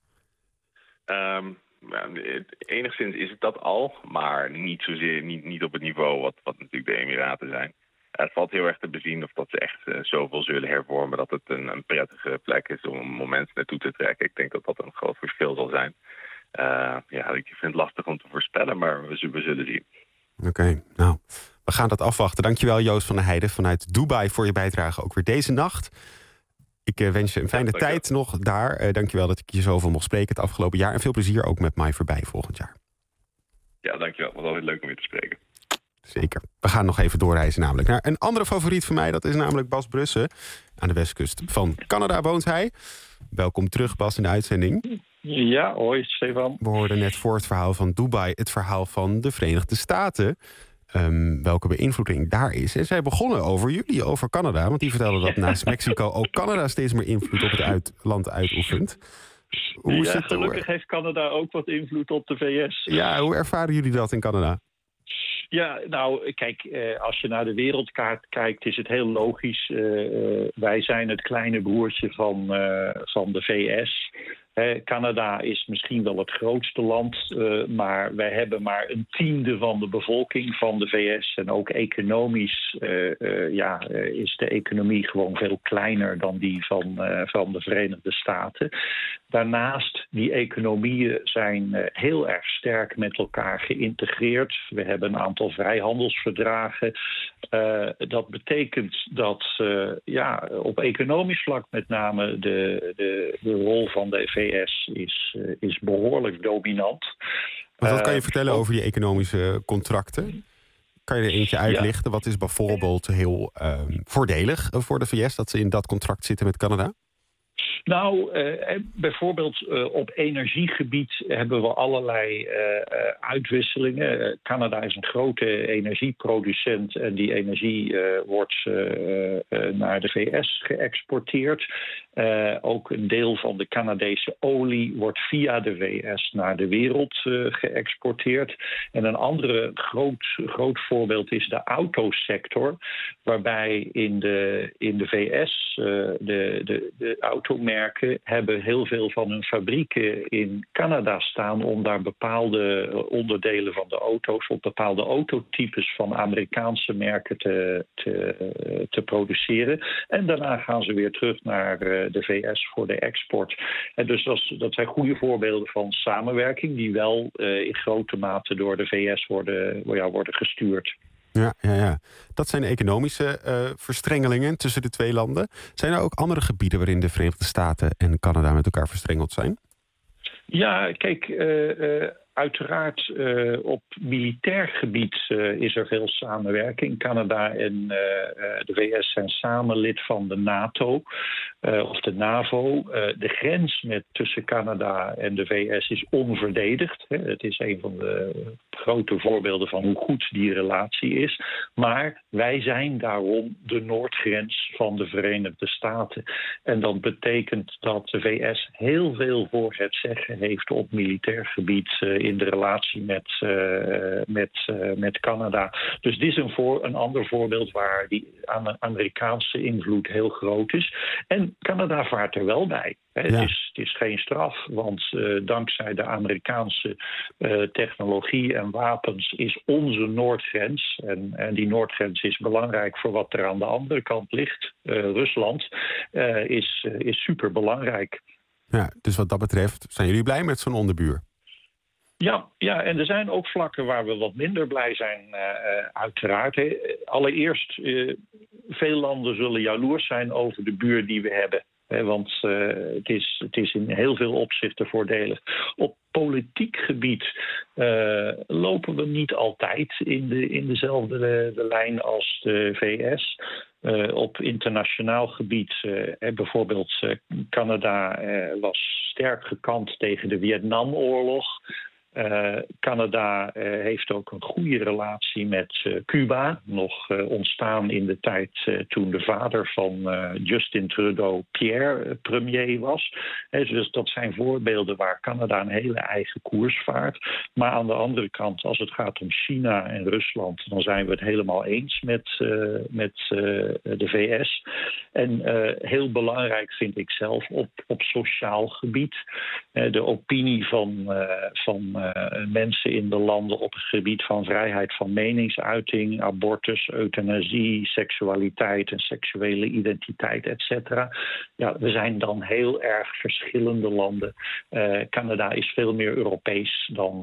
Enigszins is het dat al, maar niet zozeer, niet op het niveau wat natuurlijk de Emiraten zijn. Het valt heel erg te bezien of dat ze echt zoveel zullen hervormen dat het een prettige plek is om mensen naartoe te trekken. Ik denk dat dat een groot verschil zal zijn. Ik vind het lastig om te voorspellen, maar we zullen zien. Oké, nou, we gaan dat afwachten. Dankjewel Joost van der Heijden vanuit Dubai voor je bijdrage ook weer deze nacht. Ik wens je een fijne tijd nog daar. Dankjewel dat ik je zoveel mocht spreken het afgelopen jaar. En veel plezier ook met Mai voorbij volgend jaar. Ja, dankjewel. Het was altijd leuk om weer te spreken. Zeker. We gaan nog even doorreizen namelijk naar een andere favoriet van mij. Dat is namelijk Bas Brussen. Aan de westkust van Canada woont hij. Welkom terug, Bas, in de uitzending. Ja, hoi, Stefan. We hoorden net voor het verhaal van Dubai het verhaal van de Verenigde Staten. Welke beïnvloeding daar is. En zij begonnen over jullie, over Canada. Want die vertelden dat naast Mexico ook Canada steeds meer invloed op het land uitoefent. Gelukkig heeft Canada ook wat invloed op de VS. Ja, hoe ervaren jullie dat in Canada? Ja, nou, kijk, als je naar de wereldkaart kijkt, is het heel logisch. Wij zijn het kleine broertje van de VS. Canada is misschien wel het grootste land, maar wij hebben maar 1/10 van de bevolking van de VS. En ook economisch is de economie gewoon veel kleiner dan die van de Verenigde Staten. Daarnaast, die economieën zijn heel erg sterk met elkaar geïntegreerd. We hebben een aantal vrijhandelsverdragen. Dat betekent dat op economisch vlak met name de rol van de VS is behoorlijk dominant. Wat kan je vertellen over die economische contracten? Kan je er eentje uitlichten? Ja. Wat is bijvoorbeeld heel voordelig voor de VS dat ze in dat contract zitten met Canada? Nou, bijvoorbeeld op energiegebied hebben we allerlei uitwisselingen. Canada is een grote energieproducent en die energie wordt naar de VS geëxporteerd. Ook een deel van de Canadese olie wordt via de VS naar de wereld geëxporteerd. En een andere groot voorbeeld is de autosector, waarbij in de VS de automerken hebben heel veel van hun fabrieken in Canada staan om daar bepaalde onderdelen van de auto's of bepaalde autotypes van Amerikaanse merken te produceren. En daarna gaan ze weer terug naar de VS voor de export. En dus dat zijn goede voorbeelden van samenwerking die wel in grote mate door de VS worden gestuurd. Ja. Dat zijn economische verstrengelingen tussen de twee landen. Zijn er ook andere gebieden waarin de Verenigde Staten en Canada met elkaar verstrengeld zijn? Ja, kijk, uiteraard op militair gebied is er veel samenwerking. Canada en de VS zijn samen lid van de NATO of de NAVO. De grens tussen Canada en de VS is onverdedigd. Het is een van de grote voorbeelden van hoe goed die relatie is. Maar wij zijn daarom de noordgrens van de Verenigde Staten. En dat betekent dat de VS heel veel voor het zeggen heeft op militair gebied in de relatie met Canada. Dus dit is een ander voorbeeld waar die Amerikaanse invloed heel groot is. En Canada vaart er wel bij. Ja. Het is geen straf, want dankzij de Amerikaanse technologie en wapens is onze noordgrens, en die noordgrens is belangrijk voor wat er aan de andere kant ligt, Rusland, is super belangrijk. Ja, dus wat dat betreft zijn jullie blij met zo'n onderbuur? Ja, en er zijn ook vlakken waar we wat minder blij zijn, uiteraard. Allereerst, veel landen zullen jaloers zijn over de buur die we hebben. Want het is in heel veel opzichten voordelig. Op politiek gebied lopen we niet altijd in dezelfde lijn als de VS. Op internationaal gebied, bijvoorbeeld Canada was sterk gekant tegen de Vietnamoorlog. Canada heeft ook een goede relatie met Cuba. Nog ontstaan in de tijd toen de vader van Justin Trudeau Pierre premier was. Dus dat zijn voorbeelden waar Canada een hele eigen koers vaart. Maar aan de andere kant, als het gaat om China en Rusland, dan zijn we het helemaal eens met de VS. En heel belangrijk vind ik zelf op sociaal gebied. De opinie van mensen in de landen op het gebied van vrijheid van meningsuiting, abortus, euthanasie, seksualiteit en seksuele identiteit, etc. Ja, we zijn dan heel erg verschillende landen. Canada is veel meer Europees dan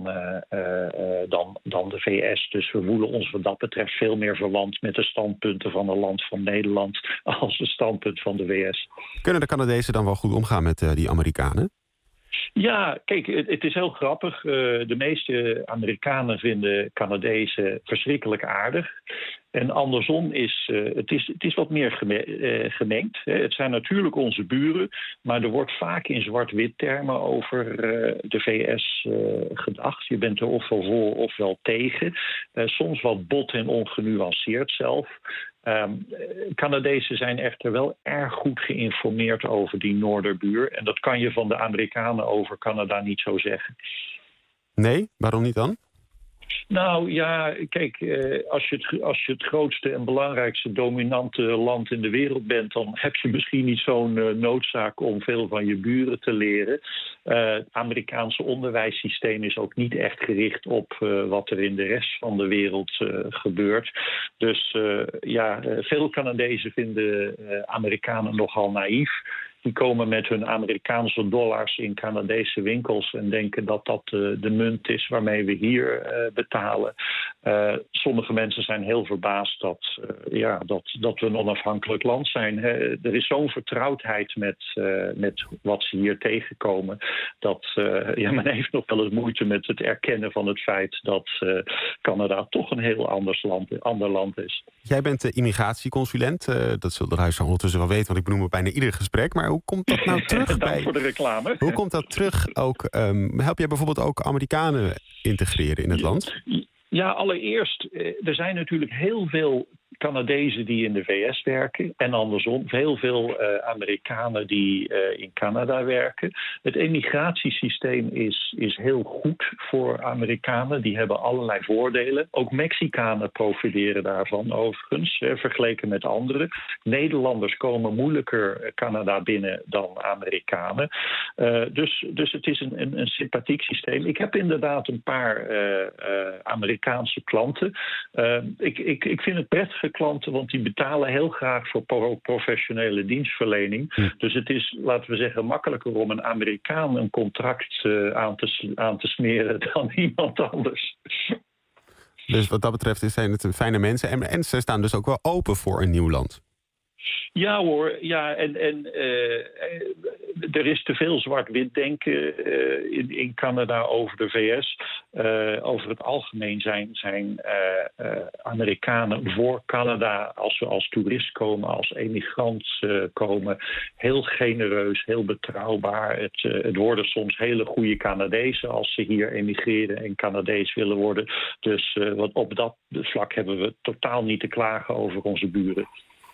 de VS. Dus we voelen ons wat dat betreft veel meer verwant met de standpunten van een land van Nederland als het standpunt van de VS. Kunnen de Canadezen dan wel goed omgaan met die Amerikanen? Ja, kijk, het is heel grappig. De meeste Amerikanen vinden Canadezen verschrikkelijk aardig. En andersom het is wat meer gemengd. Het zijn natuurlijk onze buren, maar er wordt vaak in zwart-wit termen over de VS gedacht. Je bent er ofwel voor ofwel tegen. Soms wat bot en ongenuanceerd zelf. Canadezen zijn echter wel erg goed geïnformeerd over die noorderbuur. En dat kan je van de Amerikanen over Canada niet zo zeggen. Nee? Waarom niet dan? Nou ja, kijk, als je het grootste en belangrijkste dominante land in de wereld bent, dan heb je misschien niet zo'n noodzaak om veel van je buren te leren. Het Amerikaanse onderwijssysteem is ook niet echt gericht op wat er in de rest van de wereld gebeurt. Dus veel Canadezen vinden Amerikanen nogal naïef. Die komen met hun Amerikaanse dollars in Canadese winkels en denken dat dat de munt is waarmee we hier betalen. Sommige mensen zijn heel verbaasd dat we een onafhankelijk land zijn. Er is zo'n vertrouwdheid met wat ze hier tegenkomen, dat men heeft nog wel eens moeite met het erkennen van het feit dat Canada toch een heel ander land is. Jij bent immigratieconsulent. Dat zult de luisteraar ondertussen wel weten, want ik benoem het bijna ieder gesprek. Maar hoe komt dat nou terug? Dank voor de reclame. Hoe komt dat terug ook? Help jij bijvoorbeeld ook Amerikanen integreren in het land? Ja, allereerst, er zijn natuurlijk heel veel Canadezen die in de VS werken en andersom heel veel Amerikanen die in Canada werken. Het emigratiesysteem is heel goed voor Amerikanen. Die hebben allerlei voordelen. Ook Mexicanen profiteren daarvan overigens, vergeleken met anderen. Nederlanders komen moeilijker Canada binnen dan Amerikanen. Dus het is een sympathiek systeem. Ik heb inderdaad een paar Amerikaanse klanten. Ik vind het prettig klanten, want die betalen heel graag voor professionele dienstverlening. Dus het is, laten we zeggen, makkelijker om een Amerikaan een contract aan te smeren dan iemand anders. Dus wat dat betreft zijn het fijne mensen en ze staan dus ook wel open voor een nieuw land. Ja hoor, ja, en er is te veel zwart-wit denken in Canada over de VS. Over het algemeen zijn Amerikanen voor Canada, als we als toerist komen, als emigrant komen, heel genereus, heel betrouwbaar. Het worden soms hele goede Canadezen als ze hier emigreren en Canadees willen worden. Dus wat op dat vlak hebben we totaal niet te klagen over onze buren.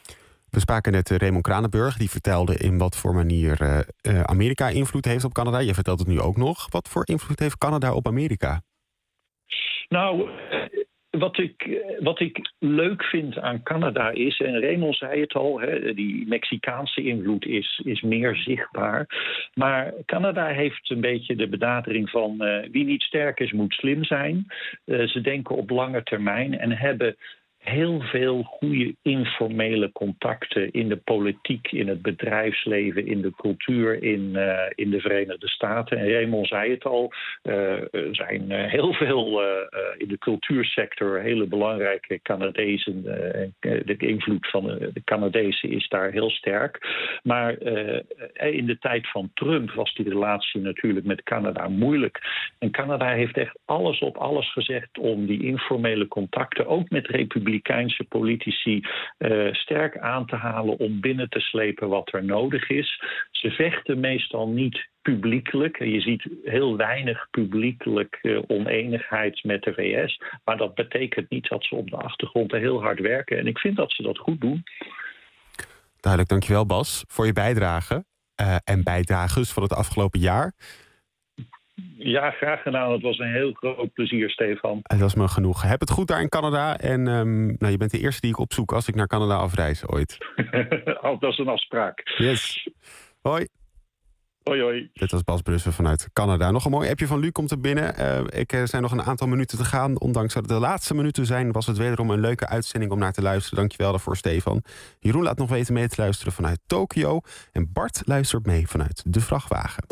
We spraken net Raymond Kranenburg. Die vertelde in wat voor manier Amerika invloed heeft op Canada. Je vertelt het nu ook nog. Wat voor invloed heeft Canada op Amerika? Nou, wat ik leuk vind aan Canada is, en Raymond zei het al, die Mexicaanse invloed is meer zichtbaar. Maar Canada heeft een beetje de benadering van wie niet sterk is, moet slim zijn. Ze denken op lange termijn en hebben heel veel goede informele contacten in de politiek, in het bedrijfsleven, in de cultuur in de Verenigde Staten. En Raymond zei het al, er zijn heel veel in de cultuursector hele belangrijke Canadezen. De invloed van de Canadezen is daar heel sterk. Maar in de tijd van Trump was die relatie natuurlijk met Canada moeilijk. En Canada heeft echt alles op alles gezegd om die informele contacten, ook met republikeinen, Republikeinse politici sterk aan te halen om binnen te slepen wat er nodig is. Ze vechten meestal niet publiekelijk. Je ziet heel weinig publiekelijk oneenigheid met de VS. Maar dat betekent niet dat ze op de achtergrond heel hard werken. En ik vind dat ze dat goed doen. Duidelijk, dankjewel Bas voor je bijdrage. En bijdrages van het afgelopen jaar. Ja, graag gedaan. Het was een heel groot plezier, Stefan. Het was me genoeg. Heb het goed daar in Canada. En je bent de eerste die ik opzoek als ik naar Canada afreis ooit. Dat is een afspraak. Yes. Hoi. Hoi, hoi. Dit was Bas Brussen vanuit Canada. Nog een mooi appje van Luc komt er binnen. Er zijn nog een aantal minuten te gaan. Ondanks dat het de laatste minuten zijn, was het wederom een leuke uitzending om naar te luisteren. Dankjewel daarvoor, Stefan. Jeroen laat nog weten mee te luisteren vanuit Tokio. En Bart luistert mee vanuit de vrachtwagen.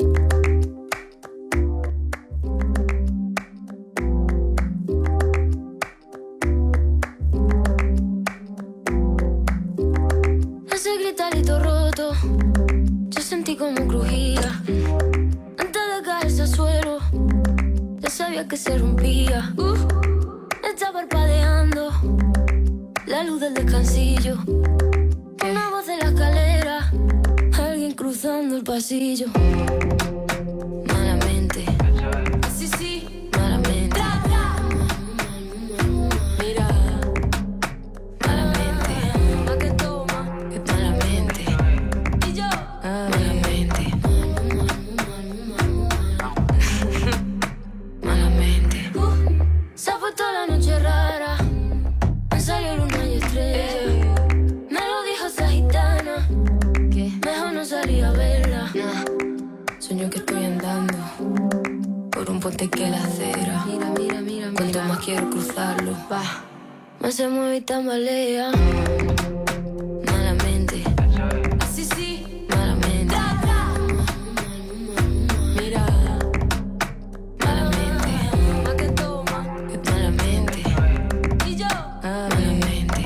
Yo sentí como crujía antes de caerse al suelo. Ya sabía que se rompía. Está parpadeando la luz del descansillo. Una voz de la escalera, alguien cruzando el pasillo. Malamente, sí, sí, malamente. Mira, malamente, pa' que toma, que malamente. Y yo, malamente. Malamente. Se ha puesto la noche rara, me salió luna y estrella. Me lo dijo esa gitana, que mejor no salí a verla. Sueño que estoy andando por un puente que la acera. Mira, mira, mira, cuanto más quiero cruzarlo, va, más se mueve y tambalea. Malamente, sí, sí, malamente. Mira, malamente, pa' que toma, que malamente. Y yo, malamente.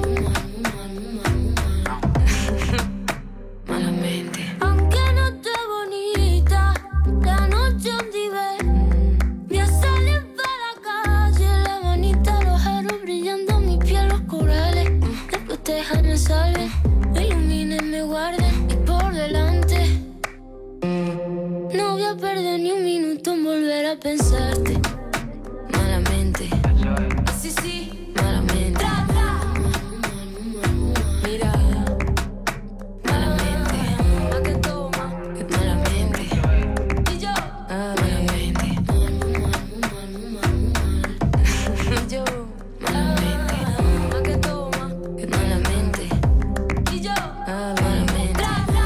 Malamente. Aunque no esté bonita, la noche donde voy a salir para la calle, la manita, los aros brillando, mi piel, los corales. Me protejan, me salven, me iluminen, me guarden. Y por delante, no voy a perder ni un minuto en volver a pensarte. Malamente, sí, sí, malamente. Mira, malamente, pa' que toma, que malamente. Y yo, malamente. Y yo, malamente, pa' que toma, que malamente. Y yo, malamente.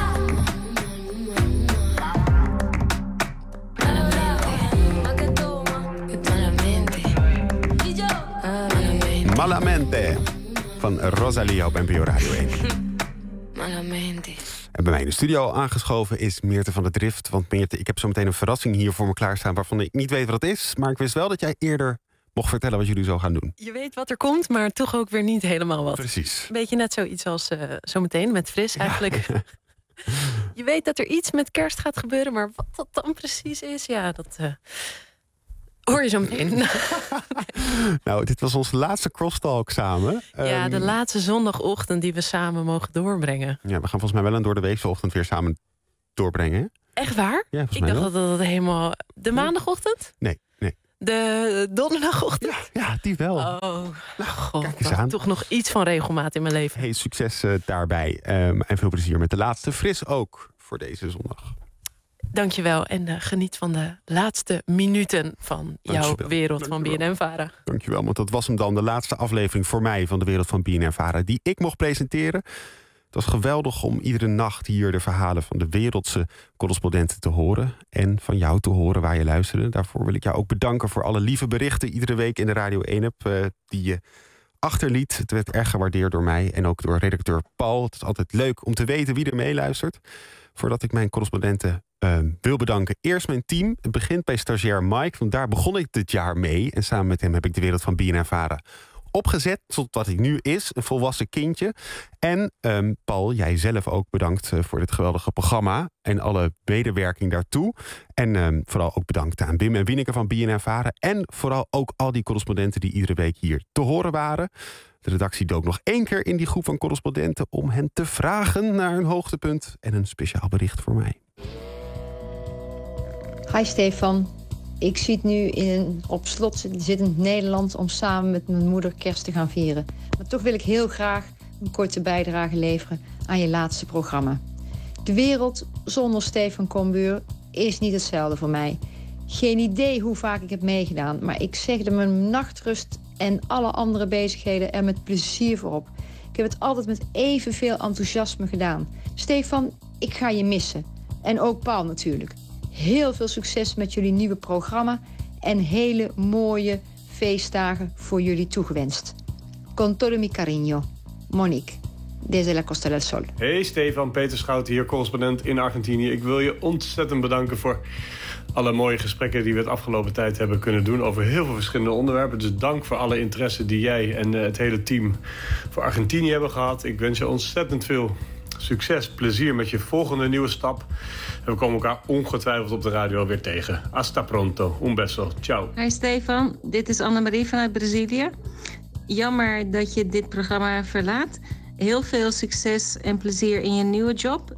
Pa' que toma, que malamente. Y yo, malamente. Malamente van Rosalie op NPO Radio 1. Malamente. En bij mij in de studio aangeschoven is Meerte van der Drift. Want Meerte, ik heb zo meteen een verrassing hier voor me klaarstaan waarvan ik niet weet wat het is. Maar ik wist wel dat jij eerder mocht vertellen wat jullie zo gaan doen. Je weet wat er komt, maar toch ook weer niet helemaal wat. Precies. Een beetje net zoiets als zometeen met Fris eigenlijk. Ja. Je weet dat er iets met kerst gaat gebeuren, maar wat dat dan precies is, ja, dat hoor je zo meteen. Nou, dit was onze laatste crosstalk samen. Ja, de laatste zondagochtend die we samen mogen doorbrengen. Ja, we gaan volgens mij wel een door de weekse ochtend weer samen doorbrengen. Echt waar? Ja, ik dacht dat helemaal... De maandagochtend? Nee. De donderdagochtend? Ja, die wel. Oh, god, kijk eens aan. toch nog iets van regelmaat in mijn leven. Hey, succes daarbij. En veel plezier met de laatste Fris ook voor deze zondag. Dankjewel en geniet van de laatste minuten van jouw wereld van BNN-Vara. Dankjewel, want dat was hem dan, de laatste aflevering voor mij van de wereld van BNN-Vara die ik mocht presenteren. Het was geweldig om iedere nacht hier de verhalen van de wereldse correspondenten te horen. En van jou te horen waar je luisterde. Daarvoor wil ik jou ook bedanken voor alle lieve berichten iedere week in de Radio 1-app die je achterliet. Het werd erg gewaardeerd door mij en ook door redacteur Paul. Het is altijd leuk om te weten wie er meeluistert. Voordat ik mijn correspondenten wil bedanken. Eerst mijn team. Het begint bij stagiair Mike, want daar begon ik dit jaar mee. En samen met hem heb ik de wereld van BNN-Vara opgezet tot wat ik nu is, een volwassen kindje. En Paul, jij zelf ook bedankt voor dit geweldige programma en alle medewerking daartoe. En vooral ook bedankt aan Wim en Wieneke van BNN-Vara. En vooral ook al die correspondenten die iedere week hier te horen waren. De redactie dook nog 1 keer in die groep van correspondenten om hen te vragen naar hun hoogtepunt en een speciaal bericht voor mij. Hi Stefan. Ik zit nu op slot zittend Nederland om samen met mijn moeder kerst te gaan vieren. Maar toch wil ik heel graag een korte bijdrage leveren aan je laatste programma. De wereld zonder Stefan Kombuur is niet hetzelfde voor mij. Geen idee hoe vaak ik heb meegedaan, maar ik zegde mijn nachtrust en alle andere bezigheden er met plezier voor op. Ik heb het altijd met evenveel enthousiasme gedaan. Stefan, ik ga je missen. En ook Paul natuurlijk. Heel veel succes met jullie nieuwe programma en hele mooie feestdagen voor jullie toegewenst. Con todo mi cariño. Monique, desde la Costa del Sol. Hey Stefan, Peter Schout hier, correspondent in Argentinië. Ik wil je ontzettend bedanken voor alle mooie gesprekken die we het afgelopen tijd hebben kunnen doen over heel veel verschillende onderwerpen. Dus dank voor alle interesse die jij en het hele team voor Argentinië hebben gehad. Ik wens je ontzettend veel succes, plezier met je volgende nieuwe stap. En we komen elkaar ongetwijfeld op de radio weer tegen. Hasta pronto. Un beso. Ciao. Hi Stefan, dit is Annemarie vanuit Brazilië. Jammer dat je dit programma verlaat. Heel veel succes en plezier in je nieuwe job.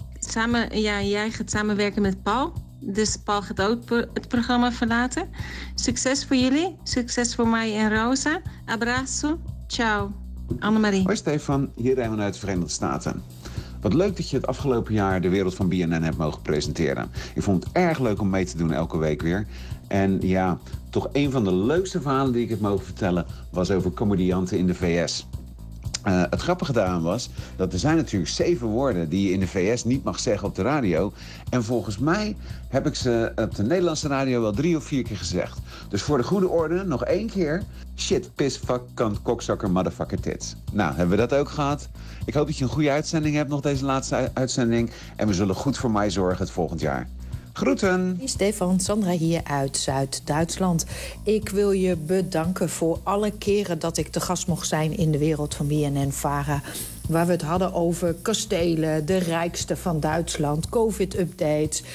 Jij gaat samenwerken met Paul. Dus Paul gaat ook het programma verlaten. Succes voor jullie. Succes voor mij en Rosa. Abrazo. Ciao. Annemarie. Hoi Stefan, hier Raymond uit de Verenigde Staten. Wat leuk dat je het afgelopen jaar de wereld van BNN hebt mogen presenteren. Ik vond het erg leuk om mee te doen elke week weer. En ja, toch een van de leukste verhalen die ik heb mogen vertellen was over comedianten in de VS. Het grappige daaraan was dat er zijn natuurlijk 7 woorden die je in de VS niet mag zeggen op de radio. En volgens mij heb ik ze op de Nederlandse radio wel 3 of 4 keer gezegd. Dus voor de goede orde nog 1 keer. Shit, piss, fuck, kant, kokzakker, motherfucker, tits. Nou, hebben we dat ook gehad? Ik hoop dat je een goede uitzending hebt nog deze laatste uitzending. En we zullen goed voor mij zorgen het volgend jaar. Groeten! Stefan, Sandra hier uit Zuid-Duitsland. Ik wil je bedanken voor alle keren dat ik te gast mocht zijn in de wereld van BNN-Vara. Waar we het hadden over kastelen, de rijkste van Duitsland, covid-updates,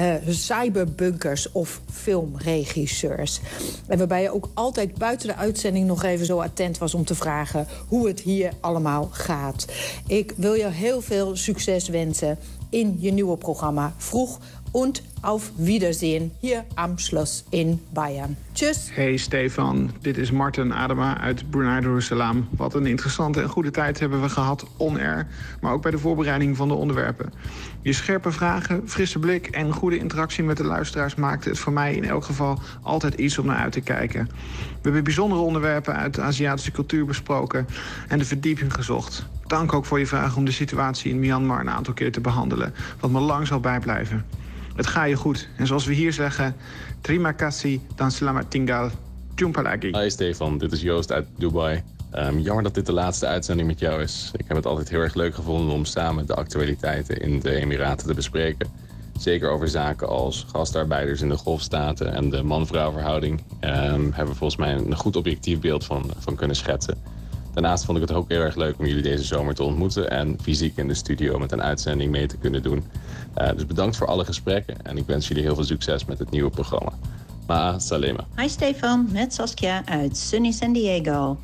cyberbunkers of filmregisseurs. En waarbij je ook altijd buiten de uitzending nog even zo attent was om te vragen hoe het hier allemaal gaat. Ik wil je heel veel succes wensen in je nieuwe programma Vroeg. Und auf Wiedersehen hier am Schloss in Bayern. Tschüss. Hey Stefan, dit is Martin Adema uit Brunei Darussalam. Wat een interessante en goede tijd hebben we gehad on-air, maar ook bij de voorbereiding van de onderwerpen. Je scherpe vragen, frisse blik en goede interactie met de luisteraars maakte het voor mij in elk geval altijd iets om naar uit te kijken. We hebben bijzondere onderwerpen uit de Aziatische cultuur besproken en de verdieping gezocht. Dank ook voor je vraag om de situatie in Myanmar een aantal keer te behandelen, wat me lang zal bijblijven. Het gaat je goed. En zoals we hier zeggen, terima kasih dan selamat tinggal. Jumpa lagi. Hi Stefan, dit is Joost uit Dubai. Jammer dat dit de laatste uitzending met jou is. Ik heb het altijd heel erg leuk gevonden om samen de actualiteiten in de Emiraten te bespreken. Zeker over zaken als gastarbeiders in de Golfstaten en de man-vrouw verhouding. Hebben we volgens mij een goed objectief beeld van kunnen schetsen. Daarnaast vond ik het ook heel erg leuk om jullie deze zomer te ontmoeten en fysiek in de studio met een uitzending mee te kunnen doen. Dus bedankt voor alle gesprekken en ik wens jullie heel veel succes met het nieuwe programma. Ma'a salema. Hi Stefan, met Saskia uit sunny San Diego.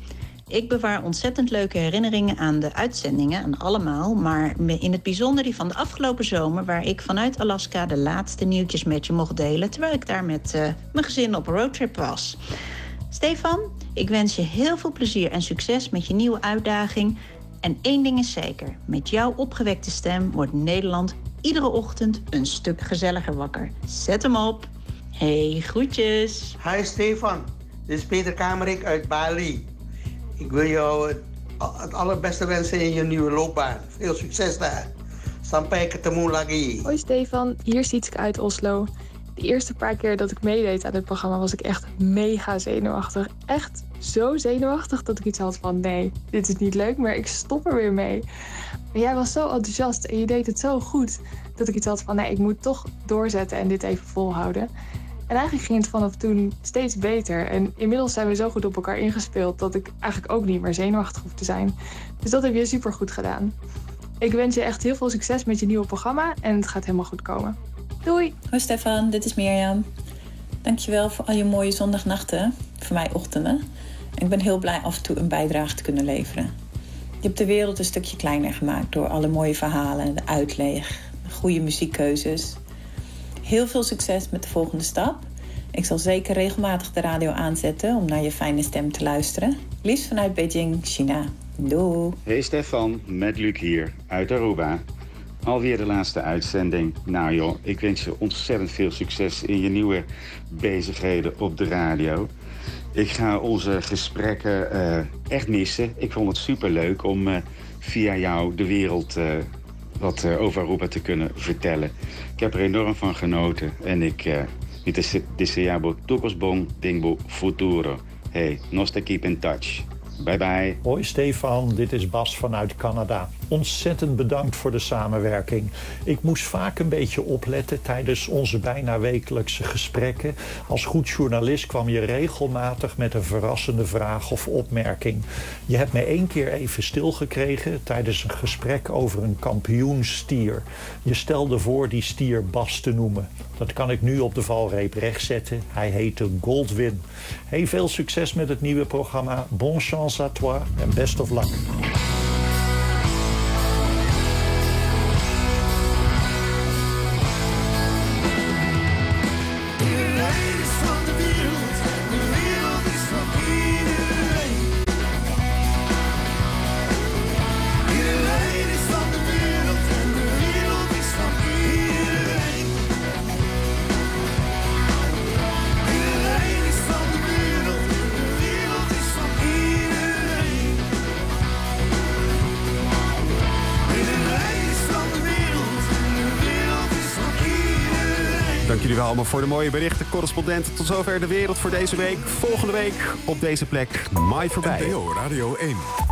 Ik bewaar ontzettend leuke herinneringen aan de uitzendingen, aan allemaal. Maar in het bijzonder die van de afgelopen zomer, waar ik vanuit Alaska de laatste nieuwtjes met je mocht delen, terwijl ik daar met mijn gezin op een roadtrip was. Stefan, ik wens je heel veel plezier en succes met je nieuwe uitdaging. En één ding is zeker, met jouw opgewekte stem wordt Nederland iedere ochtend een stuk gezelliger wakker. Zet hem op. Hey, groetjes. Hi Stefan, dit is Peter Kamerik uit Bali. Ik wil jou het allerbeste wensen in je nieuwe loopbaan. Veel succes daar. Sampai ketemu lagi. Hoi Stefan, hier is Sietske uit Oslo. De eerste paar keer dat ik meedeed aan dit programma was ik echt mega zenuwachtig. Echt zo zenuwachtig dat ik iets had van nee, dit is niet leuk, maar ik stop er weer mee. Maar jij was zo enthousiast en je deed het zo goed dat ik iets had van nee, ik moet toch doorzetten en dit even volhouden. En eigenlijk ging het vanaf toen steeds beter. En inmiddels zijn we zo goed op elkaar ingespeeld dat ik eigenlijk ook niet meer zenuwachtig hoef te zijn. Dus dat heb je super goed gedaan. Ik wens je echt heel veel succes met je nieuwe programma en het gaat helemaal goed komen. Doei! Hoi Stefan, dit is Mirjam. Dankjewel voor al je mooie zondagnachten, voor mij ochtenden. En ik ben heel blij af en toe een bijdrage te kunnen leveren. Je hebt de wereld een stukje kleiner gemaakt door alle mooie verhalen, de uitleg, de goede muziekkeuzes. Heel veel succes met de volgende stap. Ik zal zeker regelmatig de radio aanzetten om naar je fijne stem te luisteren. Liefst vanuit Beijing, China. Doei! Hey Stefan, met Luc hier, uit Aruba. Alweer de laatste uitzending. Nou joh, ik wens je ontzettend veel succes in je nieuwe bezigheden op de radio. Ik ga onze gesprekken echt missen. Ik vond het superleuk om via jou de wereld wat over Aruba te kunnen vertellen. Ik heb er enorm van genoten en ik deseabo todos bom tempo futuro. Hey, nos te keep in touch. Bye bye. Hoi Stefan, dit is Bas vanuit Canada. Ontzettend bedankt voor de samenwerking. Ik moest vaak een beetje opletten tijdens onze bijna wekelijkse gesprekken. Als goed journalist kwam je regelmatig met een verrassende vraag of opmerking. Je hebt me 1 keer even stilgekregen tijdens een gesprek over een kampioenstier. Je stelde voor die stier Bas te noemen. Dat kan ik nu op de valreep rechtzetten. Hij heette Goldwyn. Hey, veel succes met het nieuwe programma. Bonne chance à toi en best of luck. Dank jullie wel allemaal voor de mooie berichten, correspondenten. Tot zover de wereld voor deze week. Volgende week op deze plek Mai voorbij. NPO Radio 1.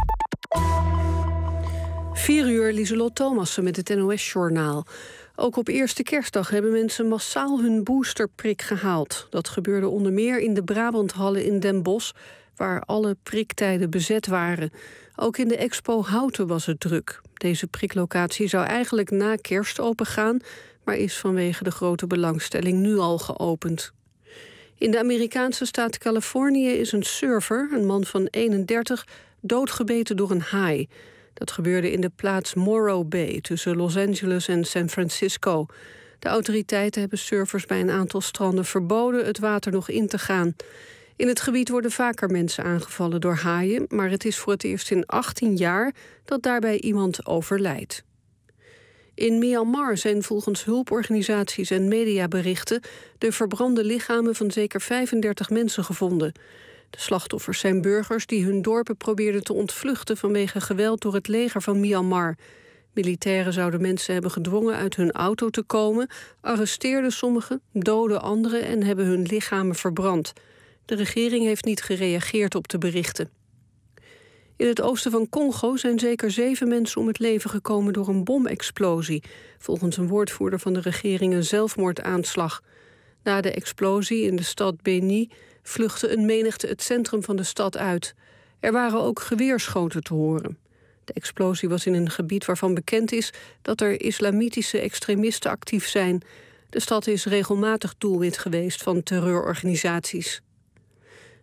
4 uur, Lieselot Thomassen met het NOS-journaal. Ook op eerste kerstdag hebben mensen massaal hun boosterprik gehaald. Dat gebeurde onder meer in de Brabanthallen in Den Bosch, waar alle priktijden bezet waren. Ook in de Expo Houten was het druk. Deze priklocatie zou eigenlijk na kerst opengaan, maar is vanwege de grote belangstelling nu al geopend. In de Amerikaanse staat Californië is een surfer, een man van 31, doodgebeten door een haai. Dat gebeurde in de plaats Morro Bay tussen Los Angeles en San Francisco. De autoriteiten hebben surfers bij een aantal stranden verboden het water nog in te gaan. In het gebied worden vaker mensen aangevallen door haaien, maar het is voor het eerst in 18 jaar dat daarbij iemand overlijdt. In Myanmar zijn volgens hulporganisaties en mediaberichten de verbrande lichamen van zeker 35 mensen gevonden. De slachtoffers zijn burgers die hun dorpen probeerden te ontvluchten vanwege geweld door het leger van Myanmar. Militairen zouden mensen hebben gedwongen uit hun auto te komen, arresteerden sommigen, doden anderen en hebben hun lichamen verbrand. De regering heeft niet gereageerd op de berichten. In het oosten van Congo zijn zeker 7 mensen om het leven gekomen door een bomexplosie. Volgens een woordvoerder van de regering een zelfmoordaanslag. Na de explosie in de stad Beni vluchtte een menigte het centrum van de stad uit. Er waren ook geweerschoten te horen. De explosie was in een gebied waarvan bekend is dat er islamitische extremisten actief zijn. De stad is regelmatig doelwit geweest van terreurorganisaties.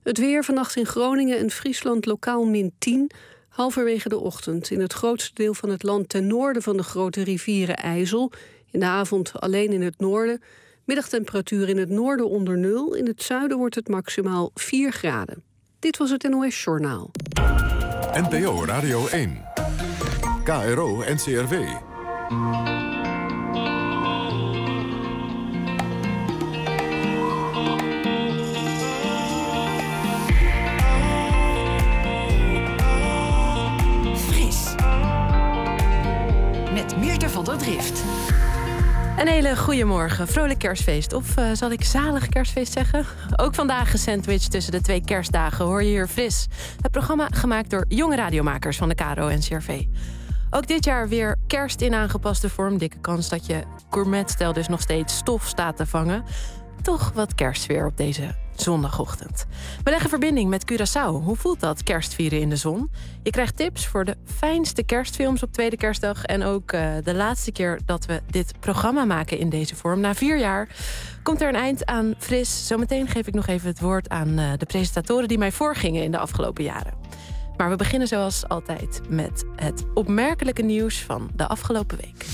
Het weer vannacht in Groningen en Friesland lokaal -10. Halverwege de ochtend in het grootste deel van het land ten noorden van de grote rivieren IJssel. In de avond alleen in het noorden. Middagtemperatuur in het noorden onder 0. In het zuiden wordt het maximaal 4 graden. Dit was het NOS Journaal. NPO Radio 1. KRO NCRW. Fris. Met Meerte van der Drift. Een hele goede morgen, vrolijk kerstfeest. Of zal ik zalig kerstfeest zeggen? Ook vandaag gesandwiched tussen de 2 kerstdagen hoor je hier Fris. Het programma gemaakt door jonge radiomakers van de KRO-NCRV. Ook dit jaar weer kerst in aangepaste vorm. Dikke kans dat je gourmetstijl dus nog steeds stof staat te vangen. Toch wat kerstsfeer op deze zondagochtend. We leggen verbinding met Curaçao. Hoe voelt dat, kerstvieren in de zon? Je krijgt tips voor de fijnste kerstfilms op tweede kerstdag. En ook de laatste keer dat we dit programma maken in deze vorm. Na 4 jaar komt er een eind aan Fris. Zometeen geef ik nog even het woord aan de presentatoren die mij voorgingen in de afgelopen jaren. Maar we beginnen zoals altijd met het opmerkelijke nieuws van de afgelopen week.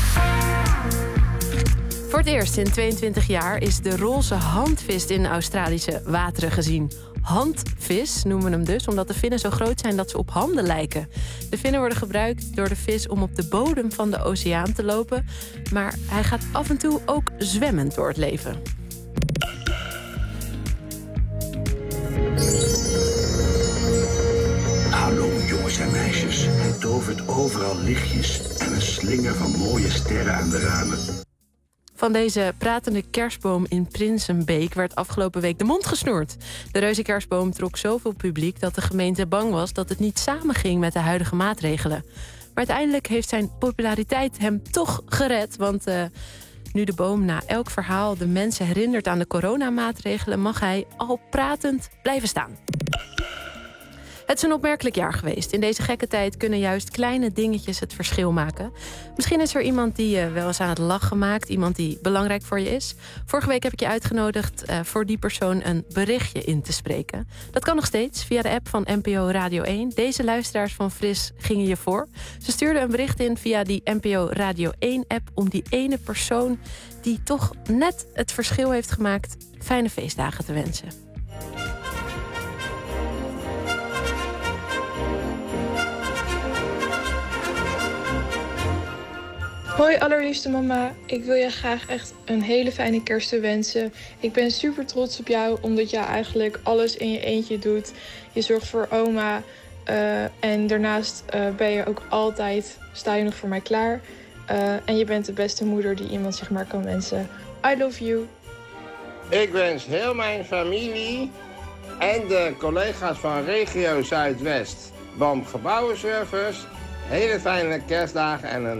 Voor het eerst in 22 jaar is de roze handvis in Australische wateren gezien. Handvis noemen we hem dus, omdat de vinnen zo groot zijn dat ze op handen lijken. De vinnen worden gebruikt door de vis om op de bodem van de oceaan te lopen. Maar hij gaat af en toe ook zwemmend door het leven. Hallo jongens en meisjes. Hij tovert overal lichtjes en een slinger van mooie sterren aan de ramen. Van deze pratende kerstboom in Prinsenbeek werd afgelopen week de mond gesnoerd. De reuze kerstboom trok zoveel publiek dat de gemeente bang was dat het niet samenging met de huidige maatregelen. Maar uiteindelijk heeft zijn populariteit hem toch gered, want nu de boom na elk verhaal de mensen herinnert aan de coronamaatregelen, mag hij al pratend blijven staan. Het is een opmerkelijk jaar geweest. In deze gekke tijd kunnen juist kleine dingetjes het verschil maken. Misschien is er iemand die je wel eens aan het lachen maakt. Iemand die belangrijk voor je is. Vorige week heb ik je uitgenodigd voor die persoon een berichtje in te spreken. Dat kan nog steeds via de app van NPO Radio 1. Deze luisteraars van Fris gingen je voor. Ze stuurden een bericht in via die NPO Radio 1 app om die ene persoon die toch net het verschil heeft gemaakt fijne feestdagen te wensen. Hoi allerliefste mama, ik wil je graag echt een hele fijne kerst wensen. Ik ben super trots op jou, omdat jij eigenlijk alles in je eentje doet. Je zorgt voor oma en daarnaast ben je ook altijd, sta je nog voor mij klaar. En je bent de beste moeder die iemand zich maar kan wensen. I love you. Ik wens heel mijn familie en de collega's van Regio Zuidwest, BAM Gebouwenservice, hele fijne kerstdagen en een